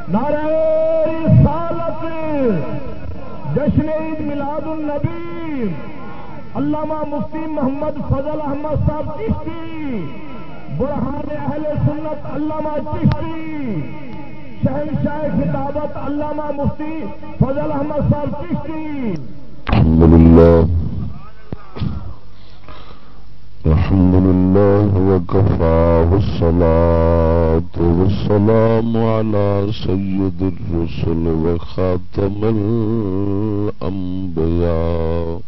نعرہ رسالت، جشن عید میلاد النبی، علامہ مفتی محمد فضل احمد صاحب چشتی، برہان اہل سنت علامہ چشتی، شہنشاہ خطابت علامہ مفتی فضل احمد صاحب چشتی. الحمد لله وكفى والصلاة والسلام على سيد الرسل وخاتم الأنبياء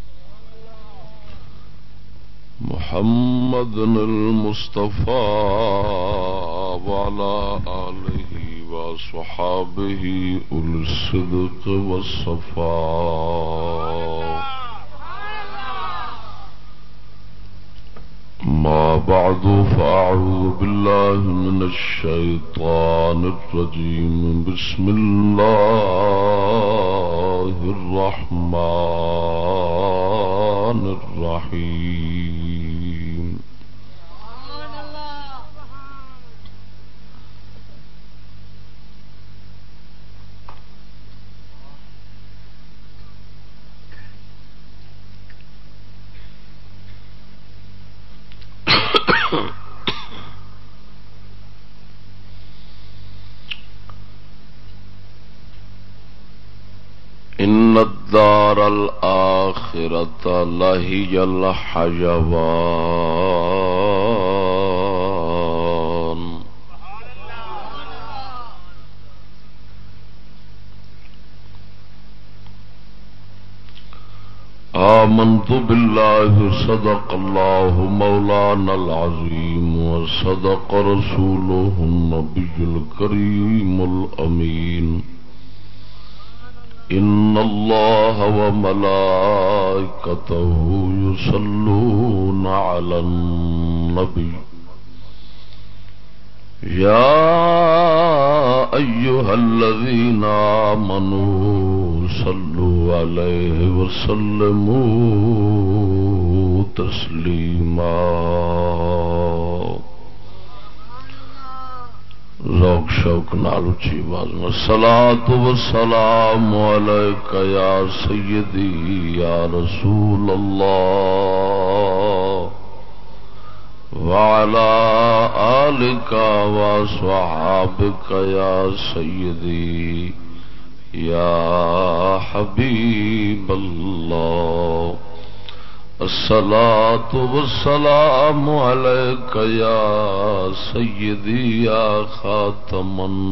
محمد المصطفى وعلى آله وصحابه أولي الصدق والصفاء. ما بعد فأعوذ بالله من الشيطان الرجيم. بسم الله الرحمن الرحيم. إن الدار الآخرة لهي الحيوان. آمنت بالله صدق الله مولانا العظيم وصدق رسوله النبي الكريم الأمين. إن الله وملائكته يصلون على النبي يا أيها الذين آمنوا صلوا عليه وسلموا تسليما. ذوق شوق نال اچھی آواز میں الصلاۃ والسلام علیک یا سیدی یا رسول اللہ وعلی آلک وصحابک یا سیدی یا حبیب اللہ. الصلاة والسلام عليك يا سيدي يا خاتم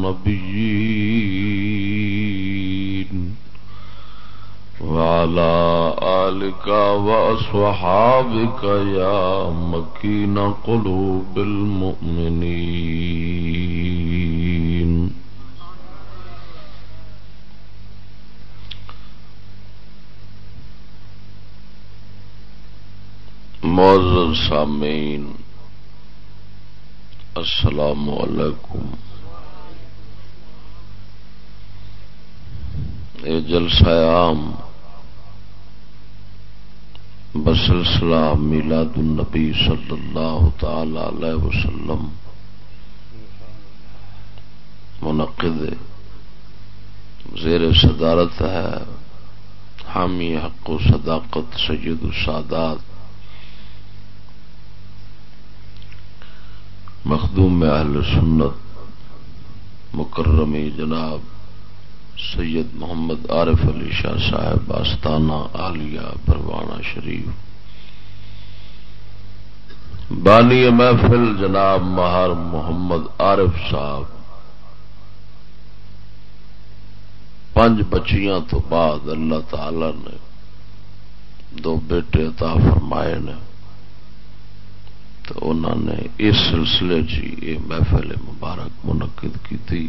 النبيين وعلى آلك وأصحابك يا مكين قلوب المؤمنين. معزز سامعین السلام علیکم. یہ جلسہ عام بسلسلہ میلاد النبی صلی اللہ تعالی علیہ وسلم منعقد زیر صدارت ہے حامی حق و صداقت سید السادات مخدوم اہل سنت مکرمی جناب سید محمد عارف علی شاہ صاحب آستانہ عالیہ پروانہ شریف، بانی محفل جناب مہر محمد عارف صاحب، 5 بچیاں تو بعد اللہ تعالی نے 2 بیٹے عطا فرمائے نے، تو انہوں نے اس سلسلے جی یہ محفل مبارک منعقد کی تھی.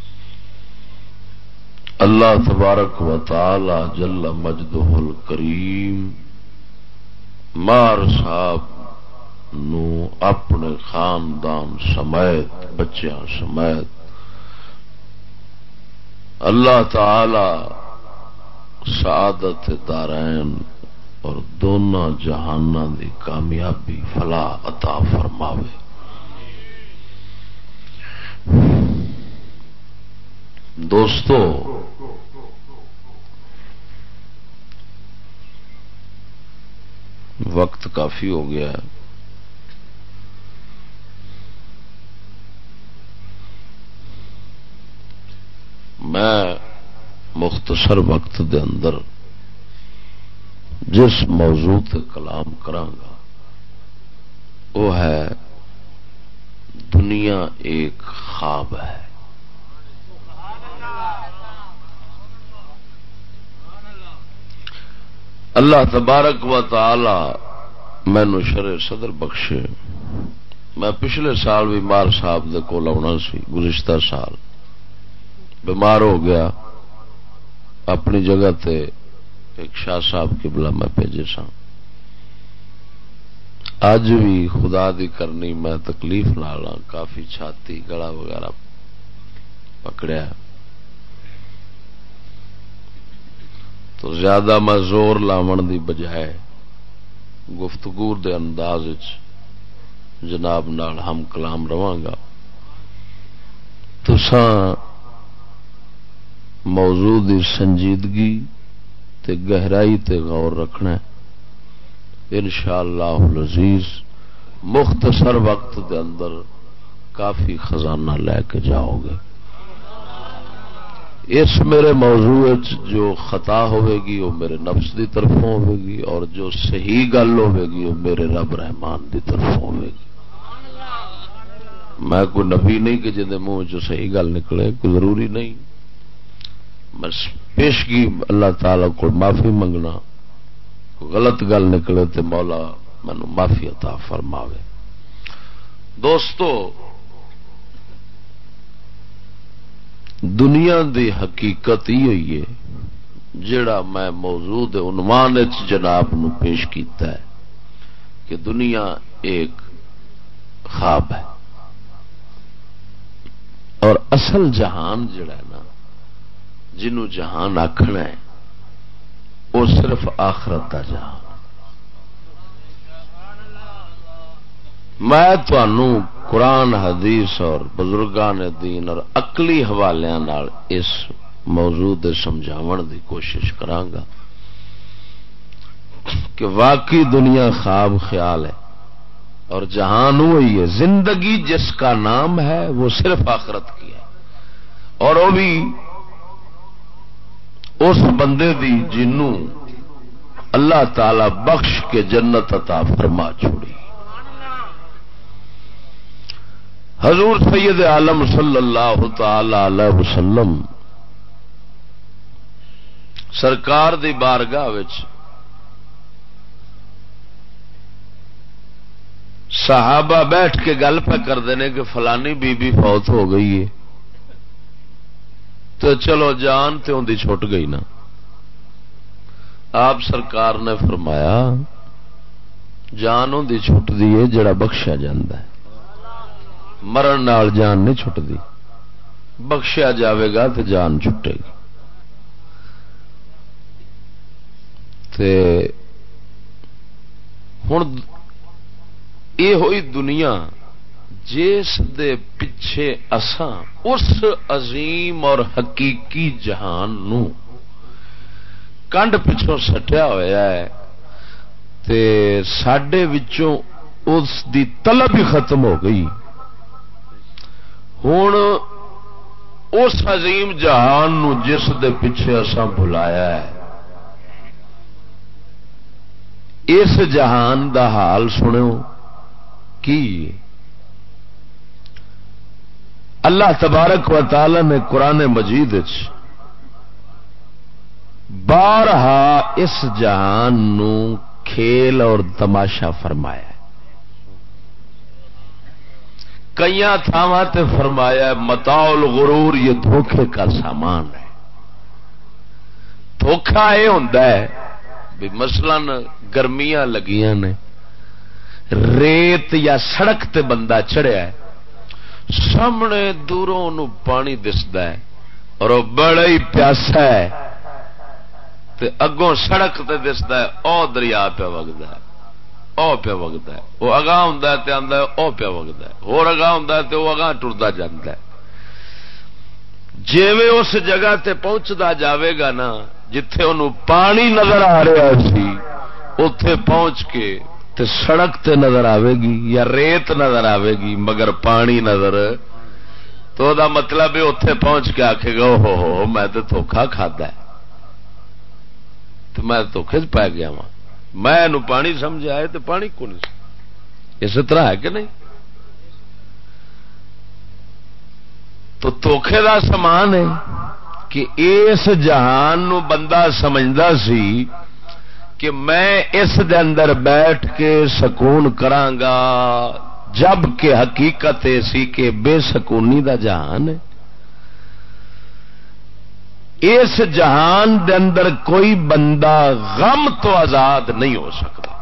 اللہ تبارک و تعالی جل مجدہ الکریم مار صاحب نو اپنے خاندان سمیت بچیاں سمیت اللہ تعالی سعادت دارین اور دونوں جہاناں دی کامیابی فلاح عطا فرماوے. دوستو، وقت کافی ہو گیا ہے. میں مختصر وقت دے اندر جس موضوع تے کلام کرانگا وہ ہے دنیا ایک خواب ہے. اللہ تبارک و تعالی مینو شرع صدر بخشے. میں پچھلے سال بیمار صاحب دے کول آنا سی، گزشتہ سال بیمار ہو گیا. اپنی جگہ تے ایک شاہ صاحب قبلہ میں بھیجے سا. اج بھی خدا دی کرنی میں تکلیف نال کافی چھاتی گلا وغیرہ پکڑیا، تو زیادہ میں زور لاون دی بجائے گفتگو دے انداز جناب نال ہم کلام رواں گا. تساں موضوع دی سنجیدگی تے گہرائی تے غور رکھنا ہے. انشاءاللہ العزیز مختصر وقت دے اندر کافی خزانہ لے کے جاؤ گے. اس میرے موضوع جو خطا ہوئے گی وہ میرے نفس دی طرفوں ہوئے گی، اور جو صحیح گل ہوئے گی وہ میرے رب رحمان دی طرفوں ہوئے گی. میں کوئی نبی نہیں کہ جن منہ جو صحیح گل نکلے، کوئی ضروری نہیں. بس پیشگی اللہ تعالی کو معافی منگنا، کوئی غلط گل نکلے تو مولا مینو معافی عطا فرماوے. دوستو، دنیا دی حقیقت ہی ہوئی ہے جڑا میں موضوع دے عنوان جناب نو پیش کیتا ہے کہ دنیا ایک خواب ہے، اور اصل جہان جڑا ہے نا، جنوں جہان آکھنا ہے، وہ صرف آخرت کا جہان. میں تھانوں قرآن حدیث اور بزرگان دین اور عقلی حوالے نال اس موضوع دے سمجھاون دی کوشش کرانگا کہ واقعی دنیا خواب خیال ہے اور جہان وہی ہے. زندگی جس کا نام ہے وہ صرف آخرت کی ہے، اور وہ بھی اس بندے دی جنوں اللہ تعالی بخش کے جنت عطا فرما چھوڑی. حضور سید عالم صلی اللہ تعالی علیہ وسلم سرکار دی بارگاہ وچ صحابہ بیٹھ کے گل پہ کرتے ہیں کہ فلانی بی بی فوت ہو گئی ہے، تو چلو جان تے اندی چھٹ گئی نا. آپ سرکار نے فرمایا جان اندی چھٹ دی ہے جڑا بخشیا جاندا ہے، مرن نال جان نہیں چھٹتی. بخشیا جاوے گا تو جان چھٹے گی. تے ہن یہ ہوئی دنیا جس دے پیچھے اساں اس عظیم اور حقیقی جہان نو کنڈ پچھوں سٹیا ہوا ہے، تے ساڈے وچوں اس دی طلب ہی ختم ہو گئی. ہوں اس عظیم جہان نو جس دے پیچھے اساں بلایا ہے، اس جہان دا حال سنو کی. اللہ تبارک و تعالی نے قرآن مجید بارہا اس جہان نو کھیل اور تماشا فرمایا. کئی تھاواں تے فرمایا متاع الغرور، یہ دھوکے کا سامان ہے. دھوکھا یہ ہوندا ہے بھی مثلاً گرمیاں لگیاں نے، ریت یا سڑک تے بندہ چڑھیا ہے، سامنے دوروں نو پانی دسدا ہے اور وہ بڑا ہی پیاسا ہے، تے اگوں سڑک تے دسدا ہے او دریا پہ وگدا ہے، او پہ وگدا ہے. وہ اگاں ہوندا ہے تے آندا ہے او پہ وگدا ہے، ہور اگاں ہوندا ہے تے وہ اگاں ٹردا جاندا ہے. جیویں اس جگہ تے پہنچدا جاوے گا نا جتھے انہوں پانی نظر آ رہا سی اتے پہنچ کے تے سڑک تے نظر آوے گی یا ریت نظر آوے گی مگر پانی نظر تو دا مطلب ہے اتے پہنچ کے آکھے گا ہو میں تو دھوکھا کھادا ہے تو میں دھوکھے پی گیا وا میں پانی سمجھا ہے تو پانی کو نہیں اس طرح ہے کہ نہیں تو دھوکھے دا سامان ہے کہ اس جہان نو بندہ سمجھدا سی کہ میں اس دے اندر بیٹھ کے سکون کرانگا جب کہ حقیقت سی کہ بے سکونی دا جہان ہے اس جہان دے اندر کوئی بندہ غم تو آزاد نہیں ہو سکتا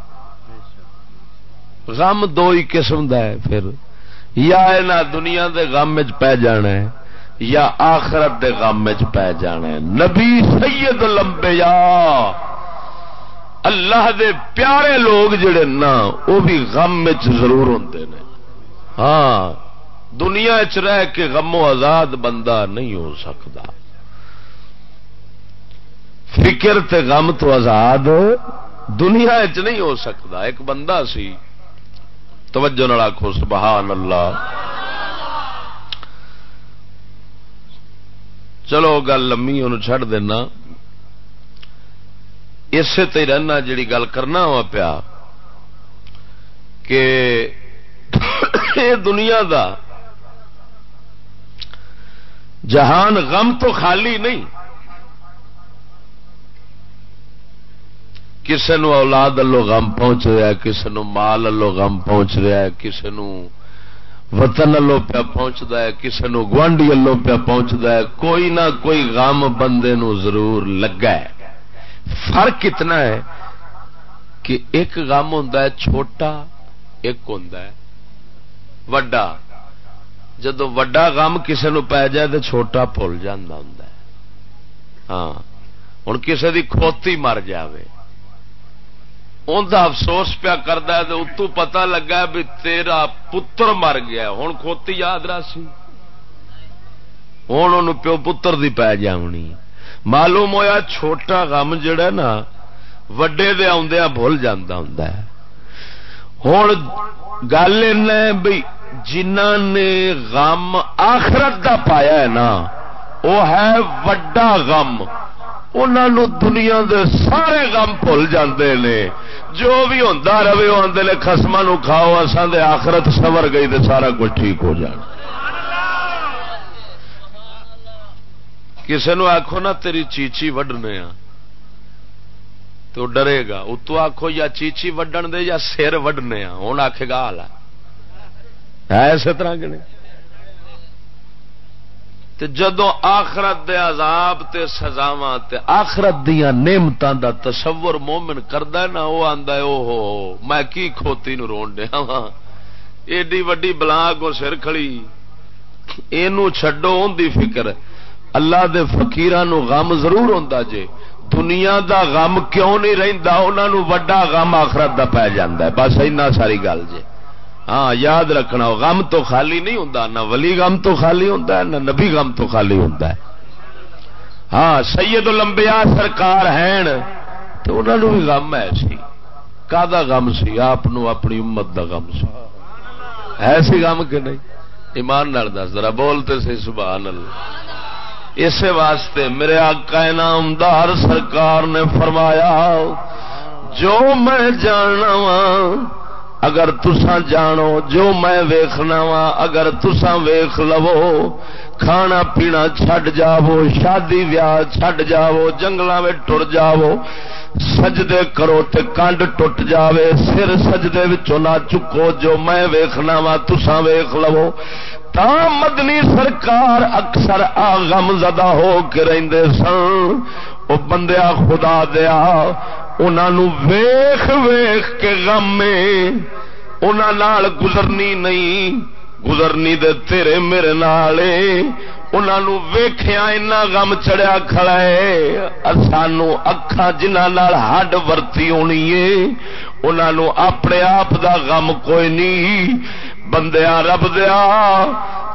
غم دو ہی قسم دا ہے پھر یا اینا دنیا دے غم وچ پے جانا ہے یا آخرت دے غم وچ پے جانا ہے نبی سید الانبیاء اللہ دے پیارے لوگ جڑے نا وہ بھی غم وچ ضرور ہوندے نے ہاں دنیا وچ رہ کے غم و آزاد بندہ نہیں ہو سکتا فکر تے غم تو آزاد دنیا وچ نہیں ہو سکتا ایک بندہ سی توجہ نال آکھو سبحان اللہ چلو گل لمبی انہوں چھڑ دینا اسے تے رہنا جڑی گل کرنا ہوا پیا کہ یہ دنیا دا جہان غم تو خالی نہیں کسے نو اولاد اللہ غم پہنچ رہا ہے کسے نو مال اللہ غم پہنچ رہا ہے کسے نو وطن اللہ پہ پہنچتا ہے کسے نو گوانڈی اللہ پہ پہنچتا ہے کوئی نہ کوئی غم بندے نو ضرور لگا ہے فرق اتنا ہے کہ ایک غم ہوندا ہے چھوٹا ایک ہوندا ہے وڈا جدو وڈا غم کسے نو پی جائے تو چھوٹا بھول جاندا ہوندا ہے ہاں ہن کسے دی کھوتی مر جاوے ان کا افسوس پیا کرتا ہے تو اتو پتا لگا بھی تیرا پتر مر گیا ہوں کھوتی یاد راسی ہوں ان پیو پتر دی پی جاونی معلوم ہویا چھوٹا غم جڑا نا وڈے دے آدھا بھول جاتا ہوں ہوں گل بھائی جنہ نے غم آخرت دا پایا ہے نا وہ ہے وڈا غم انہوں دنیا دے سارے غم بھول جاندے نے جو بھی ہوندا رہے وہ آندے نے خسماں نو کھاؤ اساں دے آخرت سور گئی تے سارا کچھ ٹھیک ہو جانا کسے نو آکھو نا تیری چیچی وڈنے آ تو ڈرے گا اتو آکھو یا چیچی وڈن دے یا سر وڈنے آ ہن آکھے گا حال ہے اسی طرح کہ نہیں تے جدوں آخرت دے عذاب تے سزاواں تے آخرت دیاں نعمتاں دا تصور مومن کردا ہے نا وہ آندا ہے او ہو میں کی کھوتی نو رون ڈیا وا ایڈی وڈی بلا کو سر کھڑی اینو چھڈو اون دی فکر اللہ دے فقیراں نو غم ضرور ہوندا جے دنیا دا غم کیوں نہیں رہندا انہاں نو وڈا غم آخرت دا پے جاندا ہے بس اینا ساری گل جے ہاں یاد رکھنا غم تو خالی نہیں ہوتا نہ ولی غم تو خالی ہوتا ہے نہ نبی غم تو خالی ہوتا ہے ہاں سید الانبیاء سرکار ہیں تو انہوں نے بھی غم ہے سی کا غم سی آپ اپنی امت دا غم سی ایسی غم کہ نہیں ایمان نال دس ذرا بولتے سے سبحان اللہ اسی واسطے میرے آقا انعامدار سرکار نے فرمایا جو میں جاننا وا اگر تساں جانو جو میں ویکھنا وا اگر تساں ویکھ لو کھانا پینا چھڈ جاو شادی بیاہ چھڈ جاو جنگلاں وچ ٹر جاو سجدے کرو تے کنڈ ٹٹ جاوے سر سجدے وچوں نہ چکو جو میں ویکھنا وا تساں ویکھ لو تا مدنی سرکار اکثر آ غم زدہ ہو کے رہندے سن او بندیا خدا دیا انہاں نو ویکھ ویکھ کے غم میں انہاں نال گزرنی نہیں گزرنی دے تیرے میرے نالے انہاں نو ویکھیا اینا غم چڑھیا کھڑا ہے سانو اکھاں جنہاں نال ہڈ ورتی ہونی ہے انہاں نو اپنے آپ دا غم کوئی نہیں بندیاں رب دیا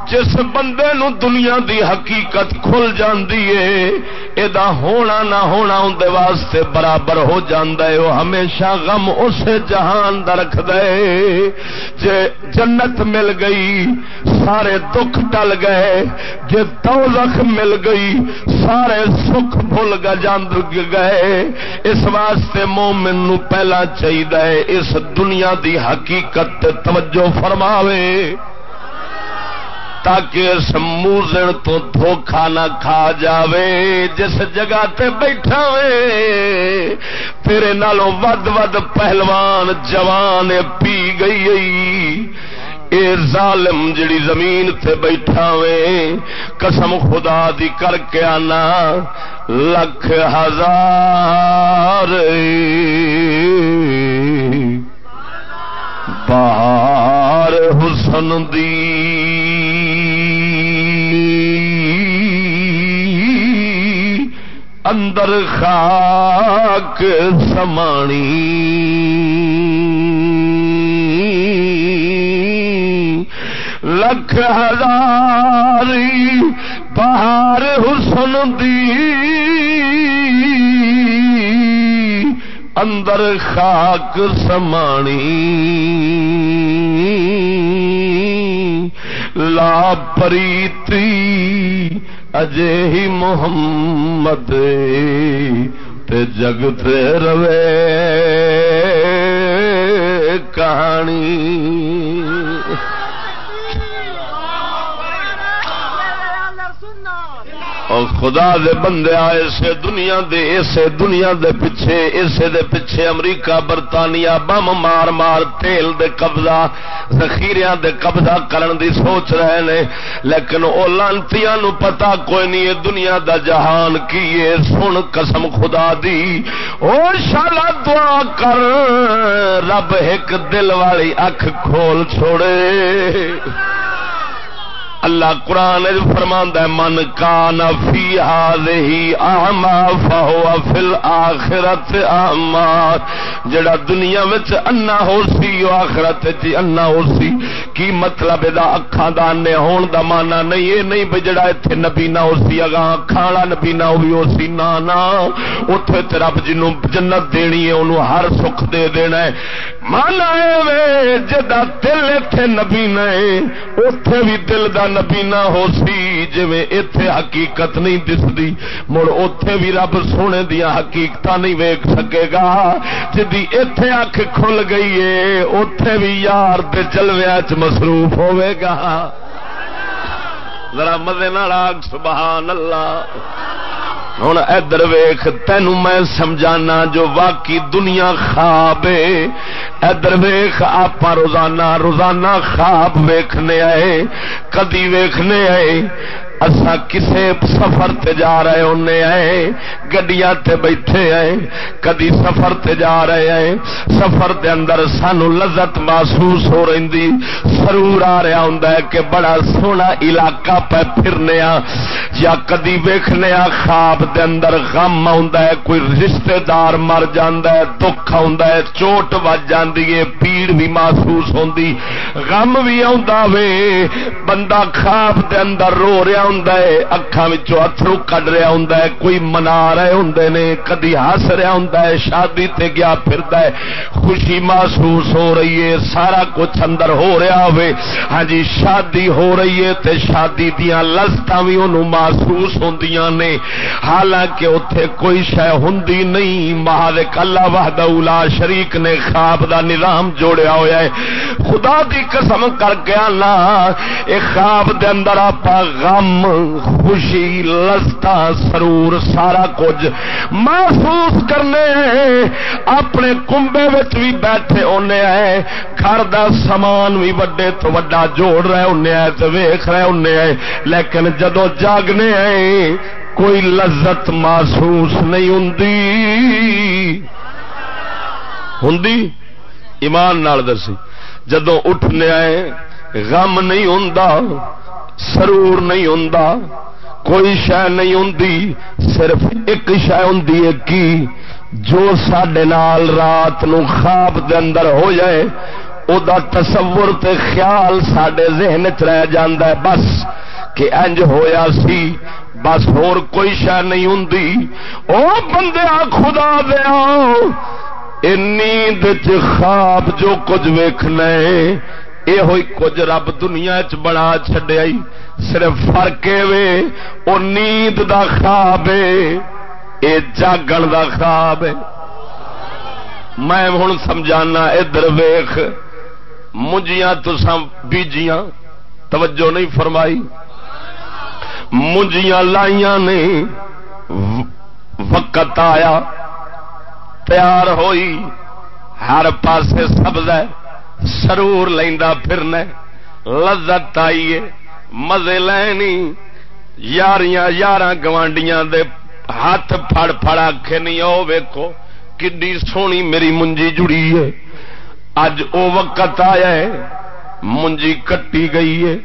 جس بندے نو دنیا دی حقیقت کھل جاندی ہے ادا ہونا نہ ہونا اندے واسطے برابر ہو جاندا ہے. وہ ہمیشہ غم اس جہان دا رکھدا ہے. جے جنت مل گئی سارے دکھ ٹل گئے, جے دوزخ مل گئی سارے سکھ بھول گئے. اس واسطے مومن نو پہلا چاہیے اس دنیا دی حقیقت تے توجہ فرماوے تاکہ اس موزن تو دھوکھا نہ کھا جاوے. جس جگہ تے بیٹھا وے تیرے نالوں ود ود پہلوان جوان پی گئی. اے ظالم جڑی زمین تے بیٹھا وے قسم خدا دی کر کے آنا لکھ ہزار بہار حسن دی اندر خاک سمانی لکھ ہزاری بہار حسن دی اندر خاک سمانی لا پریتی اجے ہی محمد تے جگ تے روے کہانی. اور خدا دے بندے آئے اسے دنیا دے پیچھے امریکہ برطانیہ بم مار مار تیل دے قبضہ ذخیریاں دے قبضہ کرن دی سوچ رہے نے, لیکن او لانتیاں نو پتہ کوئی نہیں ہے دنیا دا جہان کی ہے. سن قسم خدا دی او شالا دعا کر رب ایک دل والی اکھ کھول چھوڑے. اللہ قرآن فرماندا ہے من کان فی ہذہ اعمی فہو فی الآخرۃ اعمی. جڑا دنیا وچ انا ہو سی او آخرت وچ انا ہو سی. کی مطلب دا اکھاں دا انے ہون دا معنی نہیں اے نہیں بے جڑا ایتھے نبی نہ ہو سی اگاں اکھاں والا نبی نہ ہوئی ہو سی. نا اوتھے تے رب جنوں جنت دینی ہے اونوں ہر سکھ دے دینا ہے. مانا اے وے جدا دل ایتھے نبی نہ ہے اوتھے بھی دل دا نبی نہ ہو سی. جویں ایتھے حقیقت نہیں دسدی مڑ اوتھے بھی رب سونے دیا حقیقت نہیں ویکھ سکے گا. جدی ایتھے اکھ کھل گئی ہے اوتھے بھی یار تے جلویاں چ مصروف ہوے گا. ذرا مزے نال آکھ سبحان اللہ. ہن ادھر ویکھ تینوں میں سمجھانا جو واقعی دنیا خواب ہے. ادھر ویکھ آپ روزانہ خواب ویکھنے آئے کدی ویکھنے آئے اسا کسے سفر تے جا رہے ہونے آئے گڈیاں تے بیٹھے آئے کدی سفر تے جا رہے آئے سفر دے اندر سانو لذت محسوس ہو رہی سرور آ رہا ہوندا ہے کہ بڑا سونا علاقہ پہ پھرنے آ. یا کدی ویکھنے آ خواب دے اندر غم آوندا ہے کوئی رشتہ دار مر جاندا ہے دکھ آوندا ہے چوٹ وج جاندی ہے پیڑ بھی محسوس ہوندی غم بھی آوندا وے بندہ خواب دے اندر رو رہا ہوندا ہے اکھاں وچوں اتھرو کڈ رہا ہوندا ہے کوئی منا رہے ہوندے نے کدی ہس رہا ہوندا ہے شادی تے گیا پھردا ہے خوشی محسوس ہو رہی ہے سارا کچھ اندر ہو رہا ہوئے. ہاں جی شادی ہو رہی ہے تے شادی دیاں لذتاں وی اونوں محسوس ہوندیاں نے حالانکہ اوتھے کوئی شے ہوندی نہیں. مالک اللہ وحدہ لا شریک نے خواب دا نظام جوڑیا ہویا ہے. خدا دی قسم کر کے اللہ اے خواب دے اندر آپا غم خوشی لذتاں سرور سارا کچھ محسوس کرنے اپنے کنبے وچ بھی بیٹھے ہونے ہیں گھر دا سامان بھی وڈے تو وڈا جوڑ رہے ہونے ہیں تے ویکھ رہے ہونے ہیں لیکن جدوں جاگنے ہیں کوئی لذت محسوس نہیں ہوندی ایمان نال دسی جدوں اٹھنے آئے غم نہیں ہوندا سرور نہیں ہوندا کوئی شے نہیں ہوندی صرف ایک شے ہوندی ہے کی جو ساڈے نال رات نو خواب دے اندر ہو جائے او دا تصور تے خیال ساڈے ذہن چ رہ جاندا ہے بس کہ انج ہویا سی بس ہور کوئی شے نہیں ہوندی او بندیا خدا دیا اے نیند چ خواب جو کچھ ویکھنا ہے اے ہوئی کچھ رب دنیا چ بنا چھڈیا ای صرف فرق وے او نیند دا خواب ہے اے جاگن دا خواب ہے میں ہن سمجھانا ادھر ویکھ منجیاں تساں بیجیاں توجہ نہیں فرمائی منجیاں لائیاں نے وقت آیا تیار ہوئی ہر پاسے سبز ہے سرور لیندا پھرنا لذت آئیے مزے لینی یاریاں یاراں گوانڈیاں دے ہاتھ پھڑ پھڑ آکھے نہیں او ویکھو کڈی سونی میری منجی جڑی ہے اج او وقت آیا ہے منجی کٹی گئی ہے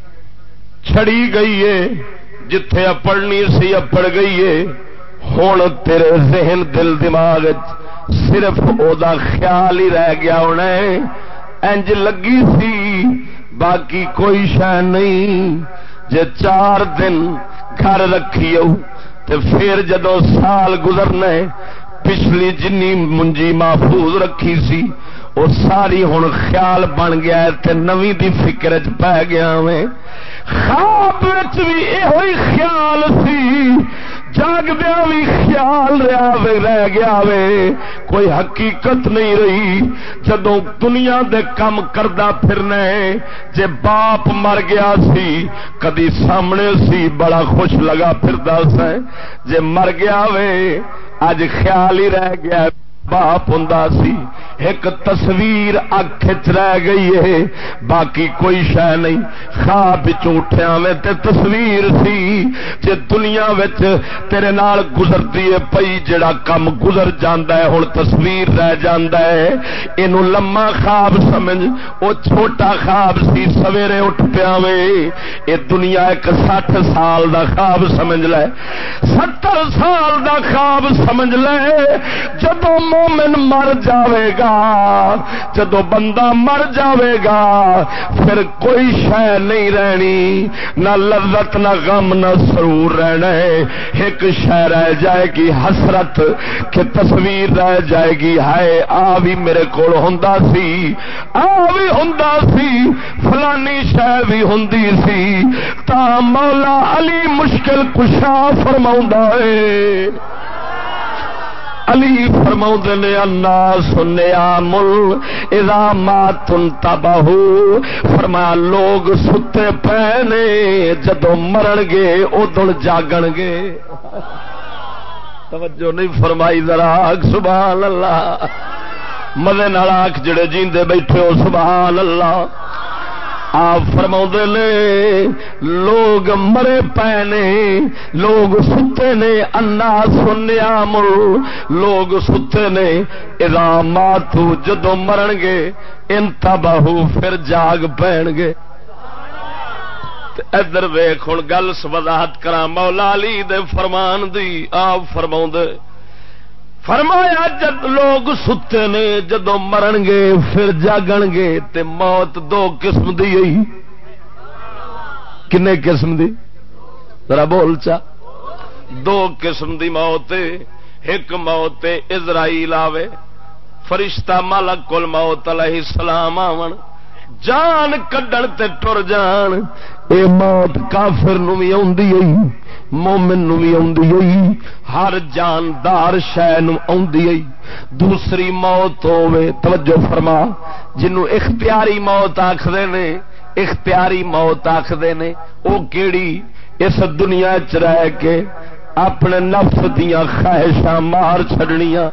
چھڑی گئی ہے جتھے اپڑنی سی اپڑ گئی ہے ہن تیرے ذہن دل دماغ صرف او دا خیال ہی رہ گیا ہونا ہے انج لگی سی باقی کوئی شے نہیں جے 4 دن گھر رکھیو تے پھر جدو سال گزرنا ہے پچھلی جنی منجی محفوظ رکھی سی وہ ساری ہن خیال بن گیا ہے تے نویں دی فکر چ پی گیا میں خواب وچ بھی یہ خیال سی جاگدیا بھی خیال رہ گیا وے کوئی حقیقت نہیں رہی جدوں دنیا دے کم کردا پھرنا ہے جے باپ مر گیا سی کدی سامنے سی بڑا خوش لگا پھردا سی جے مر گیا وے اج خیال ہی رہ گیا باپ ہوندا سی ایک تصویر اکھ وچ رہ گئی ہے باقی کوئی شے نہیں خواب وچ اٹھیا میں تے تصویر سی جے دنیا وچ تیرے نال گزرتی ہے پئی جڑا کم گزر جاندا ہے ہن تصویر رہ جاندا ہے اینو لمما خواب سمجھ او چھوٹا خواب سی سویرے اٹھ پیا وے اے دنیا ایک 60 سال دا خواب سمجھ لے 70 سال دا خواب سمجھ لے جدوں مومن مر جاوے گا جدو بندہ مر جاوے گا پھر کوئی شے نہیں رہنی نہ لذت نہ غم نہ سرور رہنا ہے ایک شے رہ جائے گی حسرت کہ تصویر رہ جائے گی ہائے آ بھی میرے کول ہوندا سی آ بھی ہوندا سی فلانی شے بھی ہوندی سی تا مولا علی مشکل کشا فرماوندا ہے علی فرماؤں نے الناس نیام اذا ما تنتبہو فرمایا لوگ ستے پینے جدو مرن گے ادھر جاگن گے توجہ نہیں فرمائی ذرا سبحان اللہ مزے نال آکھ جڑے جیندے بیٹھے ہو سبحان اللہ آپ فرماؤں نے لوگ مرے پینے لوگ ستے نے الناس نیام لوگ ستے نے اذا ماتو جدو مرن گے انتبہو پھر جاگ پین گے ادھر ویکھ ہن گل وضاحت کراں مولا علی دے فرمان دی آپ فرماؤں دے فرمایا جد لوگ ستے نے جدو مرن گے پھر جاگن گے تے موت 2 قسم دی ہوئی کنے قسم دی ذرا بول چا 2 قسم دی موت ایک موت عزرائیل آوے فرشتہ ملک الموت علیہ السلام آون جان کڈن تے ٹر جان اے موت کافر نو بھی اوندی ہوئی مومن نو بھی اوندی ہوئی ہر جاندار شے نو اوندی ہوئی دوسری موت ہوے توجہ فرما جنوں اختیاری موت آکھدے نے اختیاری موت آکھدے نے او کیڑی اس دنیا چ رہ کے اپنے نفس دیاں خواہشاں مار چھڑنیاں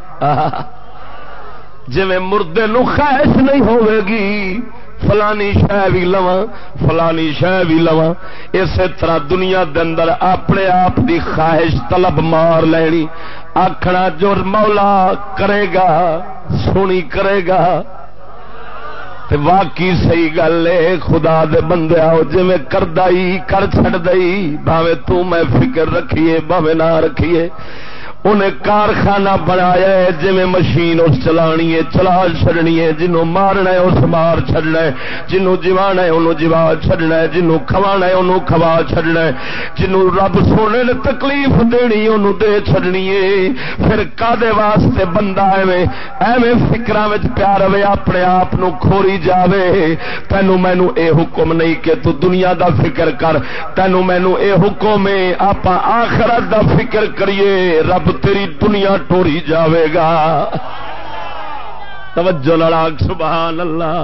جویں مردے نو خواہش نہیں ہوے گی فلانی شے بھی لواں فلانی شے بھی لواں اسی طرح دنیا دے اندر اپنے آپ دی خواہش طلب مار لینی آکھنا جو مولا کرے گا سونی کرے گا تے واقعی صحیح گل ہے خدا دے بندے آؤ جویں کردائی کر چھڑ دئی بھاویں تو میں فکر رکھیے بھاویں نہ رکھیے انہیں کارخانہ بنایا ہے جویں مشین اس چلانی ہے چلا چھڑنی ہے، جنوں مارنا ہے اس مار چھڑنا ہے، جنوں جوانا ہے انہوں جوا چھڑنا ہے، جنوں کھوانا ہے انہوں کھوا چھڑنا ہے، جنوں رب سونے نے تکلیف دینی انہوں دے چھڑنی ہے۔ پھر کادے واسطے بندہ ایویں فکراں وچ پیا رہے اپنے آپ نو کھوری جاوے۔ تینوں مینوں اے حکم نہیں کہ تو دنیا دا فکر کر، تینوں مینوں اے حکم ہے آپاں آخرت دا فکر کریے، رب تیری دنیا ٹوری جاوے گا۔ توجہ لڑاک سبحان اللہ۔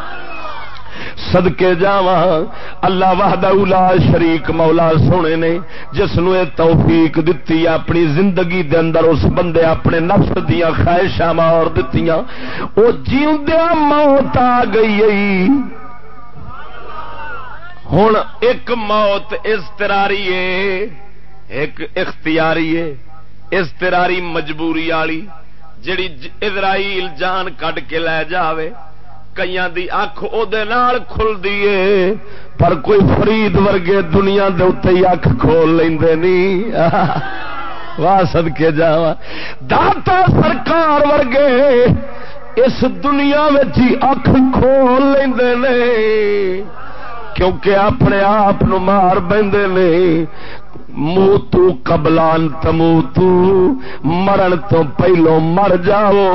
صدقے جاواں اللہ وحدہ لا شریک مولا سونے نے جس نو اے توفیق دتی اپنی زندگی دے اندر اس بندے اپنے نفس دیاں خواہشاں مار دتیاں، او جیوندیاں موت آ گئی۔ ہن ایک موت اضطراری ہے، ایک اختیاری ہے۔ اضطراری مجبوری والی جڑی اسرائیل جان کڈ کے لے جاوے، کئیاں دی اکھ او دے نال کھل دیے پر کوئی فرید ورگے دنیا دے اوتے ہی اکھ کھول لیندے نہیں۔ واہ صدکے جاواں داتا سرکار ورگے اس دنیا وچ ہی اکھ کھول لیندے نے، کیونکہ اپنے آپ نو مار بیندے نے۔ موتو قبلان تموتو، مرن تو پہلو مر جاؤ،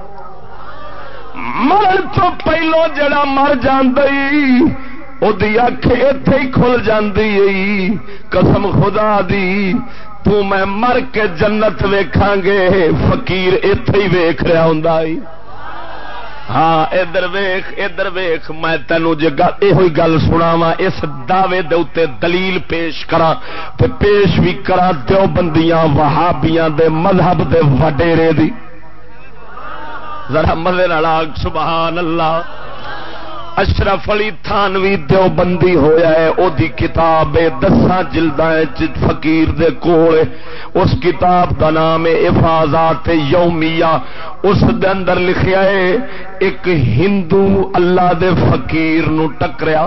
مرن تو پہلو جڑا مر جاندی او دی اکھ ایتھے ہی کھل جاندی۔ قسم خدا دی تو میں مر کے جنت ویکھاں گے، فقیر ایتھے ہی ویکھ رہا ہوندا اے۔ ہاں ادھر ویخ میں تینوں جے یہ گل سناواں اس دعوے دے اوتے دلیل پیش کراں تے پیش بھی کراں دیوبندیاں وہابیاں دے مذہب دے وڈیرے دی، ذرا مزے نال آکھ سبحان اللہ۔ اشرف علی تھانوی دیوبندی ہویا ہے، او دی کتاب 10 جلداں فقیر دے کول، اس کتاب دا نام ہے افاضات یومیہ۔ اس دے اندر لکھیا ہے ایک ہندو اللہ دے فقیر نو ٹکریا،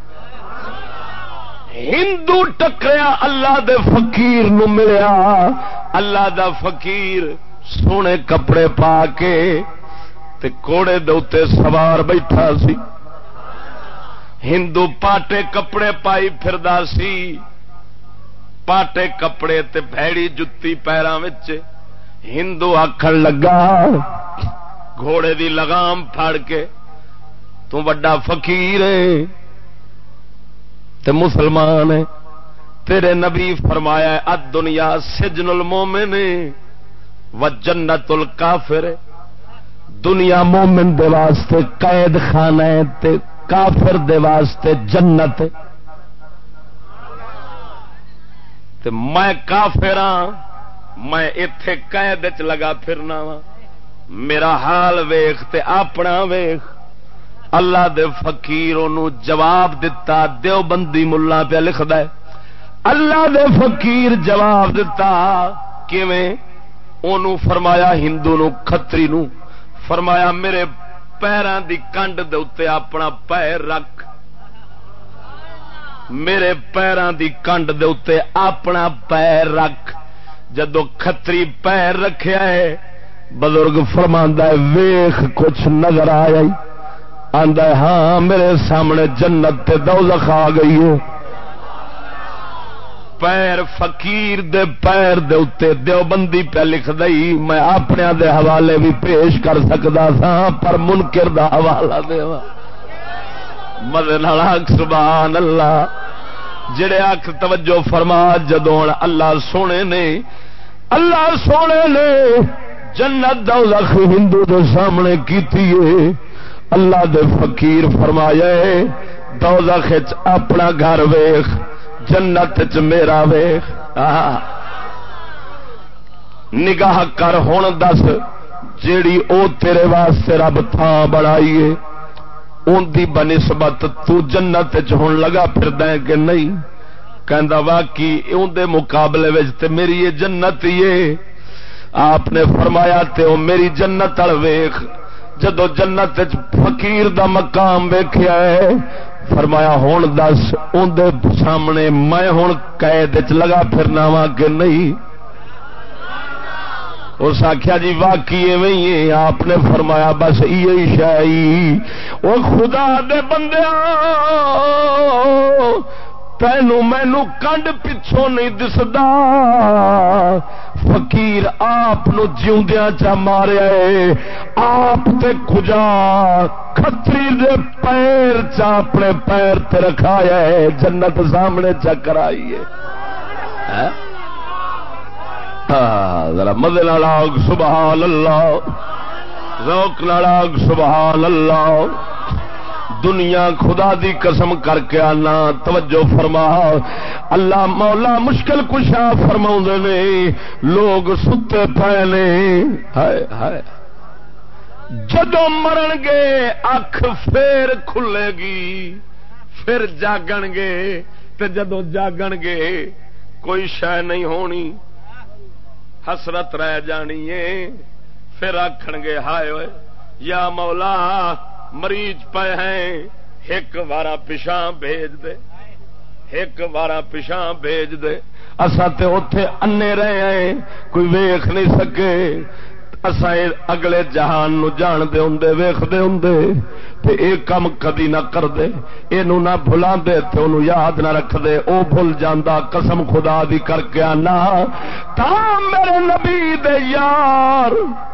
ہندو ٹکریا اللہ دے فقیر نو ملیا، اللہ دا فقیر سونے کپڑے پا کے تے کوڑے دے اوتے سوار بیٹھا سی، ہندو پاٹے کپڑے پائی پھردا سی، پاٹے کپڑے تے بھیڑی جتی پیراں وچ۔ ہندو آکھن لگا گھوڑے دی لگام پھڑ کے تو بڑا فقیر ہے تے مسلمان ہے، تیرے نبی فرمایا ہے الدنیا سجن المومن و جنت الکافر، دنیا مومن دے واسطے قید خانہ ہے تے کافر دے واسطے جنت۔ تے میں کافر ہاں، میں ایتھے قید وچ لگا پھرنا وا، میرا حال ویکھ تے اپنا ویکھ۔ اللہ دے فقیر نو جواب دتا، دیوبندی ملا پہ لکھدا ہے اللہ دے فقیر جواب دتا کیویں؟ اونوں فرمایا ہندو نو کھتری نو فرمایا میرے پیراں دی کنڈ دے اوتے اپنا پیر رکھ، میرے پیراں دی کنڈ دے اوتے اپنا پیر رکھ۔ جدو کھتری پیر رکھیا ہے بزرگ فرماندا ہے ویکھ کچھ نظر آیا ہی؟ آندا ہے ہاں میرے سامنے جنت تے دوزخ آ گئی ہے۔ پیر فقیر دے پیر دے اوتے دیوبندی پہ لکھ دئی، میں اپنے دے حوالے بھی پیش کر سکدا سا پر منکر دا حوالہ دیواں۔ مدے نال آکھ سبحان اللہ۔ جڑے آکھ توجہ فرما جدوں اللہ سونے نے جنت دوزخ ہندو دے سامنے کیتی ہے، اللہ دے فقیر فرمایا ہے دوزخ وچ اپنا گھر ویکھ، جنت چ میرا ویخ۔ نگاہ کر ہن دس جیڑی او تیرے واسطے رب تھان بنائیے ان دی بنسبت تو جنت چ ہن لگا پھردا ہے کہ نہیں؟ کہندا واقعی اون دے مقابلے وچ تے میری یہ جنت ہی ہے۔ آپ نے فرمایا تے او میری جنت ال ویخ۔ جدو جنت چ فقیر دا مقام ویکھیا ہے فرمایا ہون دس اندے سامنے میں ہون قید چ لگا پھرنا وا کہ نہیں؟ اس آخیا جی واقعی ایویں ہی ہے. آپ نے فرمایا بس یہی شائی وہ خدا دے بندیاں تینو مینو کنڈ پچھوں نہیں دسدا فقیر آپ جیوندیاں چا ماریا ہے آپ تے کجا کھتری دے پیر چا اپنے پیر تے رکھایا ہے جنت سامنے چا کرائی ہے. ذرا مزے نال آگ سبحان اللہ ذوق نال آگ سبحان اللہ. دنیا خدا دی قسم کر کے آنا توجہ فرما اللہ مولا مشکل کشا فرماؤندے نے لوگ ستے پے نے ہائے ہائے جدوں مرن گے اکھ پھر کھلے گی پھر جاگن گے تے جدوں جاگن گے کوئی شے نہیں ہونی حسرت رہ جانی ہے پھر آکھن گے ہائے ہوئے یا مولا مریض پے ہیں ایک وارا پچھاں بھیج دے ایک وارا پچھاں بھیج دے. اساں تے اوتھے انے رہے ہیں کوئی ویکھ نہیں سکے اساں اگلے جہان نو جان دے ہوندے ویکھ دے ہوندے تے اے کم کدی نہ کر دے اینو نہ بھلا دے تے اونوں یاد نہ رکھ دے او بھول جاندا قسم خدا دی کر کے آنا تا میرے نبی دے یار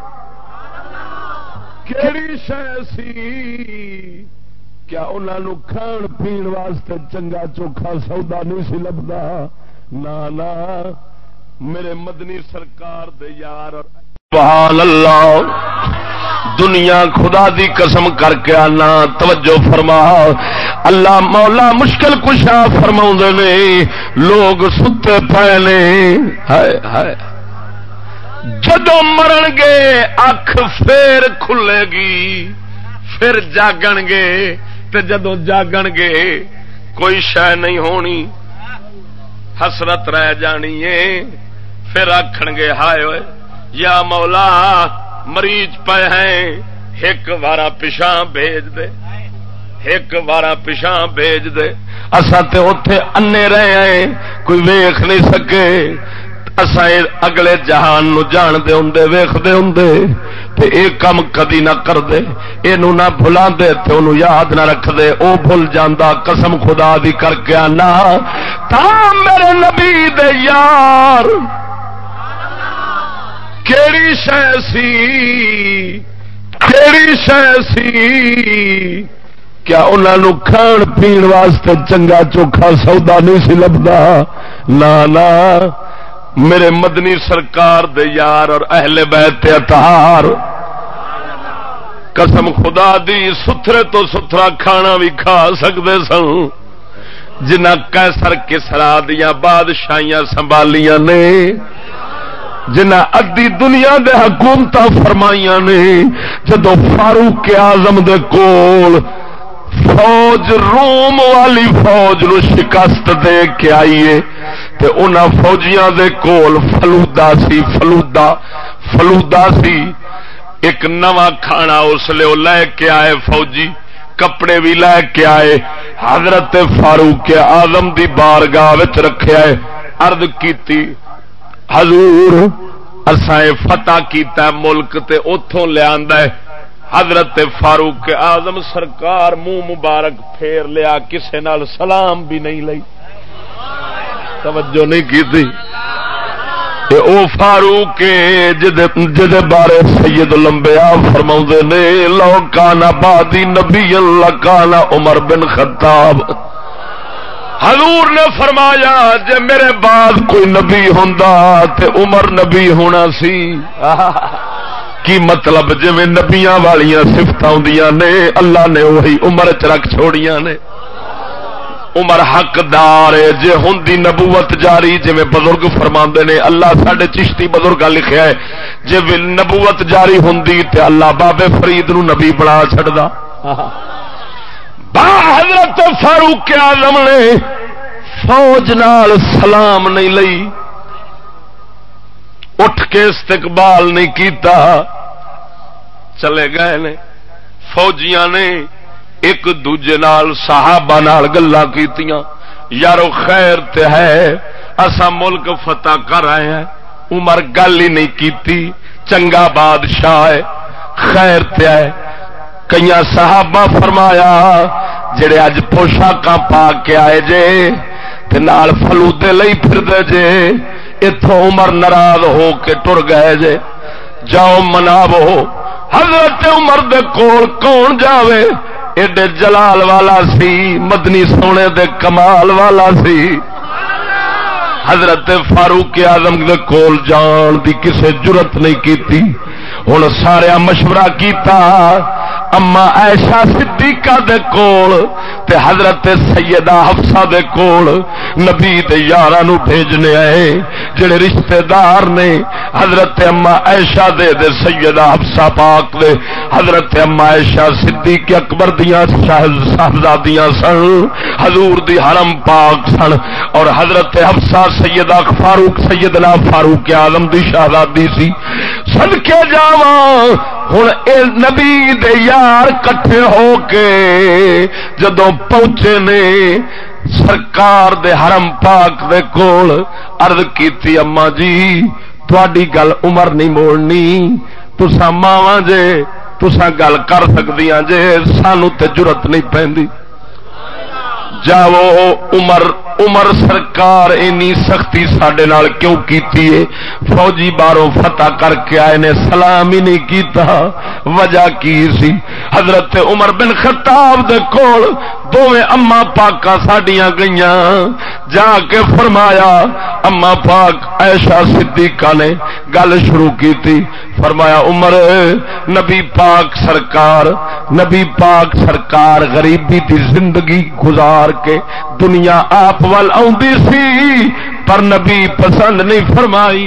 کیڑی شے سی کیا انہاں نو کھان پین واسطے چنگا چوکھا سودا نہیں سی لبدا نا نا میرے مدنی سرکار دے یار. سبحان اللہ دنیا خدا دی قسم کر کے آنا توجہ فرما اللہ مولا مشکل کشا فرماؤندے نے لوگ ستے پے نے ہائے ہائے جدوں مرن گے اکھ پھر کھلے گی پھر جاگن گے تے جدوں جاگن گے کوئی شے نہیں ہونی حسرت رہ جانی ہے پھر آکھن گے ہائے ہوئے یا مولا مریض پے ہیں ایک وارا پچھاں بھیج دے ایک وارا پچھاں بھیج دے. اساں تے اوتھے انے رہے ہیں کوئی ویکھ نہیں سکے اساں اگلے جہان نو جان دے ہوندے ویکھ دے ہوندے تے اے کم کدی نہ کر دے اینو نہ بھلا دے تے اونوں یاد نہ رکھ دے او بھول جاندا قسم خدا دی کر کے آنا تا میرے نبی دے یار کیڑی شے سی کیڑی شے سی کیا انہاں نو کھان پین واسطے چنگا چوکھا سودا نہیں سی لبدا نا نا میرے مدنی سرکار دے یار اور اہل بیت اطہار قسم خدا دی ستھرے تو ستھرا کھانا بھی کھا سکتے سن جنہ قیصر کسرا دیاں بادشاہیاں سنبھالیاں نے جنہ ادی دنیا دے حکومتاں فرمائیاں نے جدو فاروق اعظم دے کول فوج روم والی فوج نو شکست دے کے آئیے تے انہاں فوجیاں دے کول فلودا سی ایک نواں کھانا اس لیے لے کے آئے فوجی کپڑے بھی لے کے آئے حضرت فاروق اعظم دی بارگاہ وچ رکھے آئے عرض کیتی حضور اساں فتح کیتا ہے ملک تے اوتھوں لے آندا ہے. حضرت فاروق اعظم سرکار منہ مبارک پھیر لیا کسے نال سلام بھی نہیں لئی توجہ نہیں کی او فاروق جدے بارے سید الانبیاء فرماؤندے نے لو کان بعدی نبی لکان عمر بن خطاب. حضور نے فرمایا جے میرے بعد کوئی نبی ہوندا تے عمر نبی ہونا سی. کی مطلب جی نبیاں والیاں صفتاں ہوندیاں نے اللہ نے وہی عمر چ رکھ چھوڑیاں نے. عمر حقدار ہے جے ہوندی نبوت جاری جی بزرگ فرماندے نے اللہ ساڈے چشتی بزرگاں لکھیا ہے جے نبوت جاری ہوندی تے اللہ بابے فرید نو نبی بنا چھڑدا. حضرت فاروق اعظم نے فوج نال سلام نہیں لئی اٹھ کے استقبال نہیں کیتا چلے گئے نے. فوجیاں نے ایک دوجے نال صحابہ نال گلاں کیتیاں یارو خیر تے ہے اساں ملک فتح کر آئے ہیں. عمر گل ہی نہیں کیتی چنگا بادشاہ ہے، خیر تے ہے. کئی صحابہ فرمایا جڑے اج پوشاکاں پا کے آئے جے تے نال فلودے لئی پھردے جے، اتھوں عمر ناراض ہو کے ٹر گئے جے. جاؤ مناو. حضرت عمر دے کول کون جاوے؟ ایڈے جلال والا سی، مدنی سونے دے کمال والا سی. حضرت فاروق اعظم دے کول جان دی کسے جرت نہیں کیتی. ہن سارے مشورہ کیتا اما عائشہ صدیقہ دے کول تے حضرت سیدہ حفصہ دے کول نبی دے یاراں نو بھیجنے آئے جڑے رشتہ دار نے حضرت اما عائشہ دے سیدہ حفصہ پاک دے حضرت اما عائشہ صدیق اکبر دیاں صاحبزادیاں سن، حضور دی حرم پاک سن، اور حضرت حفصہ سیدہ فاروق سیدنا فاروق اعظم دی شہزادی سی. صدقے جاواں ہن اے نبی دے یار کٹھے ہو کے جدوں پہنچے نے سرکار دے حرم پاک دے کول عرض کیتی اما جی تہاڈی گل عمر نہیں موڑنی، تساں ماواں جے تساں گل کر سکدیاں جے، سانو تے جرت نہیں پیندی. جاؤ عمر سرکار اینی سختی ساڈے نال کیوں کیتی ہے؟ فوجی باروں فتح کر کے آئے نے، سلام ہی نہیں کیتا. وجہ کی سی؟ حضرت عمر بن خطاب دے کول دوویں اما پاکاں ساڈیاں گئیاں، جا کے فرمایا اما پاک عائشہ صدیقہ نے گل شروع کیتی. فرمایا عمر نبی پاک سرکار غریبی دی زندگی گزار کے دنیا آپ وال آؤندی سی، پر نبی پسند نہیں فرمائی.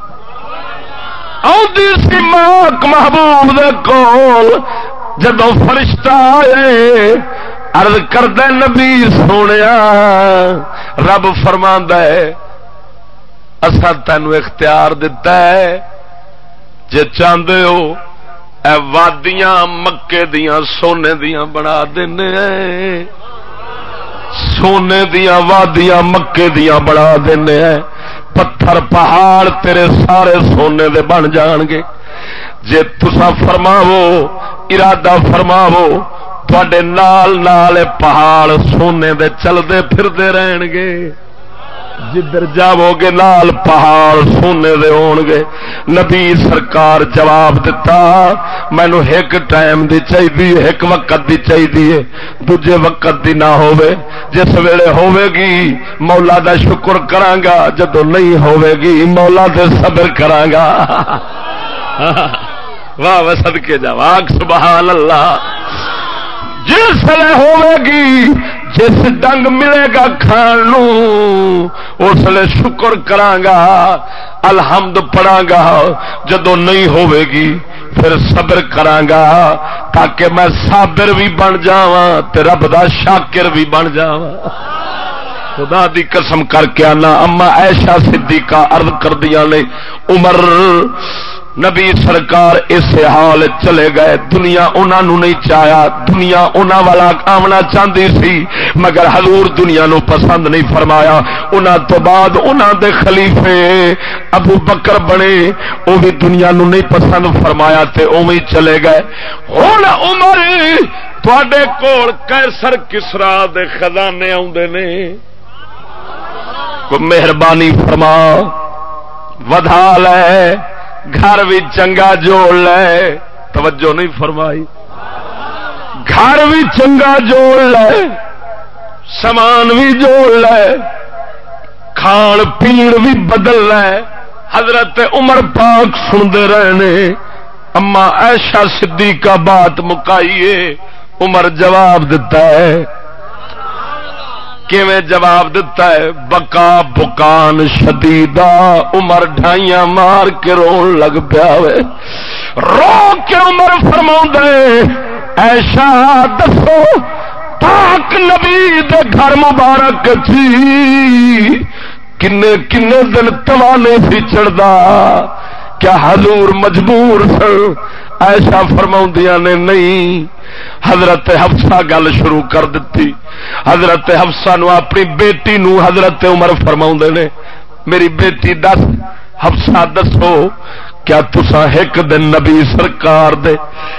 آؤندی سی ماک محبوب دے کول، جدوں فرشتہ آئے عرض کردے نبی سونیا رب فرماندا ہے اساں تینوں اختیار دتا ہے جے چاہندے ہو اے وادیاں مکے دیاں سونے دیاں بنا دینے ہیں، سونے دیاں وادیاں مکے دیاں بنا دینے ہیں، پتھر پہاڑ تیرے سارے سونے دے بن جان گے. جے تساں فرماو ارادہ فرماو تواڈے نال پہاڑ سونے دے چلدے پھردے رہن گے، جدھر جاؤ گے نال پہاڑ سونے دے ہون گے. نبی سرکار جواب دتا مینو ایک ٹائم دی چاہیے، ایک وقت دی چاہیے، دوجے وقت دی نہ ہوے. جس ویلے ہوے گی مولا دا شکر کراں گا، جدوں نہیں ہوے گی مولا دے صبر کراں گا. واہ واہ صدقے جا واہ سبحان اللہ. جس ویلے ہوے گی جس ڈنگ ملے گا کھان نو اس لیے شکر کراں گا، الحمد پڑھاں گا. جدوں نہیں ہوے گی پھر صبر کراں گا تاکہ میں صابر بھی بن جاواں تے رب دا شاکر بھی بن جاواں. خدا دی قسم کر کے آنا اما عائشہ صدیقہ عرض کر دیا نے عمر نبی سرکار اس حال چلے گئے. دنیا انہاں نو نہیں چاہیا، دنیا انہاں والا آمنا چاہتی سی، مگر حضور دنیا نو پسند نہیں فرمایا. انہاں تو بعد انہاں دے خلیفے ابو بکر بنے، وہ بھی دنیا نو نہیں پسند فرمایا تے اوویں چلے گئے. ہن عمر تواڈے کول قیصر کسرا دے خزانے آوندے نے، کوئی مہربانی فرما ودھا لے، گھر بھی چنگا جوڑ لے. توجہ نہیں فرمائی. گھر بھی چنگا جوڑ لے، سامان بھی جوڑ لے، کھان پین بھی بدل لے. حضرت عمر پاک سنتے رہنے. اما عائشہ صدیقہ بات مکائیے. عمر جواب دیتا ہے. کیویں جواب دیتا ہے؟ بکا بکان شدیدہ. عمر ڈھائیاں مار کے رون لگ پیا ہوئے. رو کے عمر فرماؤں عائشہ دسو پاک نبی دے گھر مبارک تھی کنے کنے دن توانے سی چڑھدا، کیا حضور مجبور سن؟ عائشہ فرماؤندیاں نے نہیں. حضرت حفصہ گل شروع کر دیتی. حضرت حفصہ نو اپنی بیٹی نو حضرت عمر فرماؤندے نے میری بیٹی دس حفصہ دسو کیا تساں ایک دن نبی سرکار دے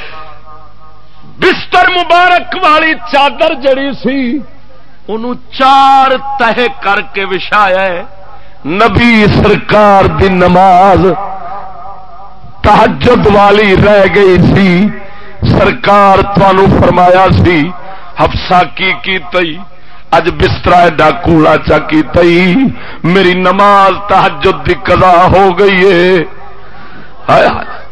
بستر مبارک والی چادر جڑی سی انہوں 4 تہے کر کے وچھایا ہے؟ نبی سرکار دی نماز تہجد والی رہ گئی سی، سرکار تانوں فرمایا سی حفصہ کی تئی اج بستر ایڈا کوڑا چا کی تئی میری نماز تہجد دی قضا ہو گئی ہے۔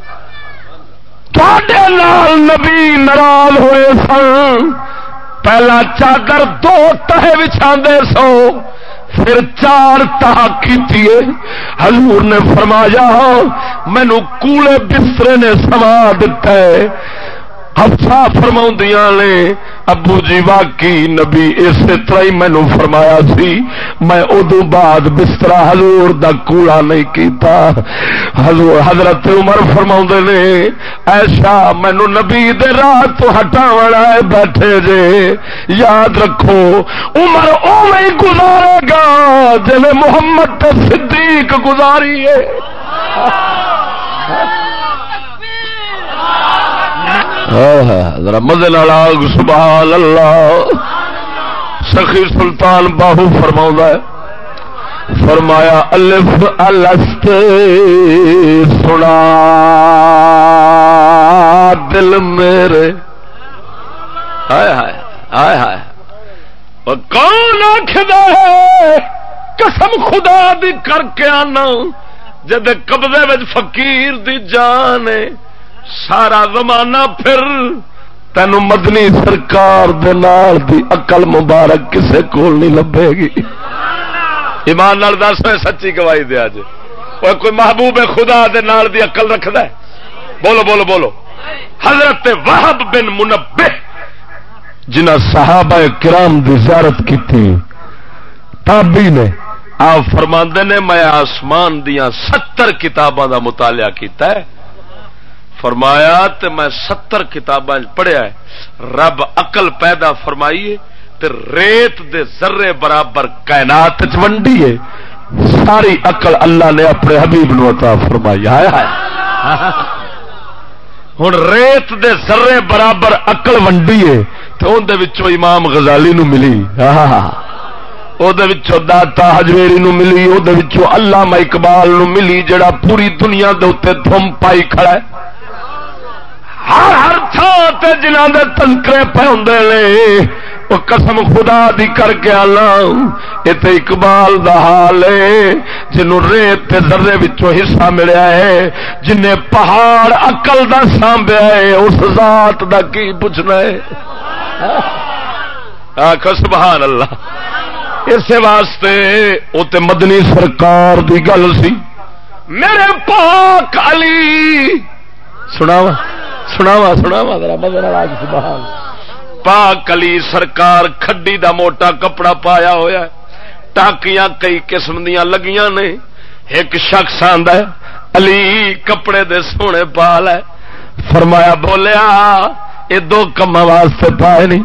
تواڈے نال نبی ناراض ہوئے سن، پہلا چادر 2 تہے بچھاندے سو، پھر 4 تہا کیتی ہے۔ حضور نے فرمایا مینو کوڑے بسترے نے سوا دتا ہے۔ حفصہ فرماؤندیاں نے ابو جی واقعی نبی اسی طرح ہی مینو فرمایا سی، میں ادو بعد بستر حضور دا کوڑا نہیں کیتا۔ حضرت عمر فرماؤندے نے ایسا مینو نبی دے راہ تو ہٹاون آئے بیٹھے جے، یاد رکھو عمر اوویں ہی گزارے گا جویں محمد تے صدیق گزاری ہے۔ ذرا مزے نال آگ سبحان اللہ۔ سخی سلطان باہو فرماؤں ہے، فرمایا الف الست سنا دل میرے، ہائے ہائے ہائے ہائے، اور کون آکھدا ہے قسم خدا دی کر کے آنا جد قبضے وچ فقیر دی جان ہے سارا زمانہ پھر تینو مدنی سرکار دے نال دی عقل مبارک کسے کول نہیں لبے گی۔ ایمان نال دس سچی گواہی دے اج کوئی محبوب خدا دے نال دی عقل رکھدا ہے؟ بولو بولو بولو۔ حضرت وہب بن منبہ جنہاں صحابہ کرام دی زیارت کیتی تابعی نے، آپ فرماندے نے میں آسمان دیاں 70 کتاباں دا مطالعہ کیتا ہے، فرمایا تے میں 70 کتاباں پڑھیا ہے، رب عقل پیدا فرمائیے تے ریت دے ذرے برابر کائنات وچ ونڈی ہے، ساری عقل اللہ نے اپنے حبیب نو عطا فرمائی۔ ہائے ہائے، ہن ریت دے ذرے برابر عقل ونڈی ہے تے اون دے وچوں امام غزالی نو ملی، او دے وچوں داتا حجویری نو ملی، او دے وچوں علامہ اقبال نو ملی جڑا پوری دنیا دے اوتے دھم پائی کھڑا ہے۔ ہر تھان تے جنہاں دے تنکرے پے ہوندے نے او قسم خدا دی کر کے اللہ اے تے اقبال دا حال ہے جنوں ریت تے ذرے وچوں حصہ ملیا ہے، جنے پہاڑ عقل دا سانبیا ہے اس ذات دا کی پوچھنا ہے؟ آکھو سبحان اللہ۔ اس واسطے او تے مدنی سرکار دی گل سی، میرے پاک علی سناوا سناوا سناوا ذرا مزے نال آج سبحان۔ پاک علی سرکار کھڈی دا موٹا کپڑا پایا ہویا ہے، ٹاکیاں کئی قسم دیاں لگیاں نے، ایک شخص آندا ہے علی کپڑے دے سونے پال ہے، فرمایا بولیا اے 2 کماں واسطے پائے نہیں؟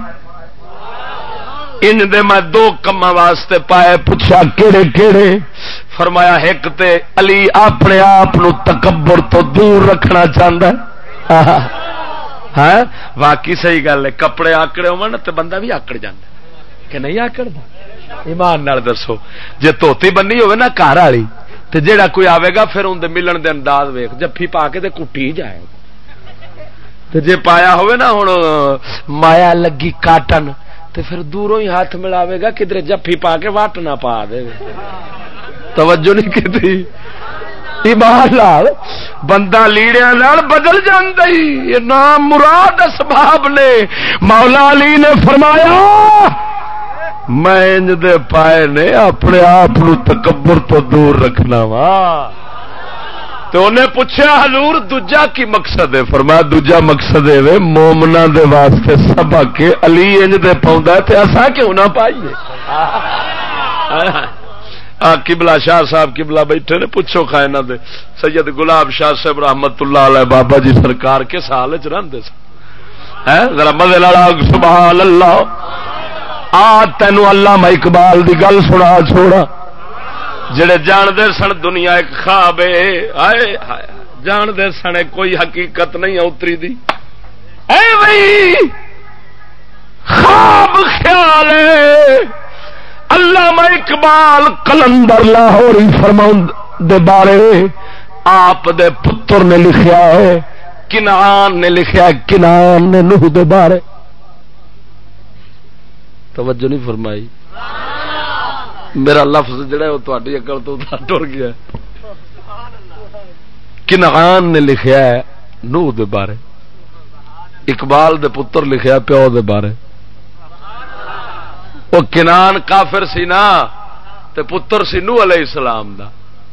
ان دے میں 2 کماں واسطے پائے۔ پوچھا کیڑے کیڑے؟ فرمایا ایک تے علی اپنے آپ نو تکبر تو دور رکھنا چاہندا ہے۔ ہاں واقعی صحیح گل ہے، کپڑے آکڑے ہون تے بندہ بھی آکڑ جاندا کہ نہیں آکڑدا؟ ایمان نال دسو جے توتی بنی ہوے نا گھر والی تے جیڑا کوئی آوے گا پھر اون دے ملن دے انداز ویکھ، جفی پا کے تے کٹی جائے گا، تے جے پایا ہوے نا ہن مایا لگی کاٹن تے پھر دوروں ہی ہاتھ ملاوے گا، کدھر جفی پا کے وٹ نہ پا دے۔ توجہ نہیں کیتی؟ ایمان نال بندہ لیڑیاں نال بدل جاندا ہی، یہ نام مراد اسباب نے۔ مولا علی نے فرمایا میں انج دے پائے نے اپنے آپ نو تکبر تو دور رکھنا وا۔ تو انہیں پوچھا حضور دوجا کی مقصد ہے؟ فرمایا دوجا مقصد ہے مومناں دے واسطے سبق کے علی انج دے پاوندا ہے تے اساں کیوں نہ پائیے؟ قبلہ شاہ صاحب قبلہ بیٹھے نے، پوچھو کھائنا دے سید گلاب شاہ صاحب رحمت اللہ علیہ بابا جی سرکار کے سال وچ رہندے سن، ذرا مزے نال سبحان اللہ۔ تینوں علامہ اقبال دی گل سنا چھوڑا، جڑے جان دے سن دنیا ایک خواب ہے، ہائے ہائے جان دے سنے کوئی حقیقت نہیں اتری دی اے بھائی خواب خیال ہے علامہ اقبال کلندر لاہوری فرماؤں دے بارے آپ دے پتر نے لکھیا ہے کنعان نے لکھیا ہے کنعان نے نوح دے بارے توجہ نہیں فرمائی میرا لفظ جڑا ہے وہ تہاڈی عقل تو ٹر گیا کنعان نے لکھیا ہے نوح دے بارے اقبال دے پتر لکھیا پیو دے بارے وہ کنعان کافر سی نا تے پتر سی نوح علیہ السلام دا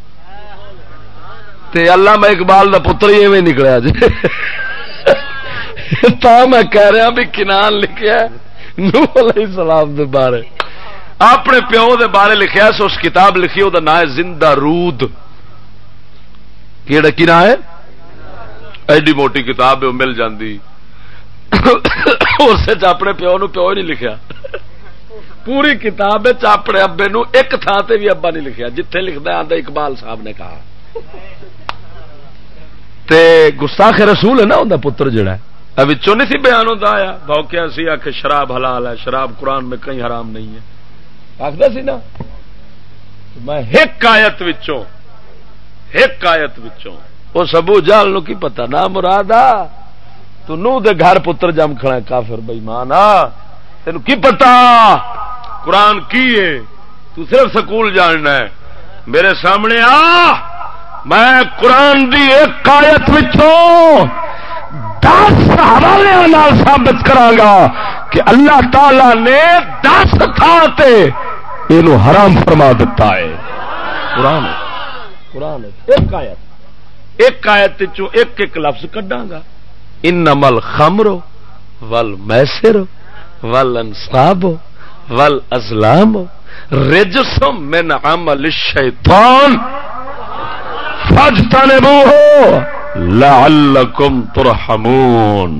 تے علامہ اقبال دا پتر ہی ایویں نکلیا جی تا میں کہہ رہا بھی کنعان لکھیا ہے نوح علیہ السلام دے بارے اپنے پیو دے بارے لکھیا سو اس کتاب لکھی دا نام ہے زندہ رود کیڑا کی نام ہے ایڈی موٹی کتاب ہے وہ مل جاندی اس اپنے پیو نو پیو نہیں لکھیا پوری کتاب اپنے ابے نو ایک تھان تے بھی ابا نہیں لکھیا جتھے لکھدا آندا اقبال صاحب نے کہا تے گستاخ رسول ہے نا اوندا پتر جڑا ہے وچوں نہیں سی بیان ہوندا آیا بھوکیا سی آکھے شراب حلال ہے شراب قرآن میں کہیں حرام نہیں ہے آکھدا سی نا میں ایک آیت وچوں اس ابو جہل نو کی پتا نا مرادا تو نوح دے گھر پتر جم کھڑا ہے کافر بے ایمان تینو کی پتا قرآن کی ہے تو صرف سکول جاننا ہے میرے سامنے آ میں قرآن دی ایک آیت وچوں 10 حوالے نال ثابت کراں گا کہ اللہ تعالی نے 10 تھاں تے اینو حرام فرما دیتا ہے قرآن ایک آیت چوں ایک لفظ کڈاں گا انما الخمر والمیسر والانصاب والازلام رجس من عمل الشیطان فاجتنبوه لعلکم ترحمون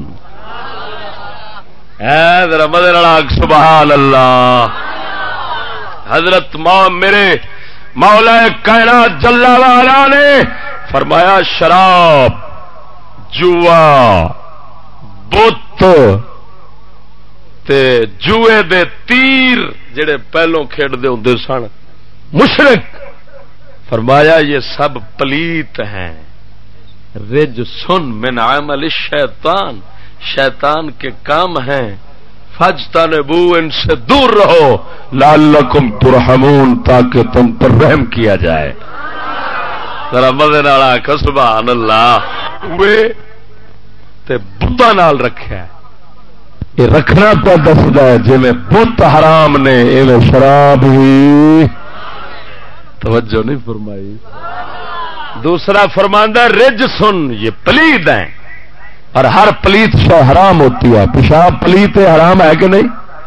حضرت مدن سبحان اللہ حضرت میرے مولا کائنات جل وعلا نے فرمایا شراب جوا بت تے جوئے دے تیر جڑے پہلوں کھیڈ دے ہوندے سن مشرک فرمایا یہ سب پلیت ہیں رج سن من عمل الشیطان شیطان کے کام ہیں فاجتنبو ان سے دور رہو لعلکم ترحمون تاکہ تم پر رحم کیا جائے ذرا مزے نال آکھ سبحان اللہ وہ تے بتاں نال رکھیا یہ رکھنا تو دسدا ہے جی میں بت حرام نے ایویں شراب بھی توجہ نہیں فرمائی دوسرا فرماندا رج سن یہ پلید ہیں اور ہر پلیت شے حرام ہوتی ہے پیشاب پلیت ہے حرام ہے کہ نہیں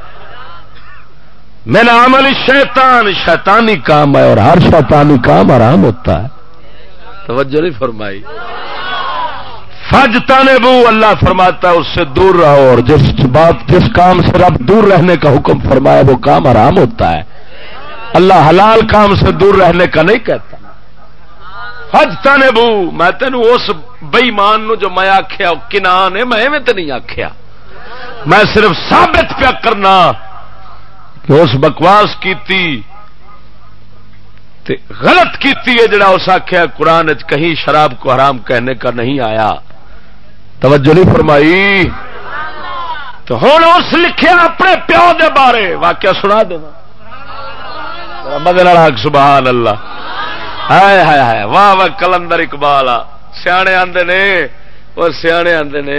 من عمل الشیطان شیطانی کام ہے اور ہر شیطانی کام حرام ہوتا ہے توجہ نہیں فرمائی فاجتنبو اللہ فرماتا ہے اس سے دور رہو اور جس کام سے رب دور رہنے کا حکم فرمایا وہ کام حرام ہوتا ہے اللہ حلال کام سے دور رہنے کا نہیں کہتا فاجتنبو میں تینوں اس بے ایمان نو جو میں آکھیا کنعان ہے میں ایویں تے نہیں آکھیا میں صرف ثابت پیا کرنا کہ اس بکواس کیتی تے غلط کیتی ہے جڑا اس آکھیا قرآن وچ کہیں شراب کو حرام کہنے کا نہیں آیا توجہ نہیں فرمائی تو ہن اس لکھیا اپنے پیو دے بارے واقعہ سنا دینا مدن الحق سبحان اللہ ہائے ہائے ہائے واہ واہ کلندر اقبال سیانے آندے نے اور سیانے آندے نے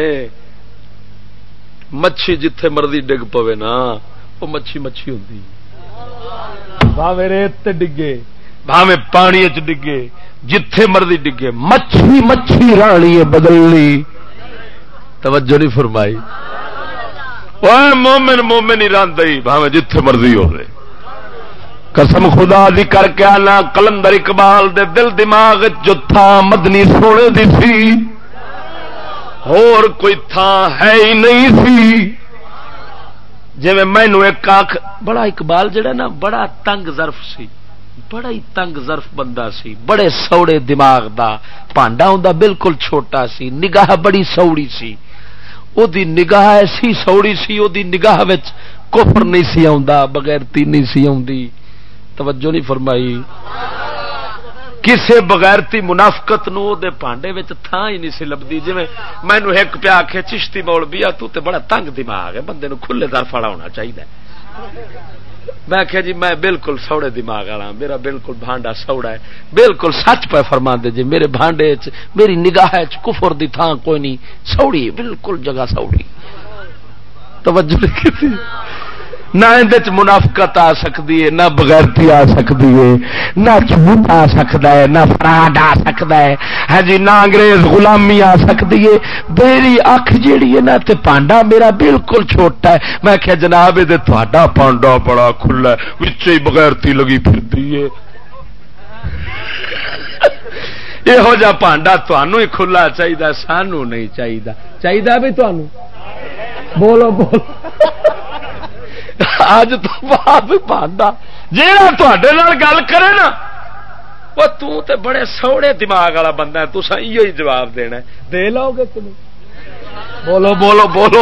مچھی جتھے مرضی ڈگ پوے نا وہ مچھی مچھی ہوندی بھاویں ریت تے ڈگے بھاویں پانی وچ ڈگے جتھے مرضی ڈگے مچھی مچھی رانی ہے بدلنی توجہ نہیں فرمائی اوے مومن مومن ہی راندی بھاویں جتھے مرضی ہوے قسم خدا دی کر کے آنا کلندر اقبال دے دل دماغ جو تھا مدنی سونے دی سی اور کوئی تھا ہے ہی نہیں سی جی مینو ایک آنکھ بڑا اقبال جڑا نا بڑا تنگ ظرف سی بڑا ہی تنگ ظرف بندہ سی، بڑے سوڑے دماغ دا، پانڈا ہوندا بالکل چھوٹا سی، نگاہ بڑی سوڑی سی، او دی نگاہ ایسی سوڑی سی، او دی نگاہ وچ کفر نہیں سی آوندا، بغیرتی نہیں سی آوندی. توجہ نہیں فرمائی. کسے بغیرتی منافقت نو دے پانڈے وچ تھاں ہی نہیں سی لبدی. جویں مینوں ایک پیا آکھے چشتی مولویا تو تے بڑا تنگ دماغ ہے، بندے نو کھلے ظرف والا ہونا چاہیے. میں کہ جی میں بالکل سوڑے دماغ والا، میرا بالکل بھانڈا سوڑا ہے. بالکل سچ پہ فرما دے جی، میرے بھانڈے میری نگاہ کفر دی تھان کوئی نہیں، سوڑی بالکل جگہ سوڑی. توجہ نہیں کی، نہ اندر منافقت آ سکتی ہے، نہ بغیرتی آ سکتی ہے، نہ جھوٹ آ سکتا ہے، نہ فراڈ آ سکتا ہے، ہاں جی، نہ انگریز غلامی آ سکتی ہے. میری اکھ جیڑی ہے نا تے پانڈا میرا بالکل چھوٹا ہے. میں کہ جناب یہ تھوڑا پانڈا بڑا کھلا ہے، وچے ہی بغیرتی لگی پھرتی ہے. یہو جا پانڈا تانوں ہی کھلا چاہیے، سانوں نہیں چاہیے. چاہیے بھی تانوں؟ بولو بولو. اج تو بعد پانڈا جیڑا تواڈے نال گل کرے نا، وہ تو تے بڑے سوڑے دماغ والا بندہ ہے، تساں ایو ہی جواب دینا ہے. دے لو گے کہ نہیں؟ بولو بولو بولو.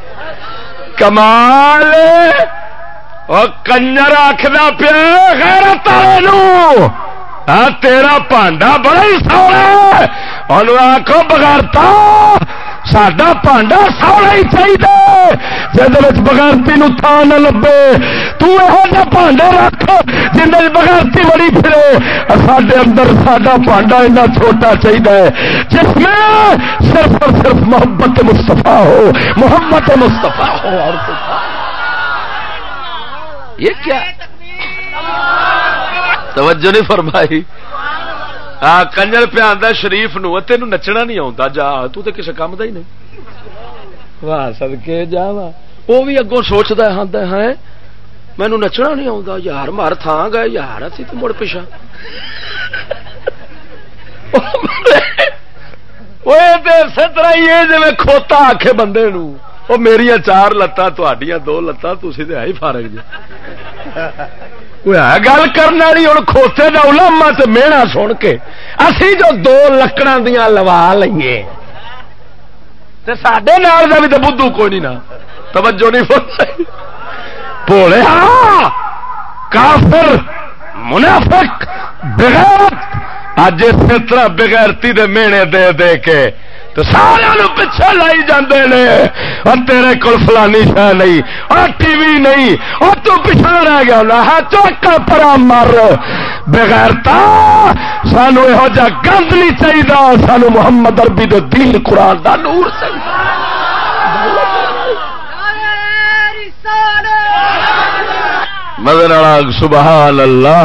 کمال او کنجر آکھدا پیا غیرت والے نو، ہاں تیرا پانڈا بڑا ہی سوڑا ہے. انہوں آکھو بغیرتا ساڈا پانڈا سوڑا ہی چاہیے، جہد بغیرتی نو تھان نہ لبے. تو یہو جا پانڈا رکھ جن بغیرتی بڑی پھرے. ساڈے اندر ساڈا پانڈا اتنا چھوٹا چاہیے جس میں صرف اور صرف محبت مصطفیٰ ہو، محمد مصطفیٰ ہو. اور یہ کیا توجہ نہیں فرمائی. ہاں کنجر پہ آندا شریف نو تینوں نچنا نہیں آتا، جا تو تے کسے کام دا ہی نہیں. واہ صدکے جا. وہ بھی اگوں سوچدا ہے مینوں نچنا نہیں آتا یار، مار تھان گئے یار اسی تے مڑ پیچھا. وہ اسی طرح ہی ہے جی کھوتا آکھے بندے نو وہ میری 4 لتاں تہاڈیاں 2 لتاں تسی تے ہے ہی فارغ جی. گل کرنے والی ہوں کھوتے کا علامہ تے میڑا سن کے اسی جو 2 لکڑاں دیاں لوا لئیے تے ساڈے نال دا بھی تے بدھو کوئی نہیں نا. توجہ نہیں فرمائی. بولے کافر منافق بغیرت اج اس طرح بغیرتی دے مینے دے دے کے تو سارے پیچھے لائی جاندے نے. اور تیرے کول فلانی شہ نہیں، اور ٹی وی نہیں، اور تو پیچھے رہ گیا ہونا ہے. چوکا پرا مر بغیرتا. سانو یہو جا گند نہیں چاہیے، سانو محمد عربی دے دین قرآن دا نور چاہیے. مدر آگ سبحان اللہ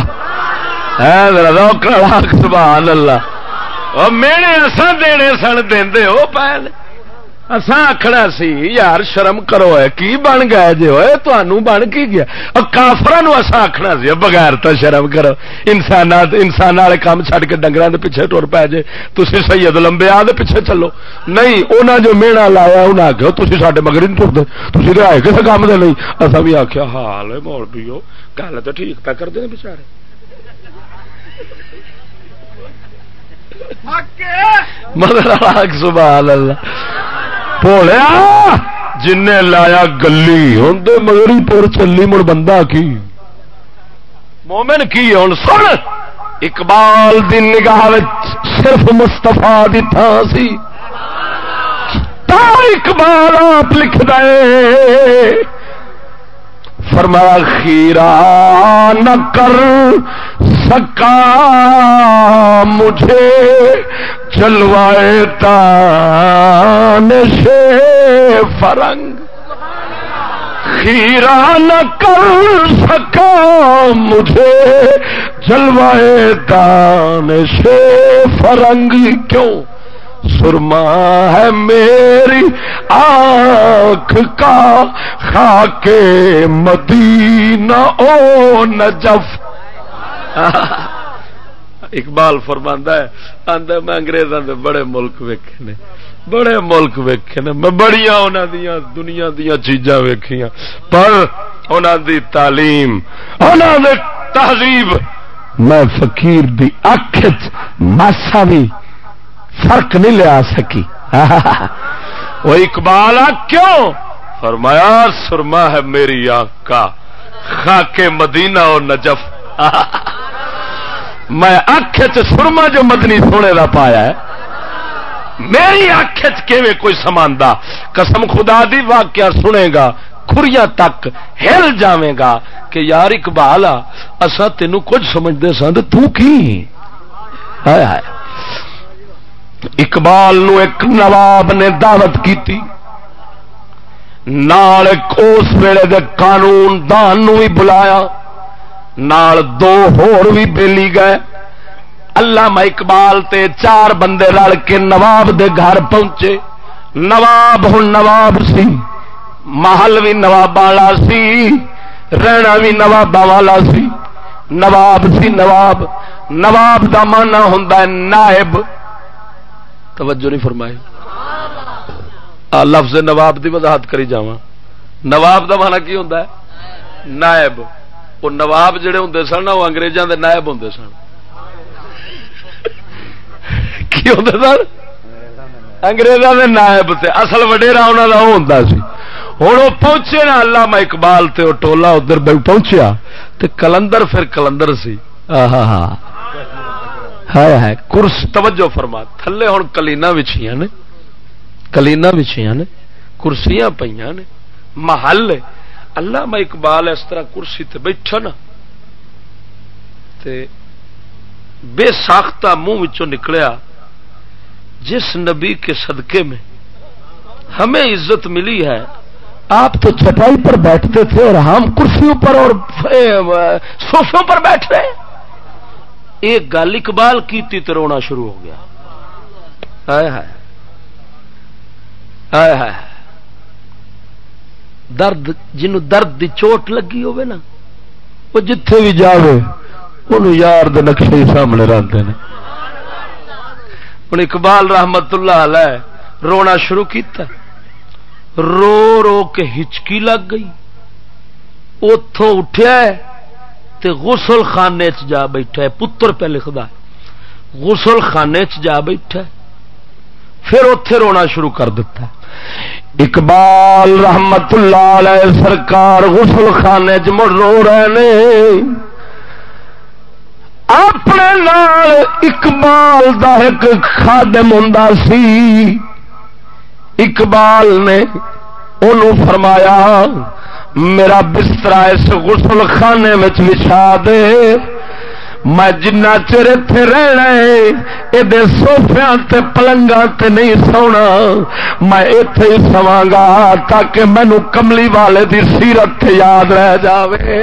ہے سبحان اللہ. میرے اساں دینے سن دے وہ پہل اساں آخنا سی یار شرم کرو ہے کی بن گئے جی ہوئے تمہوں بن کی گیا. کافراں نو اساں آخنا سی بغیر تو شرم کرو، انسان والے کام چھڈ کے ڈنگراں دے پیچھے ٹر پے جے، تسی سید لمبیا دے پیچھے چلو. نہیں انہاں جو مینا لایا انہاں آخیا تسی ساڈے مگر نہیں ٹرتے، تسی تے آئے کسے کام دے نہیں. اساں بھی آخیا حال ہے مولویو گل تو ٹھیک پہ کرتے ہیں بیچارے. مگر سبحان اللہ. بولیا جن لایا گلی ہوں مگر ہی پور چلی مڑ بندہ کی مومن کی ہوں. سن اقبال دی نگاہ صرف مستفا دی تھان سی. تا اقبال آپ لکھ دے فرمایا خیرہ نہ کر سکا مجھے جلوائے تانش فرنگ. خیرہ نہ کر سکا مجھے جلوائے تانش فرنگ. کیوں؟ سرما ہے میری آنکھ کا خاک مدینہ او نجف. اقبال فرماندا ہے آندا میں انگریزاں دے بڑے ملک ویکھے نے، بڑے ملک ویکھے نے، میں بڑیاں انہاں دیاں دنیا دیاں چیزاں ویکھیاں، پر انہاں دی تعلیم انہاں دے تہذیب میں فقیر دی اکھ ماسا بھی فرق نہیں لیا سکی. وہ اقبال کیوں فرمایا سرما ہے میری آنکھ کا خاک مدینہ اور نجف. میں اکھ سرما جو مدنی سونے دا پایا ہے میری اکھ کیویں کوئی سماندا. قسم خدا دی واقعہ سنے گا کھریاں تک ہل جاویں گا کہ یار اقبال اساں تینوں کچھ سمجھدے سن تے تو کی. ہائے ہائے. اقبال نو ایک نواب نے دعوت کیتی نال اس ویلے دے قانون دان نو بھی بلایا نال دو ہور بھی بیلی گئے. علامہ اقبال تے 4 بندے رل کے نواب دے گھر پہنچے. نواب ہن نواب سی محل بھی نواب والا سی رہنا بھی نواباں والا سی. نواب سی نواب. نواب دا معنی ہوندا ہے نائب. توجہ نہیں فرمائی. لفظ نواب دی وضاحت کری جاواں. نواب دا معنی کی ہوندا ہے نائب. وہ نواب جڑے ہوندے سن وہ انگریزاں دے نائب ہوندے سن. کی ہوندے سن انگریزاں دے نائب تے اصل وڈیرا انہاں دا ہوندا سی. ہوں وہ پہنچے نا علامہ اقبال تے وہ ٹولا ادھر پہنچیا تے کلندر پھر کلندر سی. ہے کرس توجہ فرما تھلے ہوں کلینا بچھیاں نے کلینا بچھیاں نے کرسیاں پئیاں نے محل. علامہ اقبال اس طرح کرسی تے بیٹھا نا تے بے ساختہ منہ وچوں نکلیا جس نبی کے صدقے میں ہمیں عزت ملی ہے آپ تو چٹائی پر بیٹھتے تھے اور ہم کرسیوں پر اور صوفوں پر بیٹھ رہے. ایک گل اقبال کی تو رونا شروع ہو گیا. ہائے ہائے ہائے ہائے. درد جنوں درد دی چوٹ لگی ہوئے نا وہ جتھے بھی جاوے انہوں یار دے نقشے ہی سامنے رہتے ہیں. ہوں اقبال رحمت اللہ علیہ رونا شروع کیتا. رو رو کے ہچکی لگ گئی. اتوں اٹھیا تے غسل خانے چ جا بیٹھا ہے. پتر پہ لکھدا ہے غسل خانے چ جا بیٹھا ہے پھر اوتھے رونا شروع کر دیتا ہے. اقبال رحمت اللہ علیہ سرکار غسل خانے چ مڑ رو رہے نے. اپنے نال اقبال دا ایک خادم ہوندا سی. اقبال نے انہوں فرمایا میرا بستر اس غسل خانے میں بچھا دے میں جنہ چر اتنے رہنا ہے یہ سوفیاں تے پلنگاں تے نہیں سونا میں اتے ہی سواں گا تاکہ مینو کملی والے دی سیرت یاد رہ جاوے.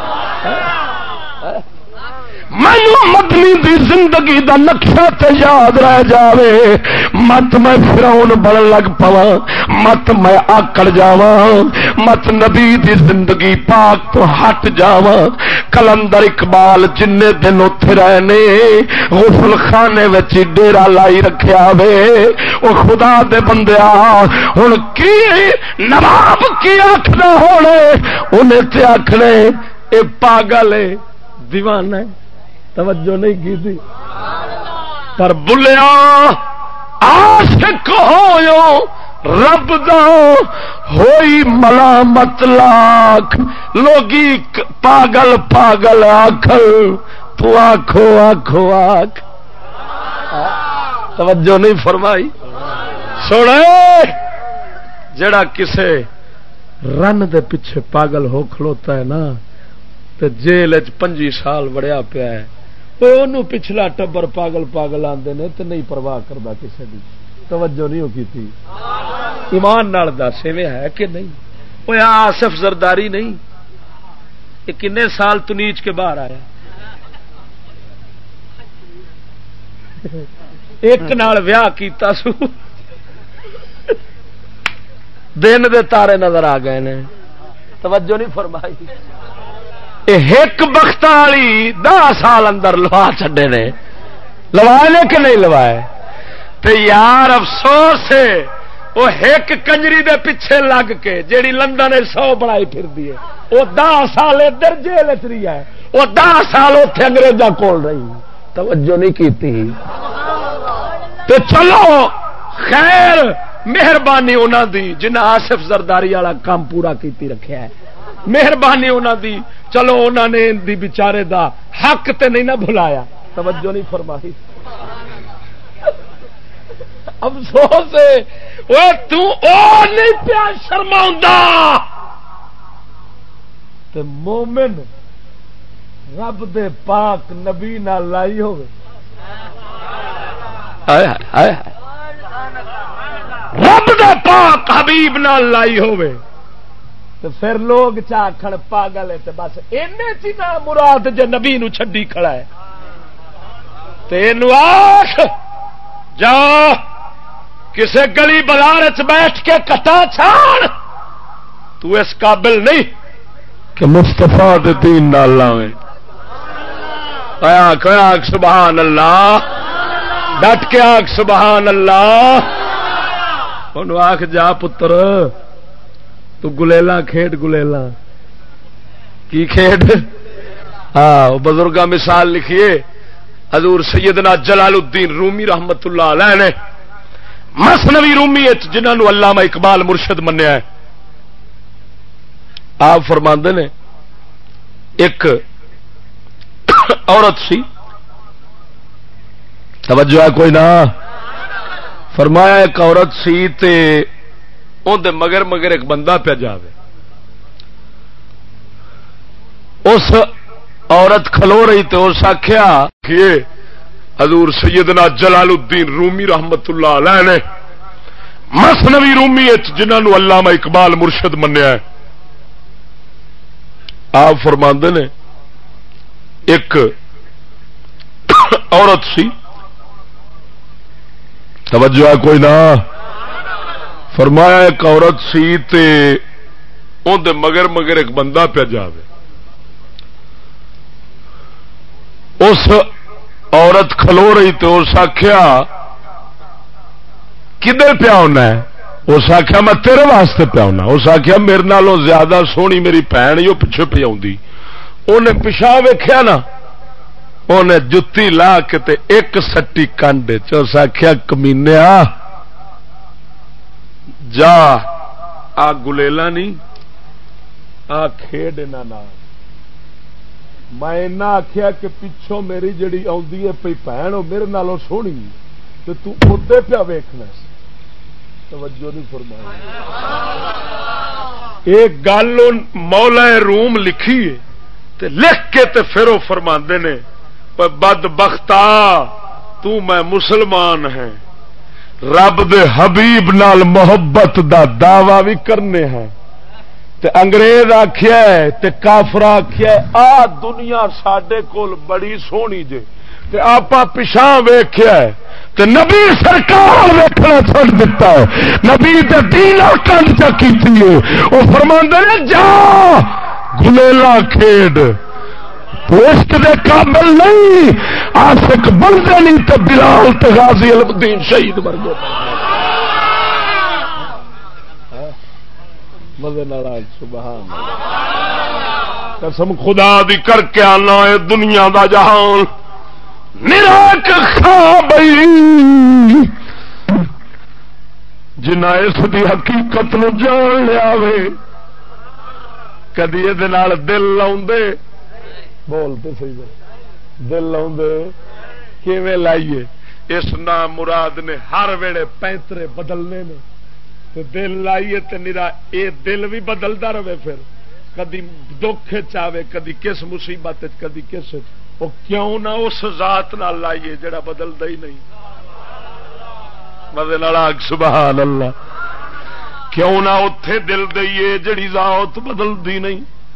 مینو مدنی دی زندگی دا نقشہ تے یاد رہ جاوے. مت میں فرعون بن لگ پواں مت میں آکڑ جاواں مت نبی دی زندگی پاک تو ہٹ جاواں. کلندر اقبال جن دن اتنے رہنے غسل خانے وچ ڈیرا لائی رکھیا وے. او خدا دے بندیا ہن کی نواب کی آکھنا ہونے انہیں تے آکھنے اے پاگل ہے دیوانہ ہے. توجہ نہیں کی تھی پر بلیا عاشق ہویو رب دا ہوئی ملامت لاکھ لوگی پاگل پاگل آکھل تو آکھو آکھو آکھ. توجہ نہیں فرمائی. سوڑے جڑا کسے رن دے پیچھے پاگل ہو کھلوتا ہے نا تے جیل 25 سال وڑیا پیا ہے انہوں پچھلا ٹبر پاگل پاگل آندے نے تے نہیں پرواہ کردا کسے دی. توجہ نہیں ہوئی تھی. ایمان نال دس ایویں ہے کہ نہیں. وہ آصف زرداری نہیں یہ کنے سال تنیج کے باہر آیا ایک نال ویاہ کیتا سو دن دے تارے نظر آ گئے نے. توجہ نہیں فرمائی. ایک بخت والی 10 سال اندر لوا چھڈے نے. لوائے نے کہ نہیں لوائے. تے یار افسوس ہے وہ ایک کنجری دے پیچھے لگ کے جیڑی لندن 100 بنائی پھر دی ہے وہ 10 سال ادھر جیل رہی ہے وہ 10 سال اتنے انگریزاں کول رہی توجہ نہیں کی تو چلو خیر مہربانی انہوں دی جنہ آصف زرداری والا کام پورا کیتی رکھیا ہے مہربانی انہوں دی چلو انہوں نے دی بیچارے دا حق تے نہیں نہ بھلایا توجہ نہیں فرمائی افسوس ہے وہ تو او نہیں پیا شرماؤندا تے مومن رب دے پاک نبی نال لائی ہوے رب دے پاک حبیب نال لائی ہوے تو پھر لوگ چاکھڑ پاگل ہے تے بس اینے چ نہ مراد جے نبی نو چھڈی کھڑا ہے تے اینو آکھ جا کسے گلی بازار چ بیٹھ کے کٹا چھاڑ تو اس قابل نہیں کہ مصطفیٰ دے دین نال لاویں آکھ سبحان اللہ ڈٹ کے آکھ سبحان اللہ انہوں آکھ جا پتر تو گلیلا کھیڈ گلیلا کی کھیڈ ہاں بزرگاں مثال لکھیے حضور سیدنا جلال الدین رومی رحمت اللہ علیہ نے مثنوی رومی جنہوں نے علامہ اقبال مرشد منیا ہے آپ فرماندے نے ایک عورت سی توجہ ہے کوئی نہ فرمایا ایک عورت سی تے اندر مگر مگر ایک بندہ پہ جاوے اس عورت کھلو رہی تو اس آخیا کہ حضور سیدنا جلال الدین رومی رحمت اللہ علیہ نے مثنوی رومی جنہوں نے علامہ اقبال مرشد منیا ہے آپ فرماندے نے ایک عورت سی توجہ ہے کوئی نہ فرمایا ایک عورت سی تے اندر مگر مگر ایک بندہ پہ جاوے اس عورت کھلو رہی تو اس آخیا کدھر پیا ہونا ہے اس آخیا میں تیرے واسطے پیا ہونا اس آخیا میرے نالوں زیادہ سونی میری بھن ہی وہ پیچھے پی آؤں انہیں پیشہ ویکھیا نا انہیں جتی لا کے تے ایک سٹی کنڈ چ آخیا کمینیا جا آ گلیلا نہیں آ کھیڈ نہ میں آخیا کہ پچھوں میری جڑی آدھی ہے پی بھن وہ میرے نالوں سونی تو تے پیا ویکھنا توجہ نہیں فرمائی ایک گل مولا روم لکھی ہے تے لکھ کے تے پھر وہ فرماندے نے بد بختا تو میں مسلمان ہیں رب دے حبیب نال محبت دا دعوی بھی کرنے ہیں تے انگریز آخیا تے کافر آخیا آ دنیا ساڈے کول بڑی سونی جے تے آپا پچھاں ویکھیا ہے تے نبی سرکار ویکھنا چھڈ دیتا ہے نبی دے دین کنڈ چا کیتی ہے او فرماندے نے جا گلیلا کھیڈ عشق دے قابل نہیں عاشق بنتے نہیں تو بلال تے غازی الدین شہید مر گئے مزے نال سبحان اللہ قسم خدا دی کر کے آنا ہے دنیا دا جہان نراک خواب جنہ اس دی حقیقت نو جان لیا وے کدی یہ دل لاؤندے بولتے صحیح دل لاؤندے کیویں لائیے اس نام مراد نے ہر ویلے پینترے بدلنے نے تو دل لائیے تے نرا اے دل بھی بدلتا رہے پھر کدی دکھ چاہے کدی کس مصیبت کدی کس وہ کیوں نہ اس ذات نال لائیے جڑا بدلتا ہی نہیں مدے نال آگ سبحان اللہ کیوں نہ اتے دل دئیے جڑی ذات بدلتی نہیں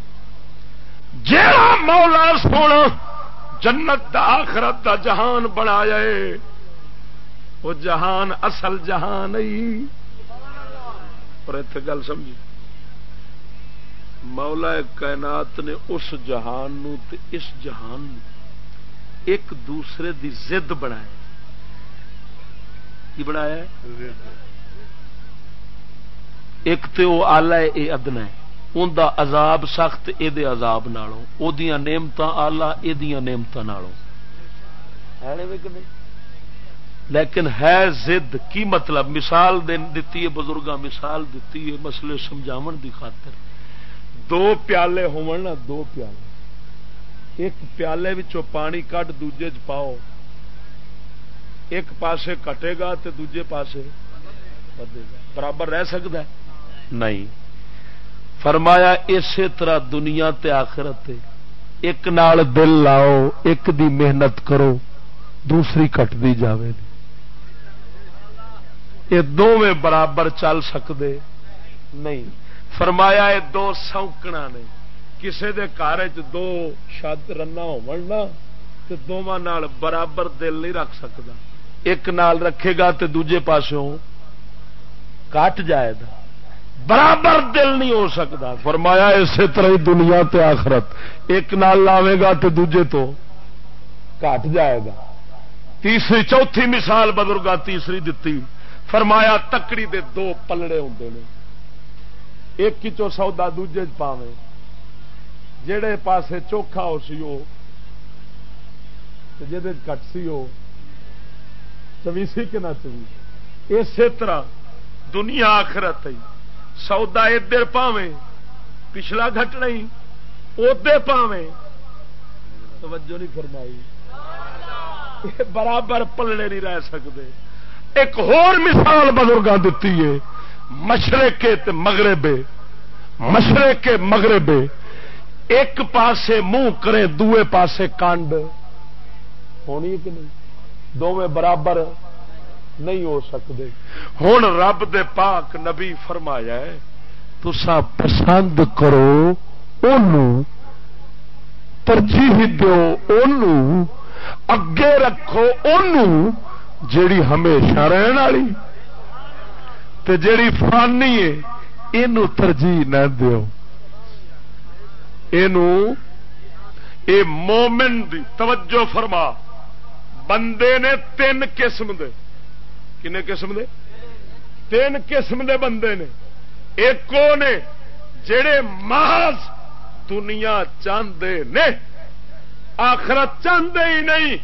جیڑا مولا سونا جنت دا آخرت دا جہان بنایا ہے وہ جہان اصل جہان نہیں اور اتنے گل سمجھی مولا کائنات نے اس جہان نو تے اس جہان نو ایک دوسرے دی ضد بنایا کی بنایا ایک تے وہ آلہ ہے اے ادنا ہے ان دا عذاب سخت اے دے عذاب نالوں او دیاں نعمتاں آلہ اے دیاں نعمتاں نالوں ہے نہیں لیکن ہے ضد کی مطلب مثال دیتی ہے بزرگاں مثال دیتی ہے مسئلے سمجھاون دی خاطر دو پیالے ہون نا دو پیالے ایک پیالے وچوں پانی کٹ دوجے چ پاؤ ایک پاسے کٹے گا تے دوجے پاسے بدے گا برابر رہ سکتا ہے نہیں فرمایا اسی طرح دنیا تے آخرت ایک نال دل لاؤ ایک دی محنت کرو دوسری کٹ دی جاوے دی یہ دونوں برابر چل سکتے نہیں فرمایا یہ دو سونکنا نے کسے دے گھر دو شاد رنا ہونا تو دونوں نال برابر دل نہیں رکھ سکتا ایک نال رکھے گا تو دوجے پاسوں کٹ جائے گا برابر دل نہیں ہو سکتا فرمایا اسی طرح ہی دنیا تے آخرت ایک نال لاوے گا تو دوجے تو کٹ جائے گا تیسری چوتھی مثال بزرگاں تیسری دتی فرمایا تکڑی دے دو پلڑے ہوندے نے ایک کی چو سودا دوجے چ پاویں جڑے پاسے چوکھا ہو سی ہو تے جدے کٹ سی ہو چویسی کہ نہ چوی اسی طرح دنیا آخرت ہے سودا ادھر پاویں پچھلا گھٹ نہیں ادھر پاویں توجہ نہیں فرمائی برابر پلڑے نہیں رہ سکتے ایک اور مثال بزرگاں دتی ہے مشرق تے مغرب مشرق مغرب ایک پاسے منہ کرے دوے پاسے کانڈ ہونی ہے کہ نہیں دونوں برابر نہیں ہو سکتے ہن رب دے پاک نبی فرمایا ہے تساں پسند کرو اونوں ترجیح دیو اونوں اگے رکھو اونوں جیڑی ہمیشہ رہن والی تے جیڑی فانی ہے اینو ترجیح نہ دیو اینو اے مومن دی توجہ فرما بندے نے تین قسم دے کنے قسم دے تین قسم دے بندے نے ایک کو نے جڑے محض دنیا چاہتے نے آخرت چاہتے ہی نہیں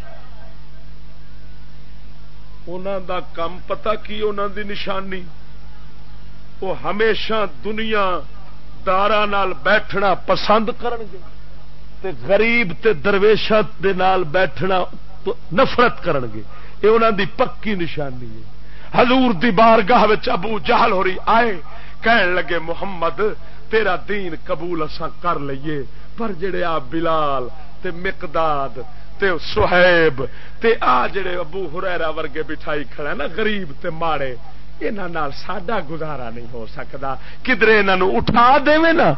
انہاں دا کم پتہ کی انہاں دی نشانی وہ ہمیشہ دنیا داراں نال بیٹھنا پسند کرن گے تے غریب تے درویشت دے نال بیٹھنا نفرت کرن گے یہ انہاں دی پکی نشانی ہے حضور دی بارگاہ وچ ابو جہل ہوری آئے کہن لگے محمد تیرا دین قبول اساں کر لئیے پر جڑے آ بلال تے مقداد تے صہیب تے آ جڑے ابو ہریرہ ورگے بٹھائی کھڑا نا غریب تے ماڑے انہاں نال ساڈا گزارا نہیں ہو سکدا کدرے انہاں نو اٹھا دیویں نا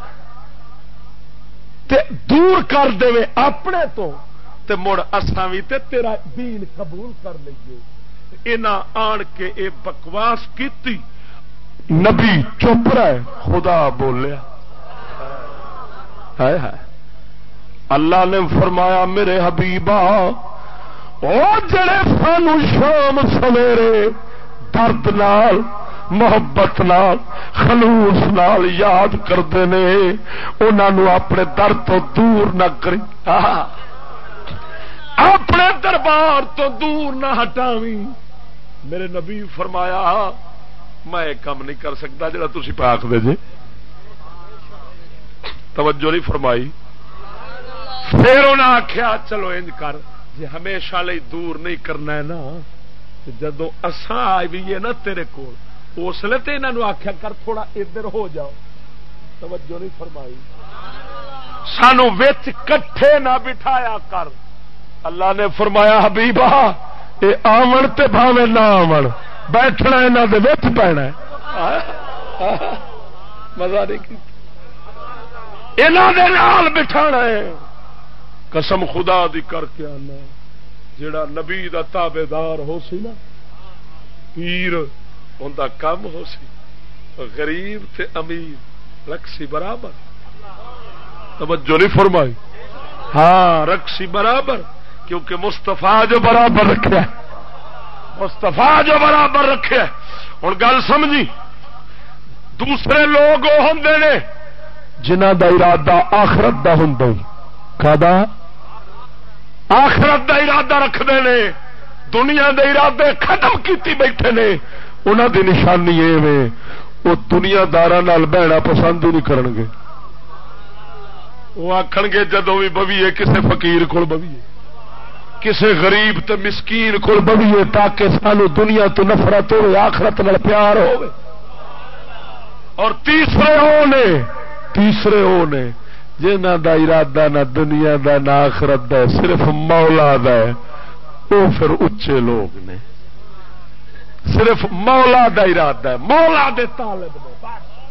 تے دور کر دیویں اپنے تو تے مڑ اساں وی تے تیرا دین قبول کر لئیے انہاں آن کے اے بکواس کیتی نبی چپ رہے خدا بولیا ہائے ہائے اللہ نے فرمایا میرے حبیبا او جڑے سانو شام سویرے درد نال محبت نال خلوص نال یاد کرتے نے انہاں نو اپنے در تو دور نہ کری اپنے دربار تو دور نہ ہٹاویں میرے نبی فرمایا میں ایک کام نہیں کر سکتا جڑا تسی پاک دے جے توجہ نہیں فرمائی پھر انہاں آکھیا چلو انج کر جے ہمیشہ لئی دور نہیں کرنا ہے نا جدوں اساں آئیے نا تیرے کول اس لیے تے انہاں نو آکھیا کر تھوڑا ادھر ہو جاؤ توجہ نہیں فرمائی سانو وچ کٹھے نہ بٹھایا کر اللہ نے فرمایا حبیبا اے آون تے بھاویں نہ آون بیٹھنا انہاں دے وچ پینا ہے مزہ نہیں کیتا انہاں دے نال بٹھانا ہے قسم خدا دی کر کے آنا جڑا نبی دا تابعدار ہو سی نا پیر اوندا کم ہو سی غریب تے امیر رکسی برابر توجہ نہیں فرمائی ہاں رکسی برابر کیونکہ مصطفیٰ جو برابر رکھے مصطفیٰ جو برابر رکھے ہن گل سمجھی دوسرے لوگ وہ ہوندے نے جنہ دا ارادہ آخرت دا ہوندا کدا آخرت دا ارادہ رکھتے ہیں، دنیا دے ارادے ختم کیتی بیٹھے نے. انہاں دی نشانی اے وہ دنیا داراں نال بہنا پسند ہی نہیں کرن گے. وہ آکھن گے جدوں بھی بویے کسے فقیر کول بویے، کسے غریب تے مسکین کول بویے تاکہ سانو دنیا تو نفرت ہوے آخرت نال پیار ہوے. اور تیسرے او نے جنہاں دا ارادہ نہ دنیا دا نہ آخرت دا صرف مولا دا ہے، وہ پھر اچے لوگ نے. صرف مولا دا ارادہ ہے، مولا دے طالب نے.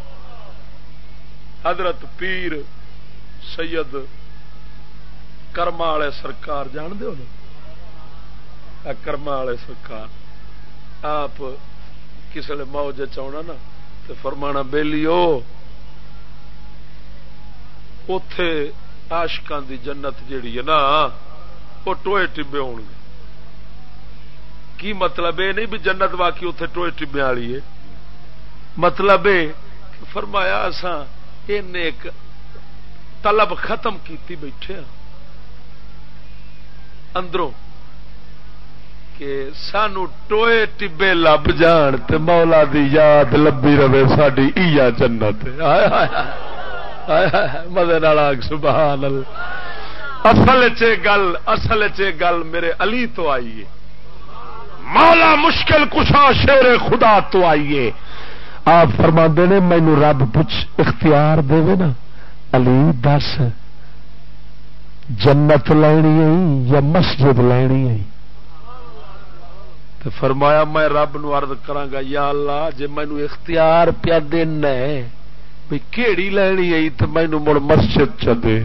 حضرت پیر سید کرما والے سرکار جان دے ہو نا، کرما والے سرکار آپ کسی نے موج چاہنا نا تو فرمانا بیلیو اتے عاشقاں دی جنت جیڑی ہے نا وہ ٹوئے ٹبے ہون گے. کی مطلب یہ نہیں بھی جنت واقعی اتے ٹوئے ٹبے والی ہے، مطلب کہ فرمایا اساں ایک طلب ختم کیتی بیٹھے ہاں اندروں کہ سانو ٹوئے ٹبے لب جان تے مولا دی یاد لبی رہے ساڈی ایہ جنت. مزے نال سبحان اللہ. اصل گل میرے علی تو آئیے، مولا مشکل کشا شیر خدا تو آئیے. آپ فرماندے نے مینوں رب پوچھ اختیار دے نا علی دس جنت لینی ہے یا مسجد لینی ہے؟ تو فرمایا میں رب نو عرض کراں گا یا اللہ جے مینوں اختیار پیا دینا ہے بھئی کیڑی لینی ہے تو مینوں مڑ مسجد چ دے.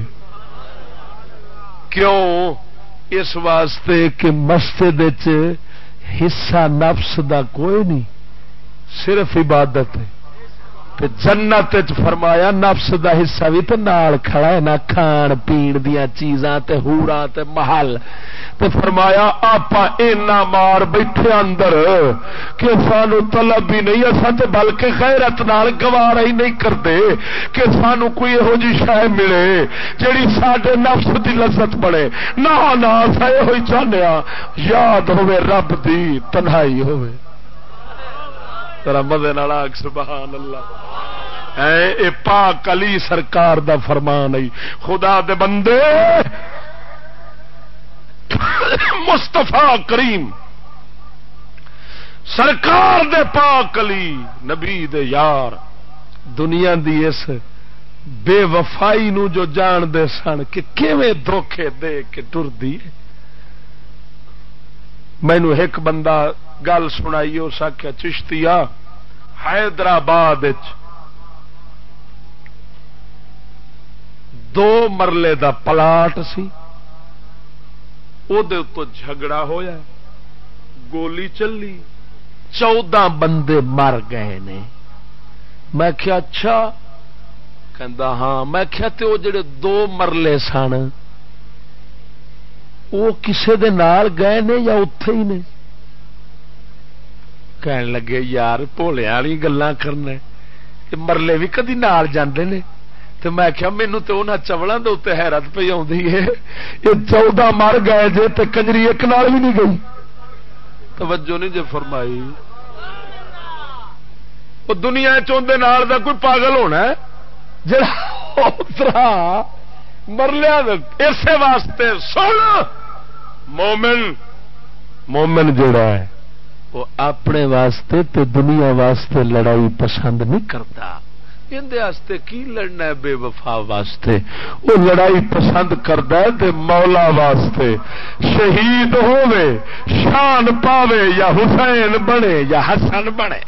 کیوں؟ اس واسطے کہ مسجد وچ حصہ نفس دا کوئی نہیں، صرف عبادت ہے. جنت فرمایا نفس دا حصہ بھی تو نال کھڑا ہے، نہ کھان پین دیا چیزاں تے ہوراں تے محل. تے فرمایا آپا اینا مار بیٹھے اندر کہ سانو طلب بھی نہیں، اساں تے بلکہ غیرت نال گوارا ہی نہیں کرتے کہ سانو کوئی یہو جی شے ملے جیڑی ساڈے نفس دی لذت بنے. نہ اساں یہ ہوئی چاہنے یاد ہوے رب دی تنہائی ہوے. ذرا مزے نال آکھ سبحان اللہ. اے پاک علی سرکار دا فرمان ہے. خدا دے بندے مصطفیٰ کریم سرکار دے پاک علی نبی دے یار دنیا دی اس بے وفائی نو جو جان دے سن کہ کیویں دھوکے دے کے ٹردی. مینوں ایک بندہ گل سنائی، اس آخیا چشتیا حیدرآباد 2 مرلے دا پلاٹ سی، او دے تو جھگڑا ہویا، گولی چلی، 14 بندے مر گئے نے. میں کیا اچھا؟ کہندا ہاں. میں کیا تے او جڑے 2 مرلے سن وہ کسے دے نال گئے نے یا اتے ہی نے؟ کہن لگے یار بھولیا والی گلاں کرنا کہ مرلے بھی کدی نال جاندے نے. تو میں کیا مینوں تے انہاں چولاں دے اوتے حیرت پئی آوندی ہے، یہ 14 مر گئے جے تے کنجری ایک نال بھی نہیں گئی. توجہ نہیں جے فرمائی. وہ دنیا چوندے نال دا کوئی پاگل ہونا ہے جڑا اترا مرلیاں دے. اسے واسطے سن مومن جڑا ہے وہ اپنے واسطے تے دنیا واسطے لڑائی پسند نہیں کرتا. اندے واسطے کی لڑنا ہے؟ بے وفا واسطے وہ لڑائی پسند کرتا ہے تے مولا واسطے. شہید ہوے شان پاوے یا حسین بنے یا حسن بنے،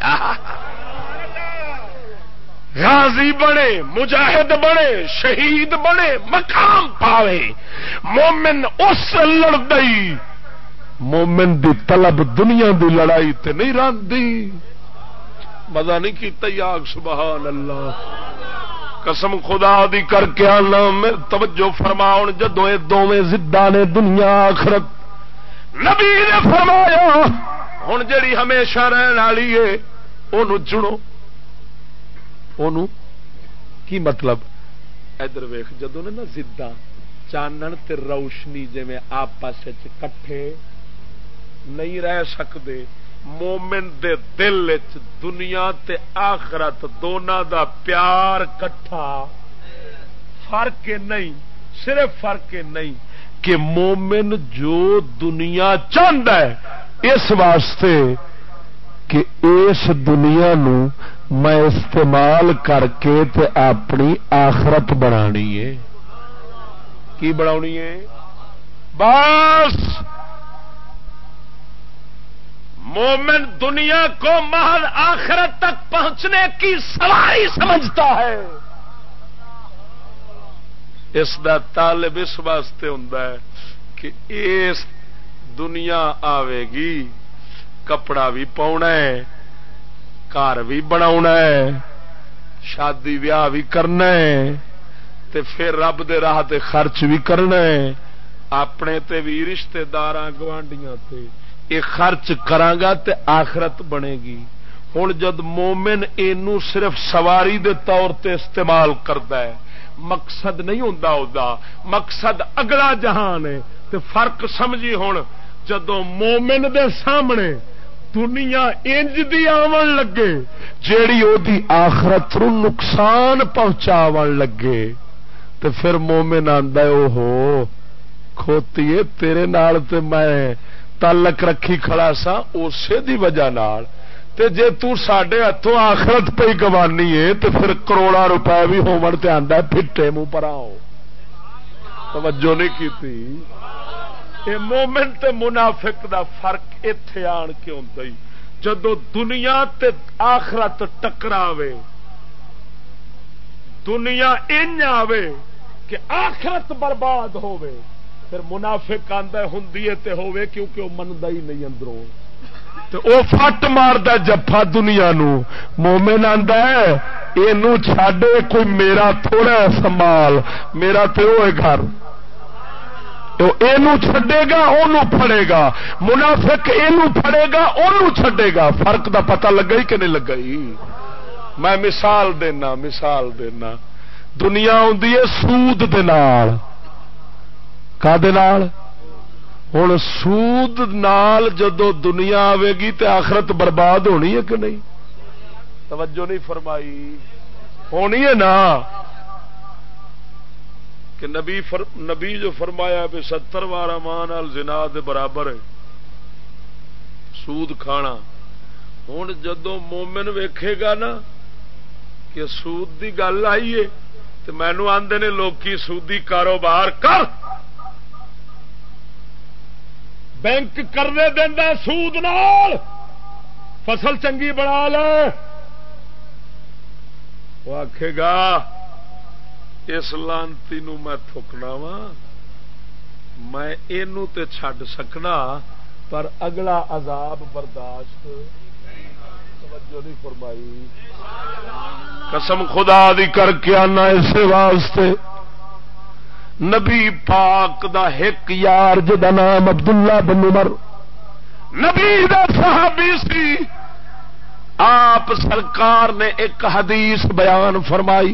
غازی بنے، مجاہد بنے، شہید بنے، مقام پاوے، مومن اس لڑدئی. مومن دی طلب دنیا دی لڑائی تے نہیں راندی. مزہ نہیں کیتا یا سبحان اللہ. قسم خدا دی کر کے آنا توجہ فرماؤ. جدوں اے دوویں ضداں نے دنیا آخرت، نبی نے فرمایا ہن جڑی ہمیشہ رہن والی ہے اونوں چنو. انہوں کی مطلب ادھر ویخ جدوں نے نا زدہ چانن تے روشنی جویں آپس وچ کٹھے نہیں رہ سکتے مومن دے دل وچ دنیا تے آخرت دونوں دا پیار کٹھا فرق نہیں صرف فرق نہیں کہ مومن جو دنیا چاہتا ہے اس واسطے کہ اس دنیا نو میں استعمال کر کے تے اپنی آخرت بنانی ہے کی بنانی ہے بس مومن دنیا کو محض آخرت تک پہنچنے کی سواری سمجھتا ہے اس دا طالب اس واسطے ہوندا ہے کہ اس دنیا آوے گی کپڑا بھی پاؤنا ہے گھر بھی بناونا ہے شادی بیاہ بھی کرنا ہے تے پھر رب دے راہ تے خرچ بھی کرنا ہے اپنے تے بھی رشتے داراں گوانڈیاں تے یہ خرچ کرانگا تے آخرت بنے گی ہن جد مومن اینو صرف سواری دے طور تے استعمال کردا ہے مقصد نہیں ہوندا اودا مقصد اگلا جہان ہے تے فرق سمجھی ہن جدوں مومن دے سامنے دنیا انج دی آون لگے جیڑی او دی آخرت نو نقصان پہنچاون لگے تے پھر مومن آندا ہے اوہو کھوتیے تیرے نال تے میں تعلق رکھی کھڑا سا اسی دی وجہ نال تے جے تو ساڈے ہتھوں آخرت پہ گوانی ہے تے پھر کروڑا روپے بھی ہون تے آندا ہے پھٹے منہ پر آؤ توجہ نہیں کیتی اے مومن تے منافق دا فرق ایتھے آن کے ہوندا ہی جدوں دنیا تے آخرت ٹکراوے دنیا ان آوے کہ آخرت برباد ہووے پھر منافق آندا ہوندی ہے تے ہووے کیونکہ وہ مندا ہی نہیں اندروں تے او فٹ ماردا جفا دنیا نو مومن آندا ہے اینو چھڈے کوئی میرا تھوڑا سنبھال میرا تے اوے گھر تو اینو چھڈے گا اونوں پھڑے گا منافق اینو پھڑے گا اونوں چھڈے گا فرق دا پتہ لگا ہی کہ نہیں لگا ہی میں مثال دینا دنیا ہوندی ہے سود دے نال کا دے نال ہن سود نال جدوں دنیا آوے گی تے آخرت برباد ہونی ہے کہ نہیں توجہ نہیں فرمائی ہونی ہے نا کہ نبی جو فرمایا بھی 70 وار ماں نال زنا دے برابر ہے سود کھانا ہن جدوں مومن ویکھے گا نا کہ سود دی گل آئی ہے تو مینو آندے نے لوکی سودی کاروبار کر بینک کرنے دینا سود نال فصل چنگی بنا لے وہ آکھے گا اس لانتی نو میں تھکنا وا میں اینو تے چھڈ سکنا پر اگلا عذاب برداشت توجہ نہیں فرمائی قسم خدا دی کر کے آنا اسے واسطے نبی پاک دا ایک یار جدا نام عبداللہ بن عمر نبی دا صحابی سی آپ سرکار نے ایک حدیث بیان فرمائی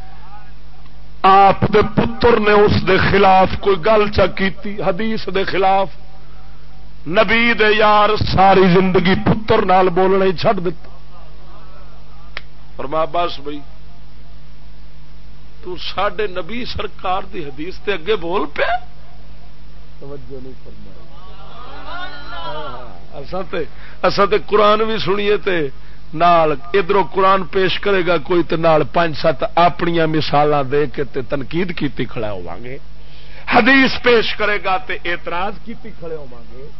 آپ دے پتر نے اس دے خلاف کوئی گل چا کیتی حدیث دے خلاف نبی دے یار ساری زندگی پتر نال بولنا ہی چھڈ دیتا فرمایا بس بھائی تو ساڈے نبی سرکار دی حدیث تے اگے بول پیا توجہ نہیں فرمائی اساں تے قرآن بھی سنیے تے نال ادھروں قرآن پیش کرے گا کوئی تے نال 5-7 اپنیاں مثالاں دے کے تے تنقید کیتی کھڑا ہوواں گے حدیث پیش کرے گا تے اعتراض کیتی کھڑے ہوواں گے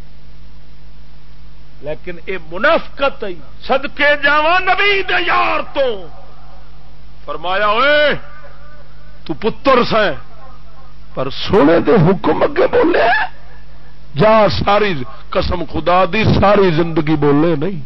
لیکن اے منافقت ہے صدقے جاواں نبی دے یار تو فرمایا اوئے تو پتر سیں پر سونے دے حکم اگے بولے جا ساری قسم خدا دی ساری زندگی بولے نہیں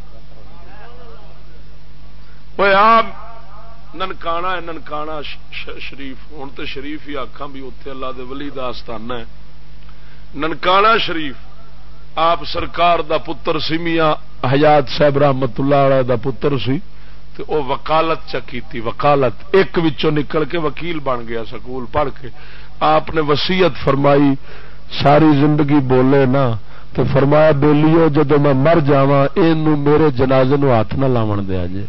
اوئے آپ ننکانا ہے ننکانا شریف ہن تے شریف ہی آکھاں بھی اوتھے اللہ دے ولی دا آستانہ ہے ننکانا شریف آپ سرکار دا پتر سی میاں حیات صاحب رحمت اللہ علیہ دا پتر سی تو وہ وکالت چکیتی وکالت ایک وچوں نکل کے وکیل بن گیا سکول پڑھ کے. آپ نے وصیت فرمائی ساری زندگی بولے نا تو فرمایا بیلیو جدو میں مر جاواں اینو میرے جنازے نو ہاتھ نہ لاون دیا جے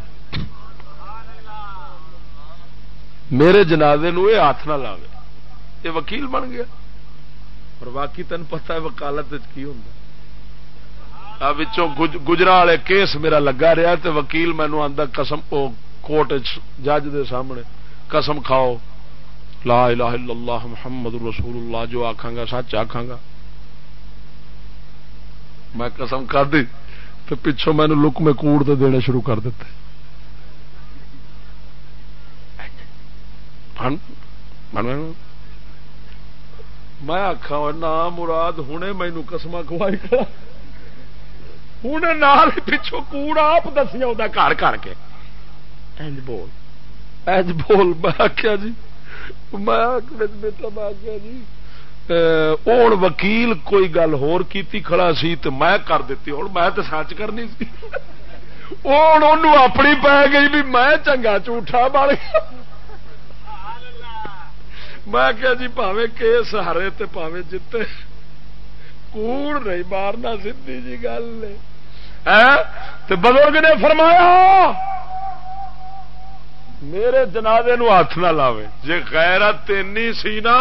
میرے جنازے نو یہ ہاتھ نہ لاوے. یہ وکیل بن گیا. اور باقی تین پتا ہے وکالت کی ہوندا گجرا والے کیس میرا لگا رہا تے وکیل مینو آندا قسم او کوٹ جج دے سامنے قسم کھاؤ لا الہ الا اللہ محمد رسول اللہ جو آکھاں گا سچ آکھاں گا. میں قسم کر دی تو پچھوں مینو لک میں کوڑ تے دینے شروع کر دیتے. میں آخا نا مراد ہوں مینو قسم کھوائی کھڑا ہوں نال پچھوں کوڑا آپ دسیا وہ گھر کر کے اینج بول میں آخیا جی بیٹا میں آخیا جی ہوں وکیل کوئی گل ہور کیتی کھڑا سی تو میں کر دیتی ہوں میں تو سچ کرنی سی ہوں اپنی پی گئی بھی میں چنگا جھوٹا بن گیا. میں کیا جی پاوے کیس ہارے تے پاوے جیتے کوڑ نہیں مارنا سیدھی جی گل تے بزرگ نے فرمایا میرے جنازے نو ہاتھ نہ لاوے. جے غیرت اینی سی نا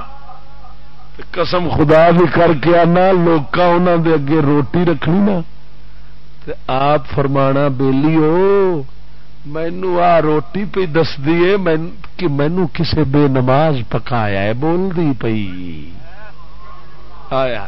قسم خدا بھی کر کے آنا لوکاں انہاں دے اگے روٹی رکھنی نا تے آپ فرمانا بیلیو مینو آ روٹی پہ دس دیے کہ مینو کسے بے نماز پکایا ہے بول دی پئی آیا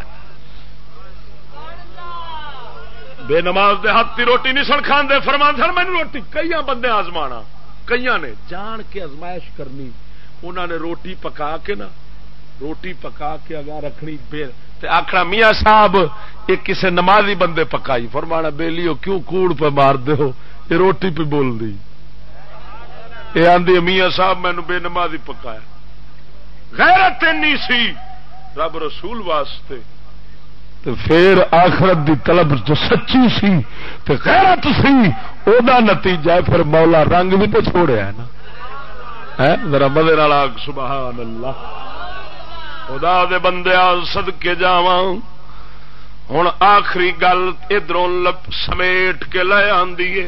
بے نماز دے ہاتھ کی روٹی نہیں سن کھان دے فرمان سن مینو روٹی کئی بندے آزمانا کئی نے جان کے ازمائش کرنی انہوں نے روٹی پکا کے نا روٹی پکا کے اگا رکھنی تے آخنا میاں صاحب یہ کسے نمازی بندے پکائی فرمانا بیلیو کیوں کوڑ پہ مار دے ہو یہ روٹی پہ بول دی یہ آندی میاں صاحب مینو بے نمازی پکایا. غیرت نہیں سی رب رسول واسطے تو پھر آخرت دی طلب جو سچی سی تو غیرت سی او دا نتیجہ پھر مولا رنگ بھی تو چھوڑیا ہے نا. ذرا مدے نال سبحان اللہ. خدا دے بندے صدقے جاواں ہن آخری گل ادھروں سمیٹ کے لے آندی ہے.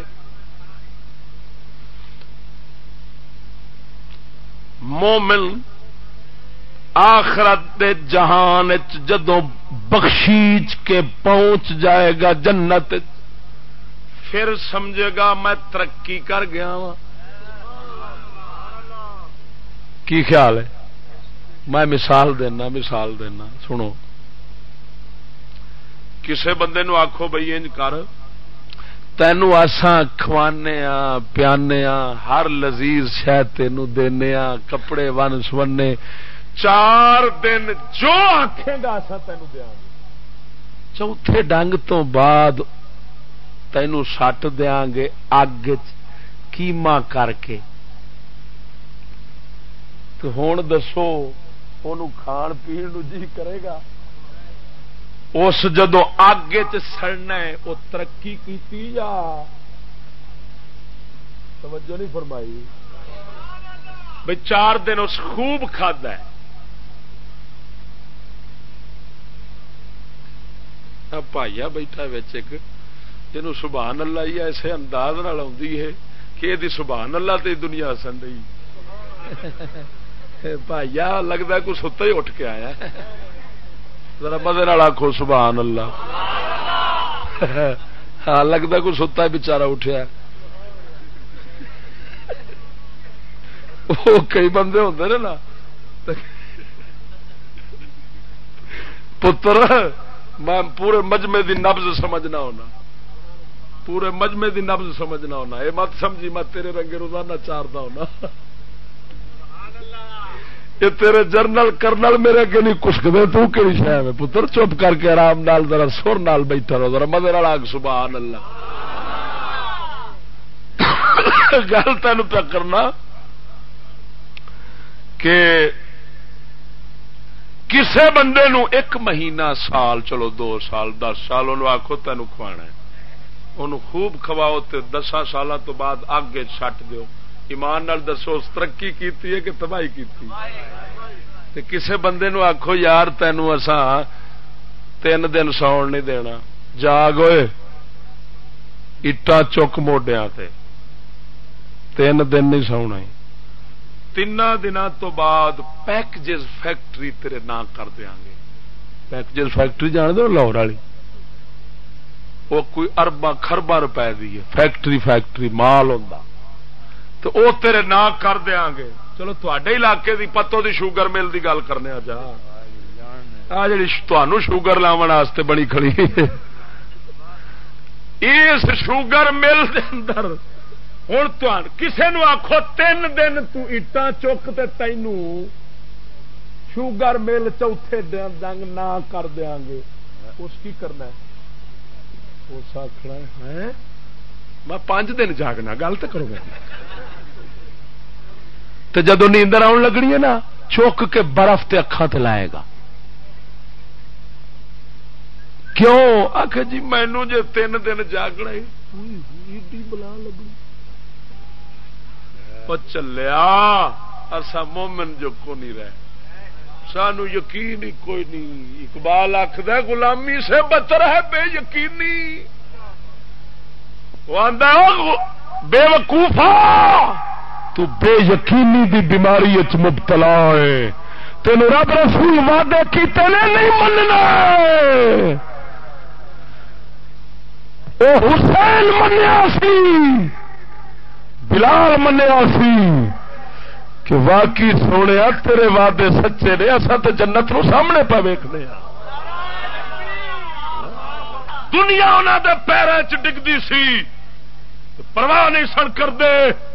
مومن آخرت دے جہان جدوں بخشیج کے پہنچ جائے گا جنت پھر سمجھے گا میں ترقی کر گیا ہوں. کی خیال ہے؟ میں مثال دینا سنو. کسے بندے نو آکھو بھئی انج کر تینو آساں کھوانے پیانے ہر لذیذ شہ تینو دینے کپڑے ون سونے 4 دن جو آکھے گا آساں تینو دیاں گے. چوتھے ڈنگ تو بعد تینو سٹ دیاں گے اگ کیما کر کے. تو ہن دسو اونوں کھان پین نو جی کرے گا؟ اس جدو اگ سڑنا ہے وہ ترقی کیتی یا توجہ نہیں فرمائی بھائی 4 دن اس خوب کھادا ہے. بھائیا بیٹھا ایک جنوں سبحان اللہ ہی ایسے انداز نال آندی ہے کہ یہ سبحان اللہ تے دنیا ہسن رہی. بھائیا لگتا ہے کوئی ستا ہی اٹھ کے آیا. ذرا مدے نال آکھو سبحان اللہ. ہاں لگتا کوئی ستا ہے بچارا اٹھیا. وہ کئی بندے ہوندے نے نا پتر میں پورے مجمے دی نبض سمجھنا ہونا پورے مجمے دی نبض سمجھنا ہونا. یہ مت سمجھی میں تیرے رنگے روزانہ چاردا ہونا. یہ تیرے جرنل کرنل میرے اگے نہیں کسکدے تو کہڑی شے میں پتر چپ کر کے آرام نال ذرا سر نال بیٹھا رہو. ذرا مدے نال آکھ سبحان اللہ. گل تینوں پیا کرنا کہ کسے بندے نو 1 مہینہ سال چلو 2 سال 10 سال انہوں آخو تینوں کھوانا ہے انہوں خوب کھواؤ تے 10 سال تو بعد اگ سٹ دیو. ایمان نال دسو اس ترقی کیتی ہے کہ تباہی کیتی؟ تے کسے بندے نو آکھو یار تینوں اساں 3 دن سون نہیں دینا، جاگ ہوئے اٹا چک موڈیاں تے 3 دن نہیں سونا. 3 دنوں تو بعد پیکجز فیکٹری تیرے نام کر دیاں گے. پیکجز فیکٹری جان دو لاہور والی، وہ کوئی ارباں خرباں روپے دی ہے فیکٹری مال ہوندا، تو او تیرے نام کر دیاں گے. چلو تواڈے علاقے دی پتو دی شوگر مل دی گل کرنے آ جا آ جڑی تانوں شوگر لاون واسطے بنی کھڑی اس شوگر مل دے اندر ہن تہاں کسے نو آکھو 3 دن تو اٹاں چک تے تینوں شوگر مل چوتھے دنگ نہ کر دیاں گے، اس کی کرنا ہے؟ اس آخنا ہے میں 5 دن جاگنا. گل تو کرو گے تو جدو نیندر آن لگنی ہے نا چک کے برف تے اکھاں تے لائے گا. کیوں آخ جی مینو جے 3 دن جاگنا ایڈی بلا لگنی چلیا اسا مومن جو کو نہیں رہے سانو یقین ہی کوئی نہیں. اقبال آخد غلامی سے بدتر ہے بے یقینی. وہ آندا بے وقوفا تو بے یقینی دی بیماری مبتلا ہے، تین رب رسول وعدے کیتے نے نہیں مننا. او حسین منیا سی، بلال منیا سی کہ واقعی سونے تیرے وعدے سچے نے، اصا تو جنت نو سامنے پہ ویکھنے ہاں. دنیا انہوں دے پیروں چ ڈگدی سی پرواہ نہیں سن کردے،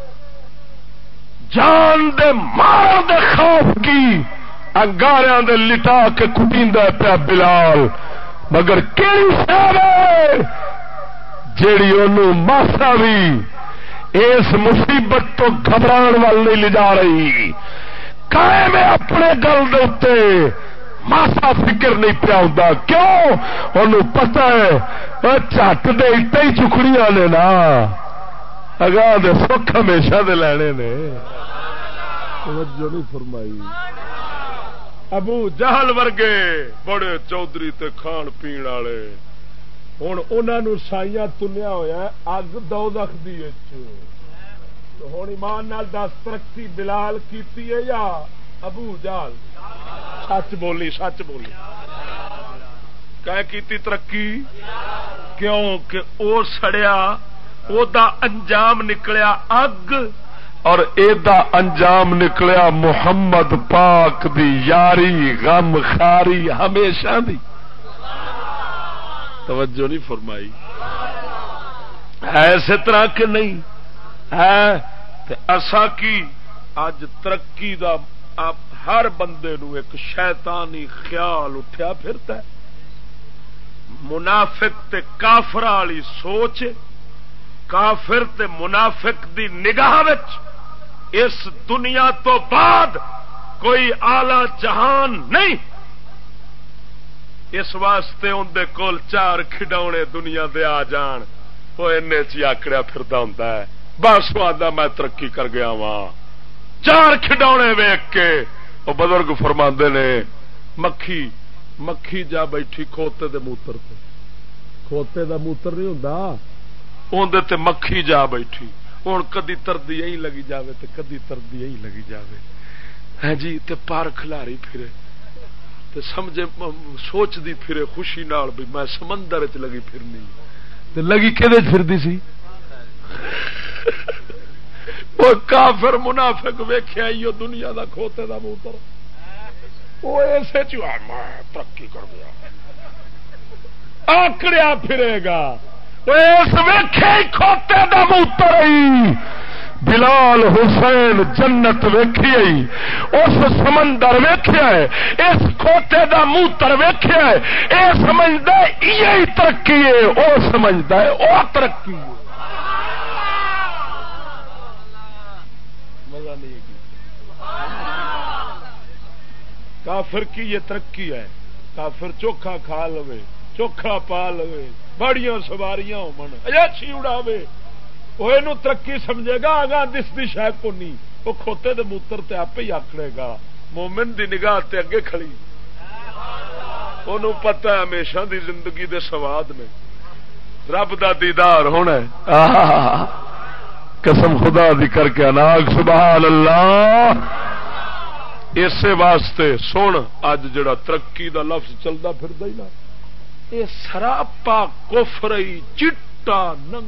جان دے مار دے خوف کی انگاریاں دے لٹا کے کٹیندا پیا بلال. مگر کیڑی شے جیڑی انہوں ماسا بھی اس مصیبت تو گھبران وال نہیں لے جا رہی، قائم اپنے گل دے اوتے ماسا فکر نہیں پیا ہوندا. کیوں؟ انہوں پتہ ہے جٹ دے اٹے ہی چکڑیاں نے نا، اگاں دے سکھ ہمیشہ دے لینے نے. توجہ نہیں فرمائی. ابو جہل ورگے بڑے چودھری تے کھان پین والے ہوں انہوں سائیاں تنیا ہوا اگ دوزخ دی ہوں ایمان نال دس ترقی بلال کیتی ہے یا ابو جہل؟ سچ بولی سچ بولی کہ کیتی ترقی. کیوں کہ او سڑیا او دا انجام نکلیا اگ اور اے دا انجام نکلیا محمد پاک دی یاری غم خاری ہمیشہ دی. توجہ نہیں فرمائی. ایسے طرح کہ نہیں ہے اسا کی اج ترقی دا ہر بندے نو ایک شیطانی خیال اٹھیا پھرتا ہے. منافق تے کافر والی سوچ، کافر تے منافق دی نگاہ وچ اس دنیا تو بعد کوئی آلہ جہان نہیں. اس واسطے اندر کول 4 کھڈونے دنیا دے آ جان وہ انے چ آکڑیا پھردا ہوندا ہے. بس آدھا میں ترقی کر گیا وا. 4 کھڈونے ویکھ کے وہ بزرگ فرماندے نے مکھی جا بیٹھی کھوتے دے موتر تے. کھوتے دا موتر نہیں ہوندا اندر تے مکھی جا بیٹھی. ہوں کدی تردی یہی لگی جاوے تے کدی تردی یہی لگی جاوے. ہاں جی تے پار کھلاری پھرے تے سمجھے سوچ دی پھرے خوشی نال بھی میں سمندر چ لگی پھرنی. تے لگی کدے پھردی سی؟ وہ کافر منافق ویکھیا ایو دنیا دا کھوتے دا موتر وہ ایسے چا میں ترقی کر گیا آکڑیا پھرے گا. اس ویکھے کھوتے دا موتر ہی بلال حسین جنت ویکھی اس سمندر ویکھیا ہے اس کھوتے دا موتر ویکھیا ہے. اے سمجھدا یہ ترقی ہے او سمجھدا ہے او ترقی ہے. مزہ نہیں ہے. کافر کی یہ ترقی ہے. کافر چوکھا کھا لوے چوکھا پا لوے بڑیاں سواریاں ہوچھی اڑاوے وہ ترقی سمجھے گا آگاہ دستی شاید کو نہیں وہ کھوتے دے موتر تے آپ ہی آکڑے گا مومن دی نگاہ تے اگے کھڑی انہوں پتہ ہے ہمیشہ دی زندگی دے سواد نے رب دا دیدار ہونا ہے قسم خدا دی کر کے اناگ سبحان اللہ اسے واسطے سن اج جڑا ترقی دا لفظ چلدا پھردا ہی نا یہ سراپا کفر چٹا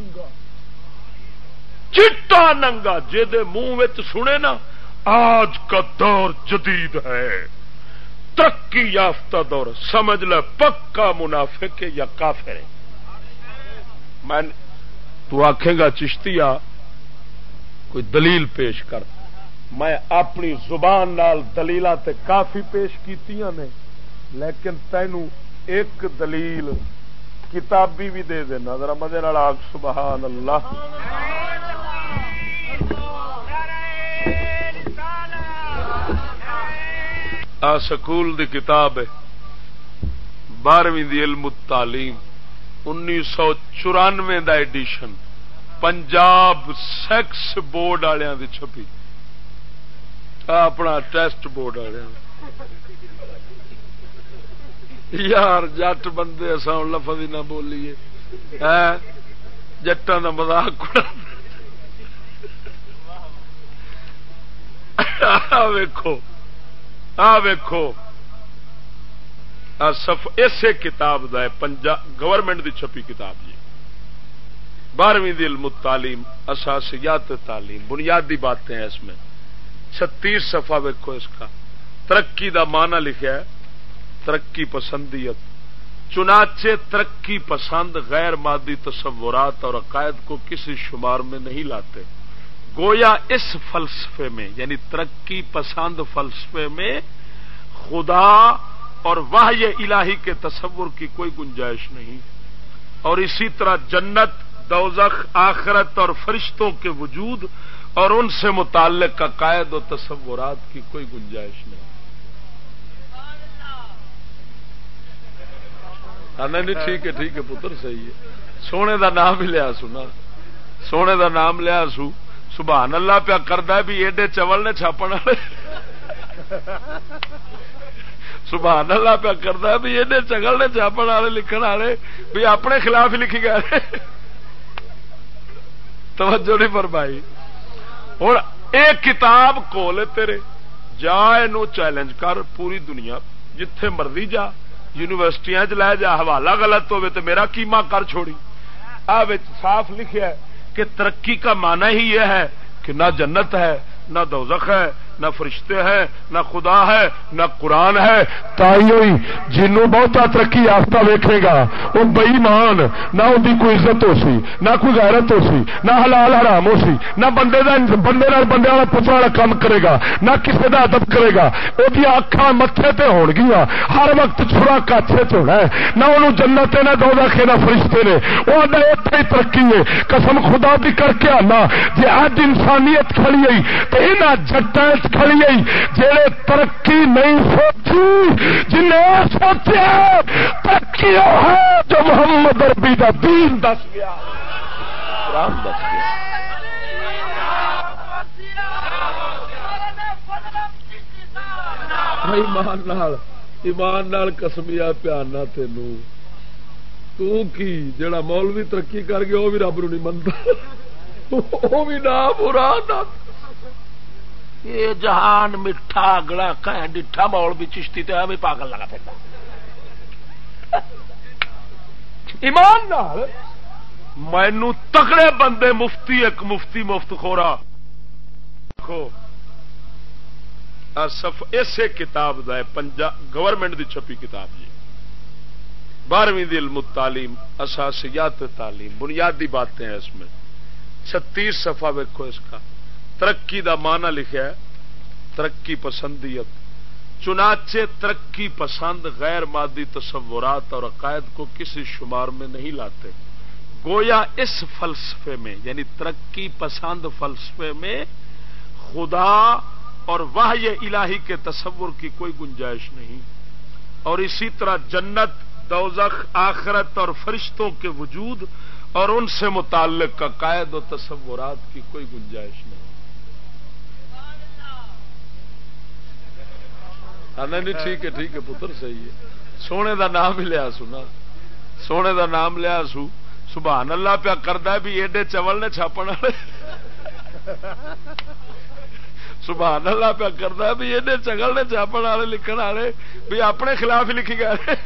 ننگا جے منہ وچ سنے نا آج کا دور جدید ہے ترقی یافتہ دور سمجھ لے پکا منافق ہے یا کافر ہے میں تو آکھے گا چشتیا کوئی دلیل پیش کر میں اپنی زبان نال دلیلاں تے کافی پیش کیتیاں نے لیکن تینوں ایک دلیل کتابی بھی دے دینا ذرا مزے نال آگ سبحان اللہ سکول دی کتاب ہے 12ویں دی علم التعلیم 1994 دا ایڈیشن پنجاب سیکس بورڈ والوں دی چھپی اپنا ٹیسٹ بورڈ والوں یار جٹ بندے اصا لفظ ہی نہ بولیے جٹاں دا مذاق ویکھو ویکھو اسے کتاب دا ہے گورنمنٹ دی چھپی کتاب جی 12ویں دی علم التعلیم اساسیات تعلیم بنیادی باتیں ہیں اس میں 36 صفحہ ویکھو اس کا ترقی دا معنی لکھا ہے ترقی پسندیت چنانچہ ترقی پسند غیر مادی تصورات اور عقائد کو کسی شمار میں نہیں لاتے گویا اس فلسفے میں یعنی ترقی پسند فلسفے میں خدا اور وحی الہی کے تصور کی کوئی گنجائش نہیں اور اسی طرح جنت دوزخ آخرت اور فرشتوں کے وجود اور ان سے متعلق عقائد و تصورات کی کوئی گنجائش نہیں نہیں ٹھیک ہے پتر صحیح ہے سونے دا نام ہی لیا سنا سونے دا نام لیا سو سبحان اللہ پیا کردا ہے بھی ایڈے چول نے چھاپن والے سبحان اللہ پیا کردا ہے بھی ایڈے چگل نے چھاپن والے لکھن والے بھی اپنے خلاف ہی لکھی گئے توجہ نہیں فرمائی ہوں ایک کتاب کول تیرے جا اینو چیلنج کر پوری دنیا جتھے مرضی جا یونیورسٹیاں لے جا حوالہ غلط ہوئے تو میرا کیما کر چھوڑی صاف لکھا ہے کہ ترقی کا معنی ہی یہ ہے کہ نہ جنت ہے نہ دوزخ ہے نہ فرشتے ہیں نہ خدا ہے نہ قرآن ہے تائیوئی جنوں بہتا ترقی یافتہ ویکھے گا وہ بے ایمان نہ ان کی کوئی عزت ہو سی نہ کوئی غیرت ہو سی نہ حلال حرام ہو سی نہ بندے والا پتر والا کام کرے گا نہ کسی کا ادب کرے گا وہ اکھاں متھے تے ہون گیا ہر وقت چھڑا کاچے تے ہونا ہے نہ انہوں جنت ہے نہ دوزخ ہے نہ فرشتے نے وہ اتنے ہی ترقی ہے قسم خدا بھی کر کے آنا جی اج انسانیت کھڑی آئی تو یہاں جٹاں کھڑی آئی جہے ترقی نہیں سوچی جنہیں سوچا ترقی ہے جو محمد عربی کا دین دس گیا قرآن دس گیا ایمان نال قسمیا پیانا تینوں تو کی جڑا مولوی ترقی کر گیا وہ بھی رب نو نہیں منتا وہ بھی نہ برا نہ یہ جہان میٹھا اگلا کہیں ڈٹھا مولوی چشتی تے ہمیں پاگل لگا پھرتا ایمان نال مینوں تکڑے بندے مفتی ایک مفتی مفت خورا اسے کتاب دا ہے گورنمنٹ دی چھپی کتاب جی 12ویں دی علم التعلیم اساسیات تعلیم بنیادی باتیں ہیں اس میں 36 صفحہ ویکھو اس کا ترقی دا معنی لکھا ہے ترقی پسندیت چنانچہ ترقی پسند غیر مادی تصورات اور عقائد کو کسی شمار میں نہیں لاتے گویا اس فلسفے میں یعنی ترقی پسند فلسفے میں خدا اور وحی الہی کے تصور کی کوئی گنجائش نہیں اور اسی طرح جنت دوزخ آخرت اور فرشتوں کے وجود اور ان سے متعلق عقائد و تصورات کی کوئی گنجائش نہیں. نہیں ٹھیک ہے پتر صحیح ہے. سونے دا نام ہی لیا سنا, سونے دا نام لیا سو. سبحان اللہ پیا کردا بھی ایڈے چول نے چھاپن والے. سبحان اللہ پیا کردا بھی ایڈے چگل نے چھاپن والے لکھن والے بھی اپنے خلاف ہی لکھی گئے.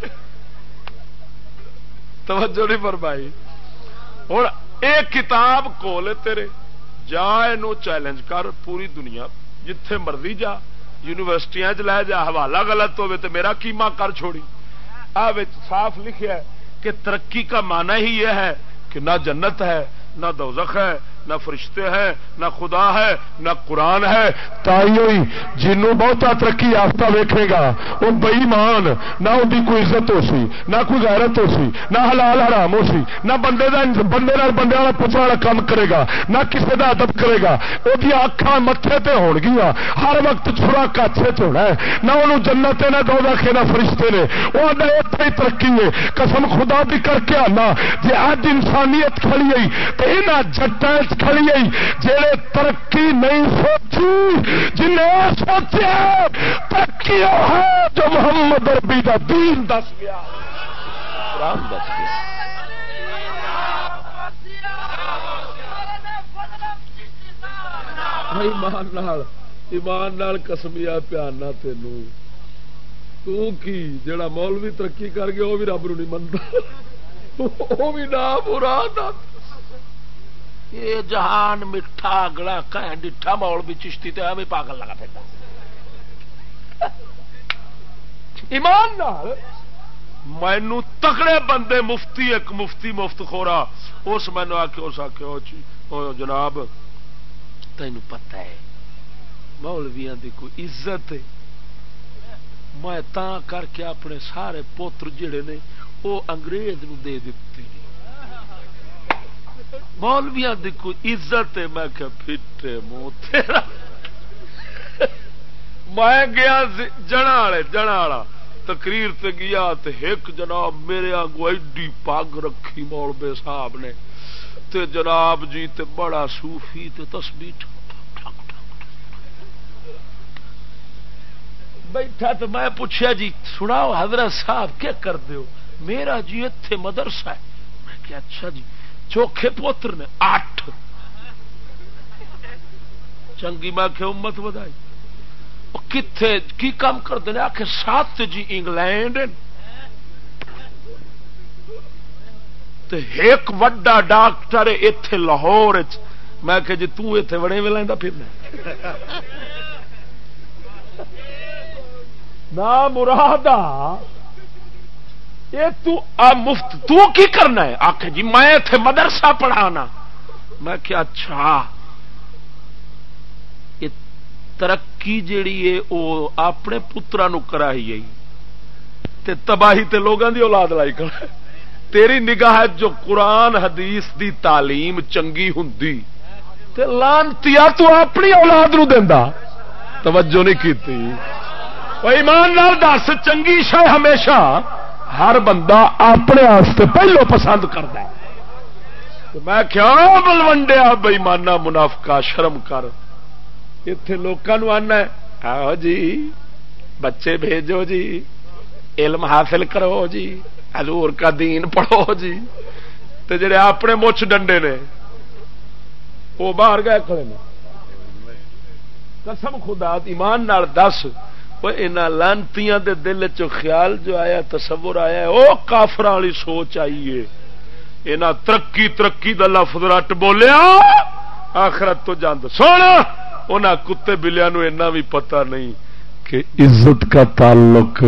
توجہ نہیں فرمائی. ہوں ایک کتاب کول تیرے جا اینو چیلنج کر پوری دنیا جتھے مرضی جا, یونیورسٹیاں چ لے جا, حوالہ غلط ہوئے تو میرا کیما کر چھوڑی. صاف لکھا ہے کہ ترقی کا معنی ہی یہ ہے کہ نہ جنت ہے, نہ دوزخ ہے, نہ فرشتے ہیں, نہ خدا ہے, نہ قرآن ہے. تائیوں جنوں بہتا ترقی یافتہ ویکھے گا وہ بے ایمان, نہ ان کی کوئی عزت ہو سی, نہ کوئی غیرت ہو سی, نہ حلال حرام ہو سی, نہ بندے والا پوچھنے والا کام کرے گا, نہ کسی کا ادب کرے گا. وہ اکھاں متھے تے ہون گیا, ہر وقت چھڑا کاچے چ ہونا ہے. نہ انہوں جنت ہے, نہ دوزخ ہے, نہ فرشتے نے. وہ اتنے ہی ترقی ہے. قسم خدا بھی کر کے آنا جی اج انسانیت کھڑی آئی تو یہاں جٹاں کھڑی آئی جہے ترقی نہیں سوچی, جنہیں سوچا ترقی ہے جو محمد عربی کا دین دس گیا, قرآن دس گیا. ایمان نال قسمیا پیانا تینوں تو کی جڑا مولوی ترقی کر گیا وہ بھی رب نو نہیں منتا, وہ بھی نہ مراد. یہ جہان میٹھا اگلا کہیں ڈٹھا مولوی چشتی تے ہمیں پاگل لگا پھرتا. ایمان نال مینوں تکڑے بندے مفتی ایک مفتی مفت خورا اس مینوں اس آخو جناب تینوں پتہ ہے مولویاں دی کوئی عزت ہے, میں تاں کر کے اپنے سارے پوتر جڑے نے وہ انگریز نو دے دیتی. مولویاں دی کوئی عزت ہے. میں کہ پھٹے منہ تیرا. میں گیا جنا والا تقریر تے گیا تے ایک جناب میرے آگو ایڈی پگ رکھی مولوی صاحب نے تے جناب جی تے بڑا صوفی تے تسبیح بیٹھا. تو میں پوچھا جی سناؤ حضرت صاحب کیا کر دیو؟ میرا جی اتنے مدرسہ ہے. میں کہ اچھا جی چوکھے پوتر نے 8 چنگی. میں کہ امت ودائی. کتنے کی کام کرتے ہیں؟ آخر 7 جی انگلینڈ ایک وڈا ڈاکٹر اتے لاہور. میں کہ جی تے وڑے میں لینا پھرنا نہ مرادا یہ مفت تو کی کرنا ہے؟ آخ جی میں اتنے مدرسہ پڑھانا. میں کیا اچھا یہ ترقی جیڑی ہے وہ اپنے پترا نو کرائی تے تباہی تے لوگاں دی اولاد لائی کر. تیری نگاہ جو قرآن حدیث دی تعلیم چنگی ہوندی تے لانتیا تو اپنی اولاد نو دیندا. توجہ نہیں کیتی. ایمان نال دس چنگی شے ہمیشہ ہر بندہ اپنے واسطے پہلو پسند کرتا ہے. میں کیا بلونڈیا بئی مانا منافقہ شرم کر. اتے لوگوں آنا آؤ جی بچے بھیجو جی علم حاصل کرو جی حضور کا دین پڑھو جی. تے جڑے اپنے مچھ ڈنڈے نے وہ باہر گئے کھڑے نے. قسم خدا ایمان نال دس لانتیاں دے دل چ خیال جو آیا تصور آیا وہ کافراں والی سوچ آئی ہے. انہاں ترقی دا لفظ رٹ بولیا آخرت تو جاند سونا. انہاں کتے بلیاں نو اینا بھی پتہ نہیں کہ عزت کا تعلق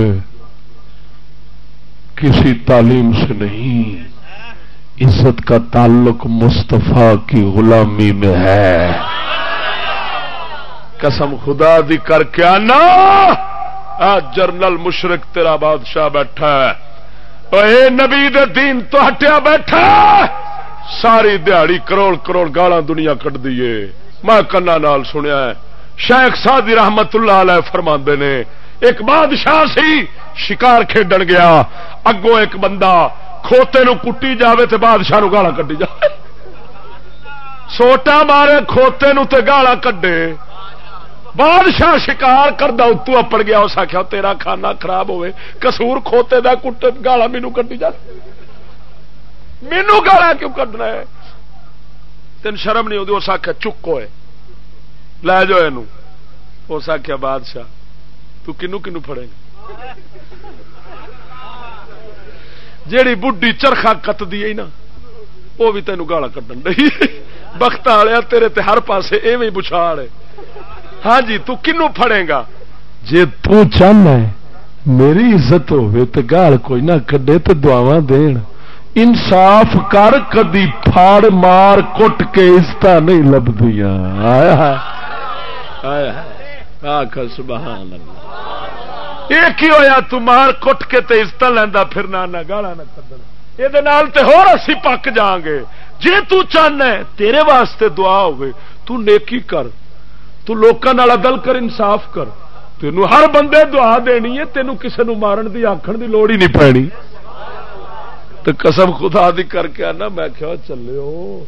کسی تعلیم سے نہیں, عزت کا تعلق مصطفیٰ کی غلامی میں ہے. قسم خدا دی کر کے آنا جرنل مشرق تیرا بادشاہ بیٹھا ہے, اے نبی دے دین تو ہٹیا بیٹھا, ساری دیہڑی کروڑ گالاں دنیا کٹ دیے. میں کنا نال سنیا ہے شیخ سعدی رحمت اللہ علیہ فرماندے نے ایک بادشاہ سی شکار کھیڈن گیا، اگوں ایک بندہ کھوتے نو کٹی جاوے تے بادشاہ نو گالاں کڈی جائے، سوٹا مارے کھوتے نو تے گالاں کڈے، بادشاہ شکار کردا اتو اپڑ گیا، اس آخیا تیرا کھانا خراب ہوئے، قصور کھوتے دا کٹے گالاں مینوں کڈی جا، مینوں گالاں کیوں کڈنا ہے، تین شرم نہیں ہوندی؟ اس آخیا چک ہوئے لے جاؤ اینو، اس آخیا بادشاہ تو کنو کنو پھڑے گا؟ جیڑی بڈھی چرخا کتدی ہے نا وہ بھی تینوں گالاں کڈن ڈئی، بخت والیا تیرے تے ہر پاسے ایویں بچھاڑ ہے، ہاں جی تو کنو پھڑے گا؟ جے تو چاہنا ہے میری عزت ہوے تے گال کوئی نہ کڈے تے دعاواں دین، انصاف کر، کدی پھاڑ مار کٹ کے عزت نہیں لبدیاں، آیا آیا آکھا سبحان اللہ، ایک ہی ہویا تو مار کٹ کے تے عزت لیندا پھرنا، نہ گالاں نہ کڈنا، یہ نال تے ہور اسی پک جاں گے۔ جے تو چاہنا ہے تیرے واسطے دعا ہوے، تو نیکی کر، تو لوکاں نال عدل کر، انصاف کر، تینوں ہر بندے دعا دینی ہے، تینوں کسے نو مارن دی آکھن دی لوڑ ہی نہیں پینی۔ تو قسم خدا دی کر کے آنا، میں کیا چلو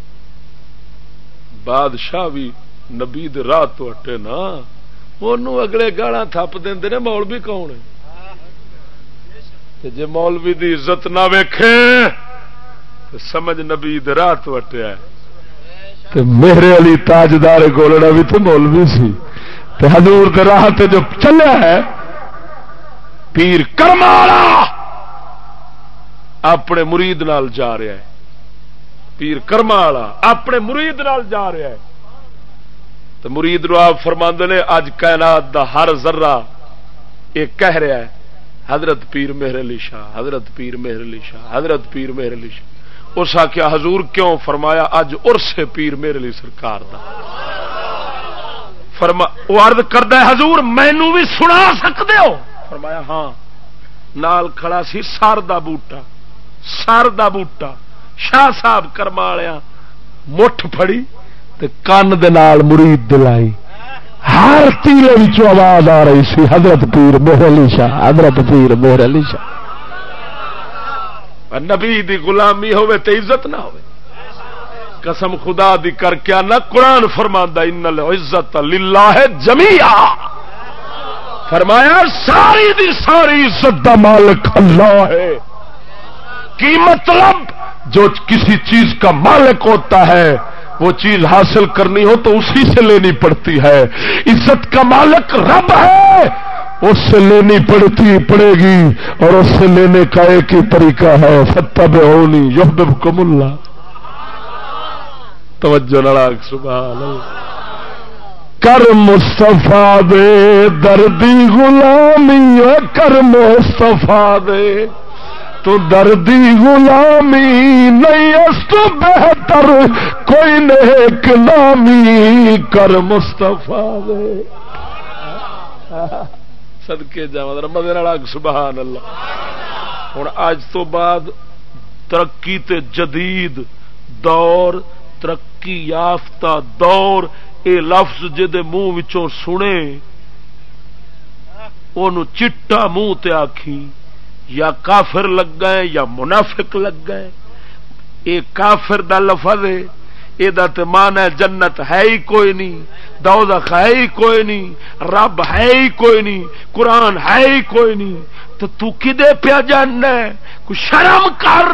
بادشاہ بھی نبی دے راہ تو ہٹے نا، انہوں اگلے گالاں تھپ دیندے نے، مولوی کون ہے؟ جے مولوی دی عزت نہ ویکھے تو سمجھ نبی دے راہ تو ہٹیا ہے۔ تے میرے علی تاجدار گولڑا بھی تو مولوی سی، تے حضور دے راہ تے جو چلیا ہے، پیر کرمالا اپنے مرید نال جا رہا ہے، پیر کرمالا اپنے مرید نال جا رہا ہے، تو مرید نو آپ فرماندے نے اج کائنات دا ہر ذرہ یہ کہہ رہا ہے حضرت پیر مہر علی شاہ، حضرت پیر مہر علی شاہ، حضرت پیر مہر علی شاہ۔ اس آخیا حضور کیوں؟ فرمایا اج عرس ہے پیر مہر علی سرکار دا۔ وہ عرض کردا ہے حضور مینوں بھی سنا سکدے ہو؟ فرمایا ہاں۔ نال کھڑا سی سر دا بوٹا، سر دا بوٹا، شاہ صاحب کرمالیا مٹھ پھڑی تے کان دے نال مرید دلائی، ہر تیرے وچوں آواز آ رہی سی حضرت پیر مہر علی شاہ، حضرت پیر مہر علی شاہ۔ نبی دی غلامی ہوے تے عزت نہ ہوے، قسم خدا دی کر کے نہ قرآن فرماندا ان العزت للہ جمیعا، فرمایا ساری دی ساری عزت دا مالک اللہ ہے۔ کی مطلب؟ جو کسی چیز کا مالک ہوتا ہے وہ چیز حاصل کرنی ہو تو اسی سے لینی پڑتی ہے، عزت کا مالک رب ہے، اس سے لینی پڑے گی، اور اس سے لینے کا ایک ہی طریقہ ہے فاتبعونی یحببکم اللہ۔ توجہ نال سبحان اللہ۔ کر مصطفیٰ دے دردی غلامی، کر مصطفیٰ دے تو دردی غلامی، نہیں اس تو بہتر کوئی نیک نامی، کر مصطفیٰ دے۔ صدقے جاواں رمضان والا سبحان اللہ۔ ہن اج تو بعد ترقی تے جدید دور، ترقی یافتہ دور، اے لفظ جدے منہ وچوں سنے اونوں چٹا منہ تے آکھی یا کافر لگ گئے یا منافق لگ گئے۔ اے کافر دا لفظ ہے، اے دا تے معنی ہے جنت ہے ہی کوئی نہیں، دوزخ ہے ہی کوئی نہیں، رب ہے ہی کوئی نہیں، قرآن ہے ہی کوئی نہیں، تو کدے پیا جاننا ہے؟ کوئی شرم کر۔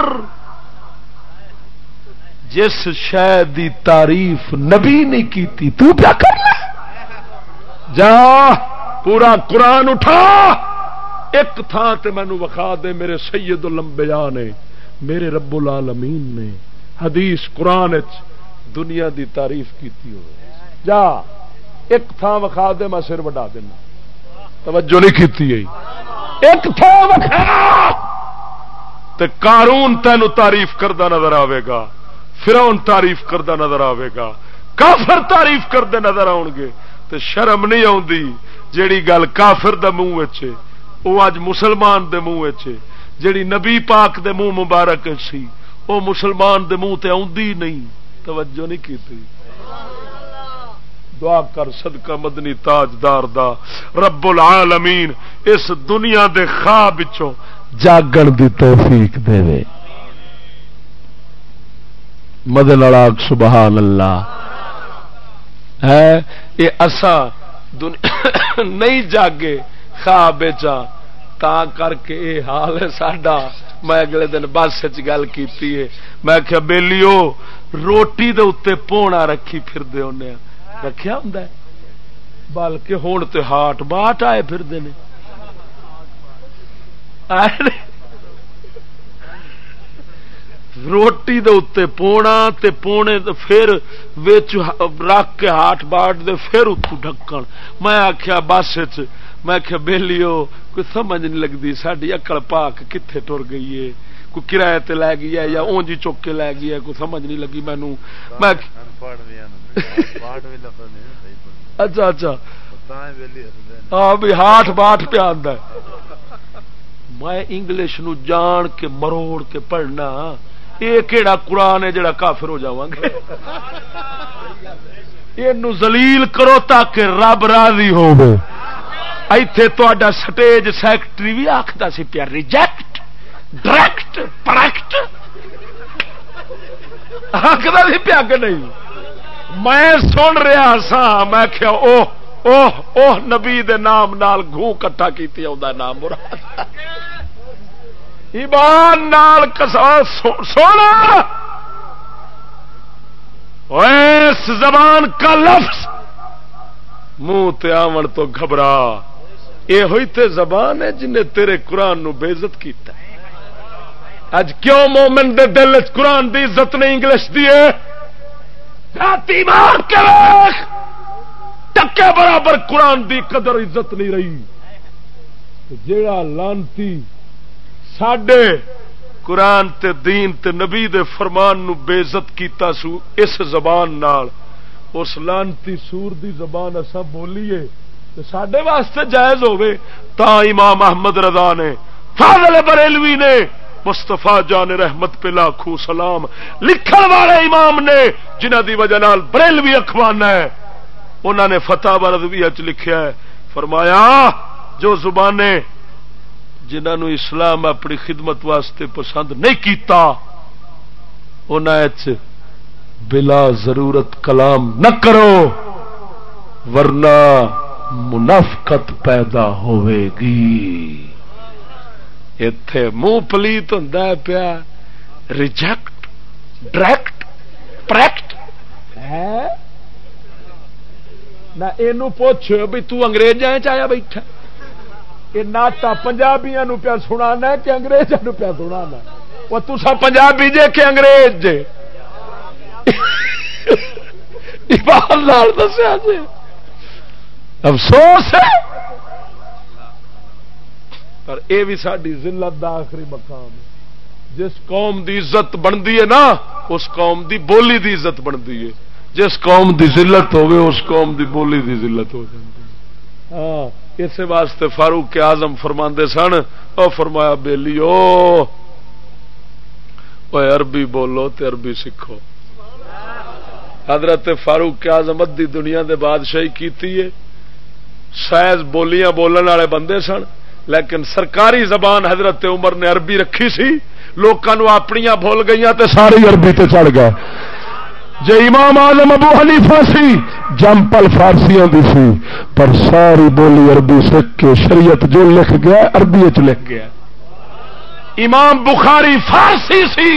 جس شے دی تعریف نبی نے کیتی تو کیا کرنا؟ جا پورا قرآن اٹھا، ایک تھان تے مینوں وکھا دے میرے سید الانبیاء نے، میرے رب العالمین نے حدیث قرآن وچ دنیا دی تعریف کیتی ہو، جا ایک تھان وکھا دے، میں سر وڈا دینا۔ توجہ نہیں کیتی ہے، ایک تھان وکھا تے قارون تینوں تعریف کردا نظر آئے گا، فرعون تعریف کردا نظر آئے گا، کافر تعریف کردے نظر آؤ گے، تے شرم نہیں آؤندی جیڑی گل کافر دا منہ وچ وہ اج مسلمان دے منہ وچ، جیڑی نبی پاک دے منہ مبارک سی وہ مسلمان دے منہ تے آندی نہیں۔ توجہ نہیں کیتی۔ دعا کر صدقہ مدنی تاجدار دا رب العالمین اس دنیا دے خواب وچوں جاگن دی توفیق دے وے. مدن اڑاک سبحان اللہ. ہے یہ اسا نہیں جاگے خواب چا تا کر کے یہ حال ہے ساڈا. میں اگلے دن بس گل کیتی ہے میں کہ بیلیو روٹی دے اتنے پونا رکھی پھر دے ہونے رکھیا ہوں بلکہ ہون تے ہاٹ باٹ آئے پھر دے نے روٹی دے اتنے پونا تے پونے دے پھر وچ رکھ کے ہاٹ باٹ دے پھر اتو ڈھکن. میں آخیا بس میں کہ بیلیو کوئی سمجھ نہیں لگتی ساری اکل پاک کتنے ٹر گئی ہے کوئی کرایہ تے لے گئی ہے یا اونجی چک کے لے گئی ہے کوئی سمجھ نہیں لگی مینوں. میں اچھا اچھا ہاں بھی ہاٹ باٹ پہ آندا ہے. میں انگلش نو جان کے مروڑ کے پڑھنا یہ کیڑا قرآن ہے جڑا کافر ہو جاواں گے. اینو ذلیل کرو تاکہ رب راضی ہوے. ایتھے تہاڈا سٹیج سیکٹری بھی آکھدا سی پیا ریجیکٹ ڈائریکٹ پریکٹ آکھدا سی پیا کہ نہیں. میں سن رہا سا میں کہیا اوہ اوہ اوہ نبی دے نام نال گھوں کٹھا کیتی اوندا نام مراد ایمان نال قسم سونا اس زبان کا لفظ منہ تے آون تو گھبرا. یہ ہوئی تے زبان ہے جن نے تیرے قرآن نو بے عزت کیتا ہے. اج کیوں مومن دے دل وچ قرآن دی عزت نہیں انگلش دی ہے راتی مار کے ویکھ ٹکے برابر قرآن دی قدر عزت نہیں رہی. جیڑا لانتی ساڈے قرآن تے دین تے نبی دے فرمان نو بے عزت کیتا سو اس زبان نال اس لانتی سور دی زبان اسا بولیے تے ساڈے واسطے جائز ہوے تا امام احمد رضا نے فاضل بریلوی نے مصطفیٰ جان رحمت پہ لاکھوں سلام لکھن والے امام نے جنہ دی وجہ نال بریلوی اخوان ہے انہوں نے فتاوی رضویہ چ لکھیا ہے فرمایا جو زبانیں جنہاں نو اسلام اپنی خدمت واسطے پسند نہیں کیتا انہاں وچ بلا ضرورت کلام نہ کرو ورنہ منافقت پیدا ہوے گی. ایتھے منہ پلیت ہوندا ہے پیا ریجیکٹ ڈائریکٹ پریکٹ ہے نہ اینو پوچھ بھی تو انگریزاں چ آیا بیٹھا یہ ناتا پنجابیاں نو پیا سنانا ہے کہ انگریزاں نو پیا سنانا وہ تسا پنجابی جے کہ انگریز جے ایمان نال دسیا جی افسوس ہے پر اے بھی ساری ذلت دا آخری مقام ہے. جس قوم دی عزت بنتی ہے نا اس قوم دی بولی دی عزت بنتی ہے. جس قوم دی ذلت ہوے اس قوم دی بولی دی ذلت ہو جاتی ہے. ہاں اس واسطے فاروق اعظم فرماندے سن او فرمایا بیلیو اوے عربی بولو تے عربی سیکھو. حضرت فاروق اعظم ادھی دنیا دے بادشاہی کیتی ہے. سائز بولیاں بولن والے بندے سن لیکن سرکاری زبان حضرت عمر نے عربی رکھی سی. لوکاں اپنیاں بھول گئیاں تے ساری عربی تے چڑھ گئے. جے امام اعظم ابو حنیفہ سی جمپل فارسیاں دی سی پر ساری بولی عربی سیکھ کے شریعت جو لکھ گیا عربی وچ لکھ گیا. امام بخاری فارسی سی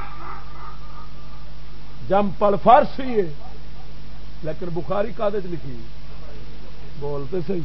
جمپل فارسی ہے لیکن بخاری کادے وچ لکھی بولتے صحیح.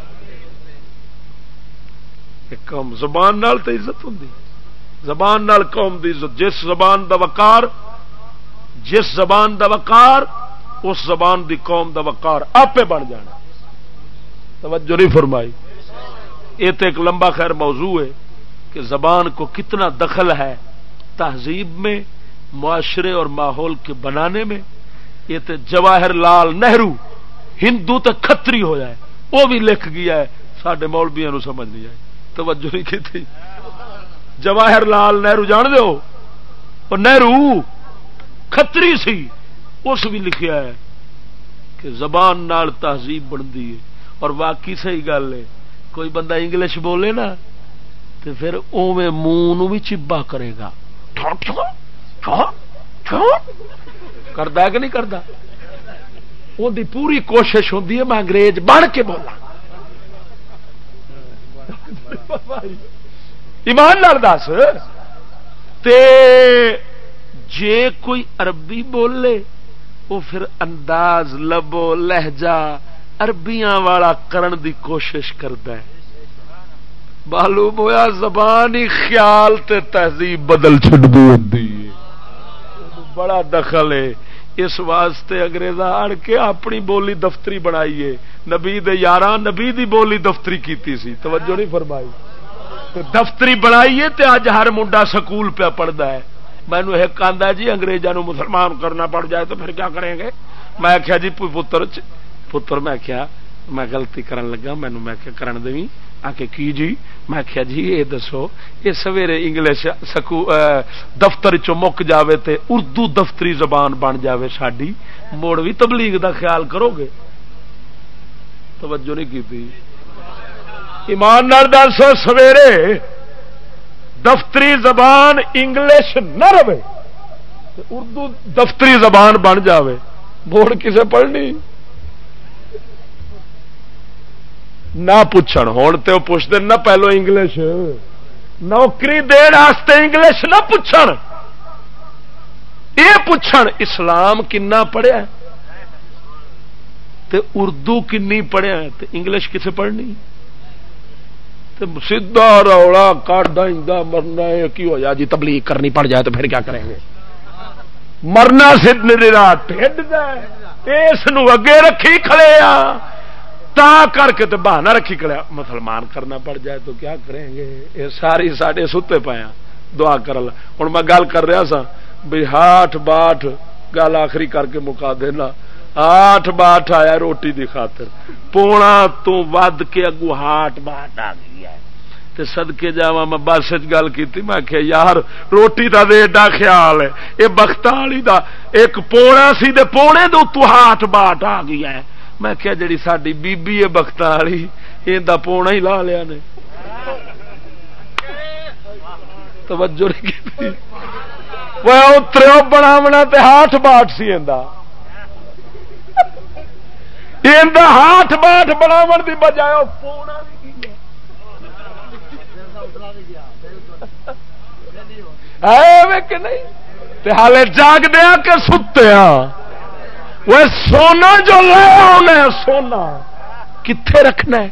قوم زبان نال تے عزت ہوندی زبان نال قوم دی عزت. جس زبان دا وقار جس زبان دا وقار اس زبان دی قوم دا وقار آپے بن جانا. توجہ نہیں فرمائی. یہ تو ایک لمبا خیر موضوع ہے کہ زبان کو کتنا دخل ہے تہذیب میں معاشرے اور ماحول کے بنانے میں. یہ تو جواہر لال نہرو ہندو تک کھتری ہو جائے وہ بھی لکھ گیا ہے ساڈے مولویاں نو سمجھ نہیں آئی. توجہ نہیں کی تھی. جواہر لال نہرو جان دو اور نہرو کھتری سی اس بھی لکھیا ہے کہ زبان نال تہذیب بنتی ہے. اور واقعی صحیح گل ہے. کوئی بندہ انگلش بولے نا تو پھر اوویں منہ نو بھی چبا کرے گا. کردا ہے کہ نہیں کردا؟ ان دی پوری کوشش ہوندی ہے میں انگریز بن کے بولا. ایمان نال دس تے جے کوئی عربی بولے وہ پھر انداز لبو لہجہ عربیاں والا کرن دی کوشش کردا ہے. معلوم ہویا زبان ہی خیال تے تہذیب بدل چھڈدی ہوندی ہے. بڑا دخل ہے. اس واسطے انگریزاں آن کے اپنی بولی دفتری بنائیے. نبی دے یاراں نبی دی بولی دفتری کیتی سی. توجہ نہیں فرمائی. تو دفتری بنائیے تے اج ہر منڈا سکول پہ پڑھدا ہے. مینوں ایک آندا جی انگریزاں نو مسلمان کرنا پڑ جائے تو پھر کیا کریں گے؟ میں کہیا جی پتر میں کیا میں غلطی کرن لگا مینوں میں کیا کرن دیویں آ کے کی جی میں کہیا جی یہ دسو یہ سویرے انگلش دفتر چوں مک جاوے تے اردو دفتری زبان بن جاوے ساڈی مڑ بھی تبلیغ دا خیال کرو گے؟ توجہ نہیں کیتی. ایمان نال دسو سویرے دفتری زبان انگلش نہ رہے اردو دفتری زبان بن جاوے بوڑ کسے پڑھنی؟ نہ پوچھن. ہوں تو پوچھتے نہ پہلو انگلش نوکری دین واسطے انگلش نہ پوچھن. یہ پوچھن اسلام کنا پڑھیا تے اردو کنی پڑھیا تے انگلش کسے پڑھنی؟ سیدھا رولا کاٹا مرنا ہے کی ہو جائے جی تبلیغ کرنی پڑ جائے تو پھر کیا کریں گے؟ مرنا سدھ رات اس اگے رکھی کھڑے تا کر کے بہانہ رکھی کھڑے مسلمان کرنا پڑ جائے تو کیا کریں گے؟ یہ ساری ساڈے ستے پایا دعا کر اللہ. ہوں میں گل کر رہا سا بھی ہاٹ باٹ گل آخری کر کے مکا دینا. ہاٹ باٹ آیا روٹی دی خاطر پونا تو ود کے اگو ہاٹ باٹ آ گئی ہے تے صدقے جاواں میں بس گل کیتی میں کہ یار روٹی دا دے ایڈا خیال ہے اے بخت والی دا ایک پونا سی تے پونے دے تو ہاٹ باٹ آ گئی ہے. میں کہ جڑی ساڈی بی بی ہے بخت والی ایندا پونا ہی لا لیا نے. توجہ نہیں کیتی. وہ اتریو بناونا تے ہاٹ باٹ سی ایندا ہاتھ باٹ بناون دی بجائے پونا کہ نہیں حالے جاگ دیا کہ ستے وہ سونا جو لے آنا سونا کتنے رکھنا ہے؟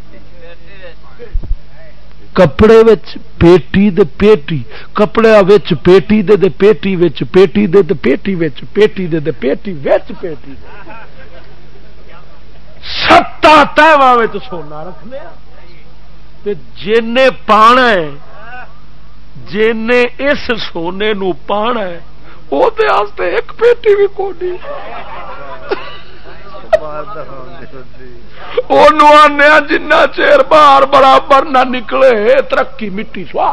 کپڑے وچ پیٹی دے پیٹی کپڑے وچ پیٹی دے پیٹی وچ پیٹی دے پیٹی وچ پیٹی دے پیٹی وچ پیٹی ستا تہواں وچ سونا رکھنے تے جنے پانا ہے جنے اس سونے نو پانا ہے وہ ایک پیٹی بھی کونی آنے جنہ چیر باہر برابر نہ نکلے ترقی مٹی سواہ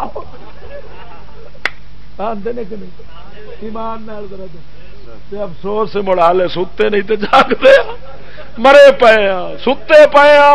آدھے نے کہ نہیں ایمان نال ذرا افسوس سے مڑا لے ستے نہیں تے جاگتے مرے پیا ستے پیا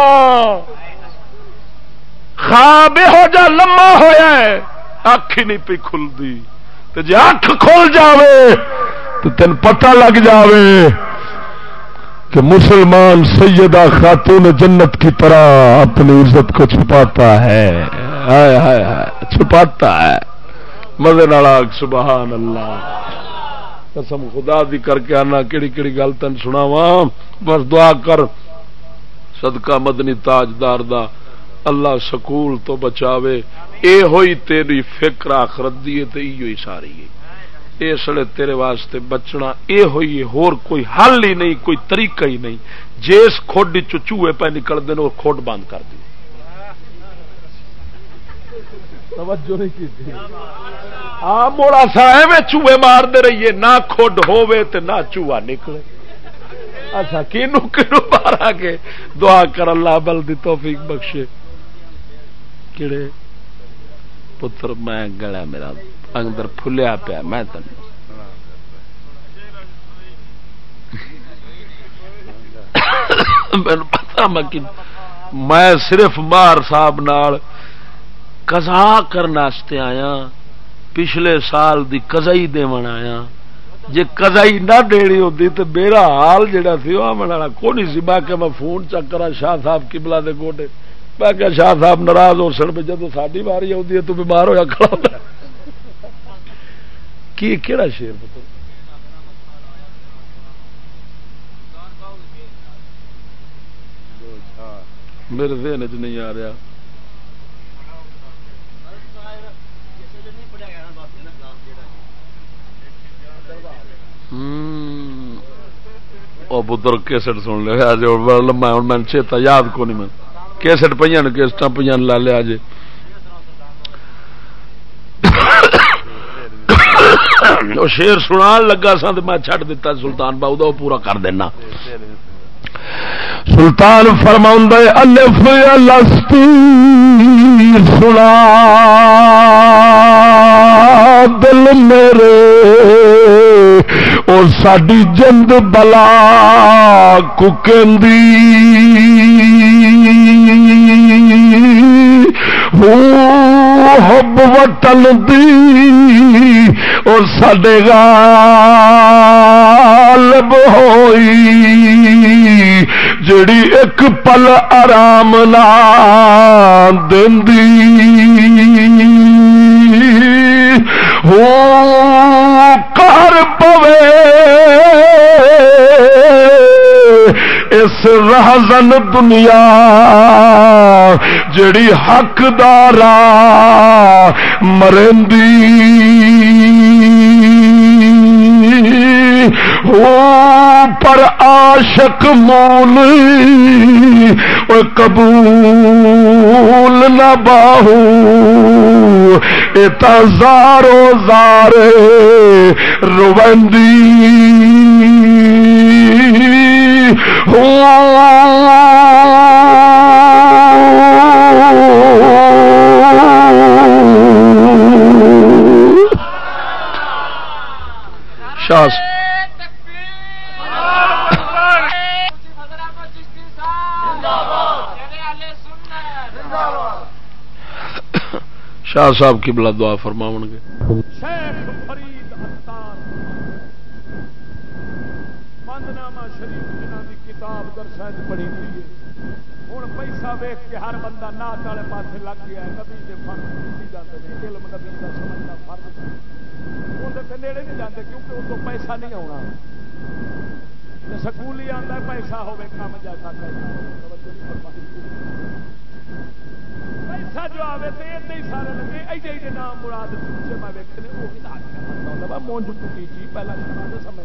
خواب ہو جا لما ہویا ہے اکھ ہی نہیں پی کھلدی تے جے اکھ کھل جاوے تو تین پتہ لگ جاوے کہ مسلمان سیدہ خاتون جنت کی طرح اپنی عزت کو چھپاتا ہے ہائے ہائے ہائے چھپاتا ہے مزے نال سبحان اللہ قسم خدا دی کر کے آنا کیڑی کیڑی گل تن سناواں بس دعا کر صدقہ مدنی تاجدار دا اللہ سکول تو بچاوے اے ہوئی تیری فکر آخرت دی تے ایو ہی ساری ہے اس لیے تیرے واسطے بچنا اے ہوئی ہے ہور کوئی حل ہی نہیں کوئی طریقہ ہی نہیں جس کھوڈ چوہے پہ نکل دے وہ کھوڈ بند کر دی توجہ نہیں کی ہاں موڑا سا ایویں چوہے مار دے رہیے نہ کھوڈ ہووے تے نہ چوہا نکلے اچھا کینو کینو مارا کے دعا کر اللہ بل دی توفیق بخشے کیڑے پتر میں گلا میرا اندر پھلیا پیا میں تن مینوں پتا میں صرف مار صاحب نال قضا کرنے آیا، پچھلے سال دی قضائی دیون آیا، جے قضائی نہ دینی ہوتی تو میرا حال جڑا سی وہ آمن والا کوئی نہیں سی۔ میں فون چکرا شاہ صاحب قبلہ دے گوٹے، میں کہ شاہ صاحب ناراض ہو سن جب ساری باری آتی ہے تو بیمار ہوا کھڑا ہوتا کی کہڑا شیر پتہ میرے ذہن چ نہیں آ رہا۔ بدر کیسٹ سن لیا میں چیتا یاد کو نہیں، میں کیسٹ پہ کیسٹ پہ لا لیا جی۔ شیر سنا لگا سا تو میں چھڈ دیتا سلطان باؤ دا پورا کر دینا۔ سلطان فرماؤں الف لستی سنا دل میرے اور ساڈی جند بلا ککندی حب وطن دی اور ساڈے غالب ہوئی جڑی ایک پل آرام نہ دیندی ہو کر پوے اس رہزن دنیا جڑی حق دارا مرندی ہو پر عاشق مول قبول نہ باہو اتا زارو زارے روندی ہو شاہ شاہ صاحب کی بلا دعا فرماون گے۔ شیخ فرید اتار بندنامہ شریف جنہاں دی کتاب درساں پڑھی ہوئی ہے۔ ہن پیسہ ویکھ کے ہر بندہ نات والے پاسے لگ گیا ہے۔ نبی دے فرض نہیں جاندے نے، علم نبی دا سمجھنا فرض ہے، اون دے نیڑے نہیں جاندے کیونکہ اس کو پیسہ نہیں آنا۔ سکول ہی آندا پیسہ ہوے کم جیسا کہنا پیسہ جو آئے تو ادھر ہی سارے لگے ایڈے ایڈے نام مراد دوسرے میں ویکنے وہ بھی نہ مونج ٹوٹی جی پہلا شراب سمجھ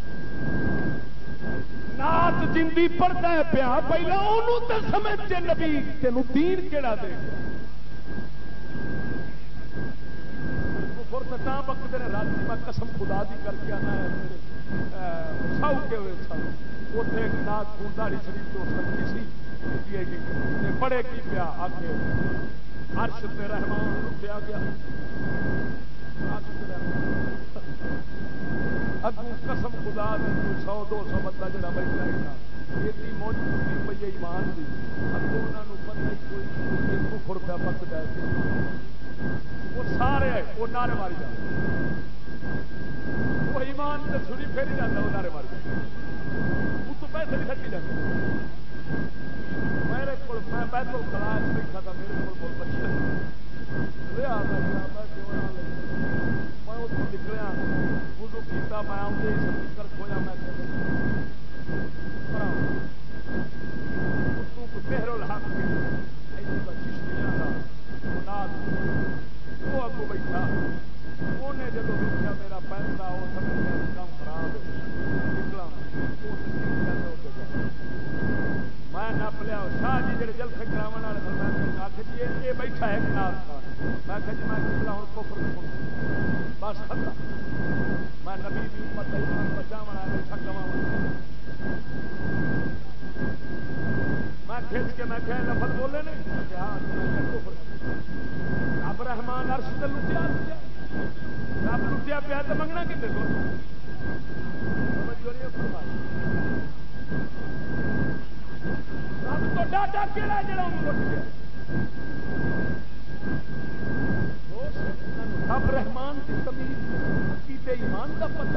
نات جندی پڑھتا ہے پیا پہلا انہوں تو سمجھتے نبی تینوں دین کیڑا دے کفر تا وقت نے رات میں قسم خدا دی کر کے آنا ہے ساؤ کے ہوئے سن اتنے ایک نات خونداری شریف تو سکتی سی بڑے کی پیا آ کے عرش پہ رحمان لٹیا گیا اگوں قسم خدا دی 100-200 بندہ جڑا بیٹھا ہے ایڈی موجودگی پی ایمان دی اگوں انہاں نوں پتہ ہی کوئی کفر پہ پکدا ہے وہ سارے وہ نعرے ماری جاندے وہ ایمان تے چھری پھیری جاندا وہ نعرے ماری جاندا وہ تو پیسے بھی کھٹی جاندے میرے کو میں بیٹھو کلاس بیٹھا تھا میرے کو بہت بچے رہا میں اتوں نکلیا وضو کیتا میں آؤں ہی سپیکر کھویا میں مہر الحق چشتیاں کا وہ اگو بیٹھا انہیں جب دیکھا میرا پیسہ وہ سمجھ گیا کام خراب نکلا میں نپ لیا شاہ جی جڑے جلسے کراو والے آخر جی یہ بیٹھا ہے نات خان میں کہ جی میں کسلا ہوں کفر بس ختم میں نبی کی امت ایمان بچاو بیٹھا کما میں کھینچ کے میں کہ لفظ بولے نے کہ ہاں میں کفر رب رحمان عرش تے لٹیا رب لٹیا پیا تو منگنا کتنے کو کیڑا جڑا انہوں لٹ گیا سب رحمان کی تمیز عقیدے ایمان کا پتہ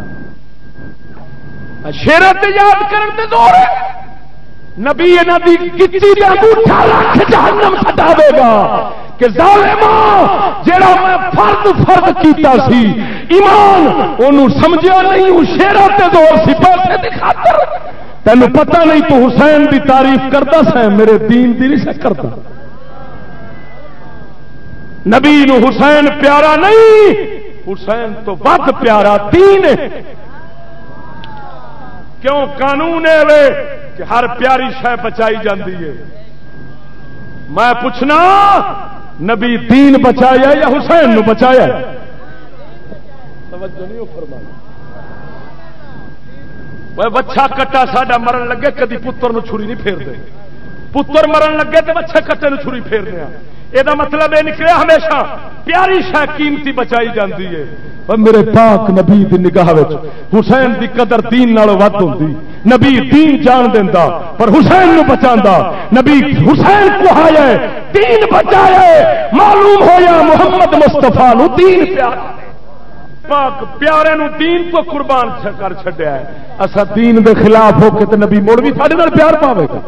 شیرت یاد کرن تے دور ہے نبی انہاں دی گچی دا انگوٹھا رکھ جہنم سٹاوے گا کہ ظالما جڑا میں فرض کیتا سی ایمان اونوں سمجھیا نہیں او شیرت تے دور سی پیسے دی خاطر تینوں پتہ نہیں تو حسین دی تعریف کردا سا میرے دین دی نہیں کردا نبی نو حسین پیارا نہیں حسین تو ود پیارا دین ہے کیوں قانون ہے کہ ہر پیاری شے بچائی جاندی ہے میں پوچھنا نبی دین بچایا یا حسین نو بچایا توجہ نہیں فرمائی وہ بچہ کٹا ساڈا مرن لگے کدی پتر نو چھری نہیں پھیر دے پتر مرن لگے تو بچے کٹے نو چھری پھیر دیا یہ مطلب یہ نکلے ہمیشہ پیاری شے قیمتی بچائی جاتی ہے میرے پاک نبی دی نگاہ حسین دی قدر دین نالوں ود ہوندی نبی دین جان دیندا پر حسین نو بچاندا نبی حسین کو آیا دین بچایا معلوم ہویا محمد مصطفیٰ نو دین پیارا پاک پیارے نو دین تو قربان کر چھڈیا ہے اسا دین دے خلاف ہو کے تے نبی مڑ بھی ساڈے نال پیار پاوے گا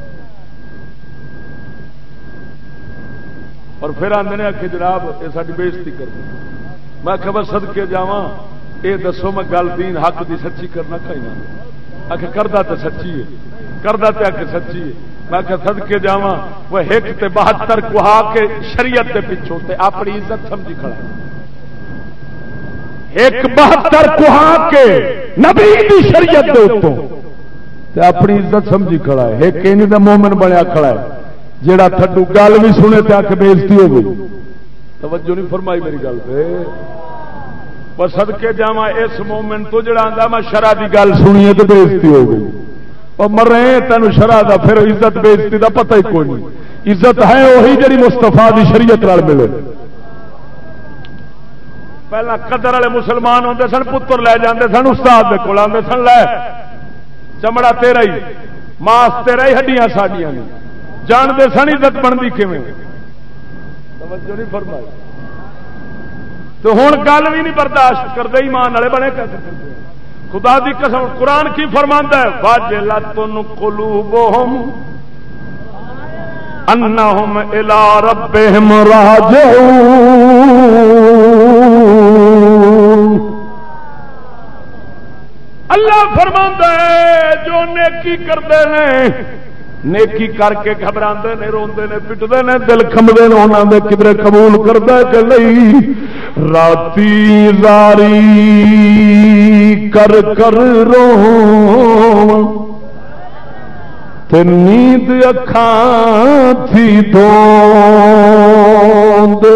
اور پھر آدھے نے کہ جناب یہ ساری بےزتی کر دی میں خبر صدقے جاواں یہ دسو میں گل دین حق دی سچی کرنا کھائی آخ کردا تے سچی ہے کردا تے آخ سچی ہے میں کہ صدقے جاواں وہ ایک تے 72 کہا کے شریعت دے پیچھوں تے اپنی عزت سمجھی کھڑا ہے ایک 72 کہا کے نبی دی شریعت دے اوپر تے اپنی عزت سمجھی کھڑا ہے ایک انہی دا مومن بنیا کھڑا ہے جیڑا تھڈو گل بھی سنے تے آکھ بےزتی ہو گئی توجہ نہیں فرمائی میری گل پہ پر صدقے جاواں اس مومن تو جڑا آندا میں شرع دی گل سنی ہے تے بےزتی ہو گئی اور مرے تینوں شرع دا پھر عزت بےزتی دا پتہ ہی کوئی نہیں عزت ہے وہی جڑی مصطفیٰ دی شریعت نال ملے پہلا قدر والے مسلمان ہوندے سن پتر لے جاندے سن استاد دے کول آندے سن لے چمڑا تیرا ہی ماس تیرا ہی ہڈیاں ساڈیاں نہیں جانتے سن عزت بنتی کیویں توجہ نہیں فرمائی تو ہوں گل بھی نہیں برداشت کرتے ایمان والے بنے خدا دی قسم قرآن کی فرماندا ہے واجلۃ قلوبہم انہم الی ربہم راجعون اللہ فرماندا ہے جو نیکی کرتے ہیں نیکی کر کے گھبراندے نے روندے نے پٹدے نے دل کھمدے نے انہاں دے کدھر قبول کردا کہ نہیں راتی زاری کر کر رو تے نیند اکھاں تھی دوندے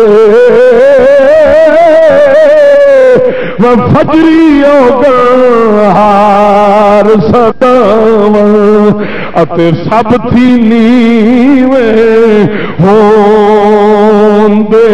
فجری ہار سداواں اتے سب تھی نیویں ہوندے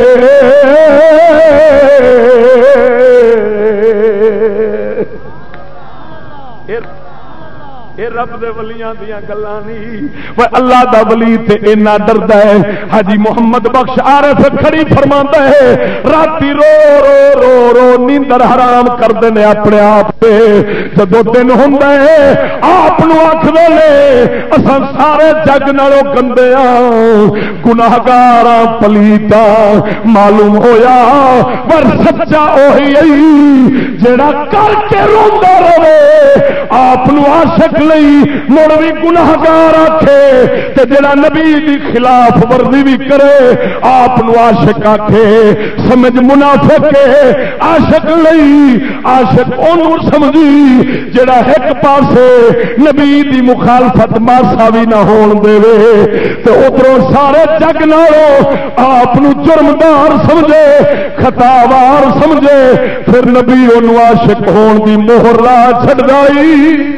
رب دے ولیاں دیاں گلاں نہیں وہ اللہ دا ولی تے اینا ڈردا ہے حاجی محمد بخش عارف کھڑی فرماندا ہے راتی رو رو رو رو نیندر حرام کردے نے اپنے آپ تے جدوں دن ہوندا ہے آپ نو آکھدے نے اساں سارے جگ نالوں گندے ہاں گناہگار پلیتا معلوم ہویا پر سچا اوہی جڑا کر کے روندا رہے آپ نو عاشق مڑ بھی گناہگار آکھے تے جڑا نبی دی خلاف ورزی بھی کرے آپ عاشق آکھے سمجھ منافق ہے عاشق نہیں عاشق اونوں سمجھی جڑا ایک پاسے نبی دی مخالفت ماسا بھی نہ ہون دے تے ادھروں سارے جگ نالوں آپ جرمدار سمجھے خطاوار سمجھے پھر نبی اونوں عاشق ہون دی مہر لا چھڈائی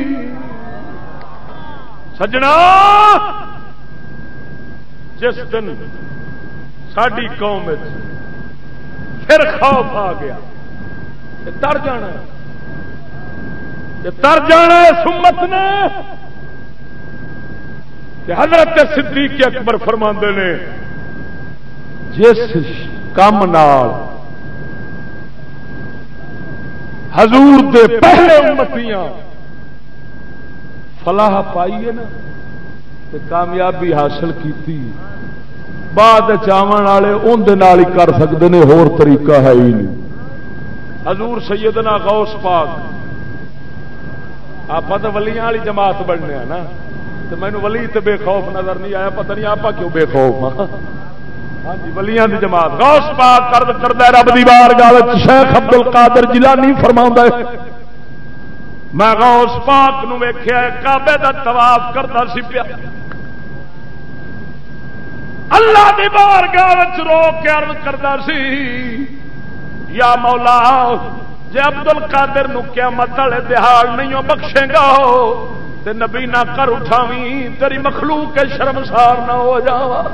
سجنا جس دن ساری قوم پھر خوف آ گیا تر جانا ہے سمت نے کہ حضرت صدیق اکبر فرماندے نے جس کام نال حضور دے پہلے امتیاں فلاح پائی ہے نا تے کامیابی حاصل کیتی بعد چاون والے اندر ہی کر سکتے ہیں، ہور طریقہ ہے ہی نہیں۔ حضور سیدنا غوث پاک آپ تو ولیاں والی جماعت بننے نا، تو مینو ولی تے بے خوف نظر نہیں آیا، پتہ نہیں آپ کیوں بے خوف ہاں۔ ہاں جی ولیاں دی جماعت غوث پاک کردا رب دی بارگاہ وچ شیخ عبد القادر جیلانی فرماوندا ہے میں غوث پاک نو ویکھیا کعبے دا طواف کردا سی پیا، اللہ دی بارگاہ وچ رو کے عرض کردا سی یا مولا جے عبد القادر نو قیامت والے دہاڑ نہیں بخشے گا تے نبی نہ کر اٹھاویں تیری مخلوق کے شرمسار نہ ہو جاواں۔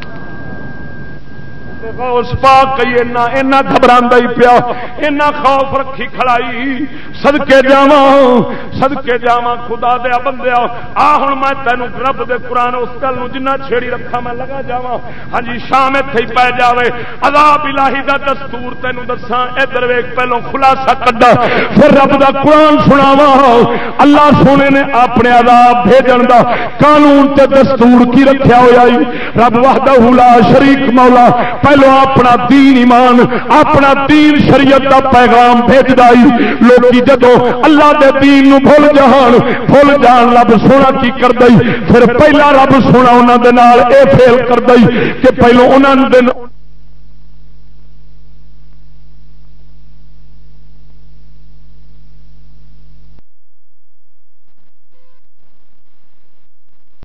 غوث پاک اینا گھبراندا ہی پیا، اینا خوف رکھی کھڑائی صدکے جاواں خدا دے بندیا آ ہن میں تینوں رب دے قرآن اس گل نو جنہ چھیڑی رکھا میں لگا جاواں۔ ہاں جی شام ایتھے ہی پے جاوے عذاب الہی دا دستور تینوں دساں، ادھر ویکھ پہلو خلاصہ کڈا پھر رب دا قرآن سناواں۔ اللہ سونے نے اپنے عذاب بھیجن دا قانون تے دستور کی رکھیا ہویا رب وحدہ لا شریک مولا پہلو اپنا دین ایمان اپنا دین شریعت دا پیغام بھیج دائی لوکی جدو اللہ دے دین نو بھول جان رب سونا کی کر دئی پھر پہلا رب سونا انہاں دے نال اے فیل کر دئی کہ پہلو انہاں دے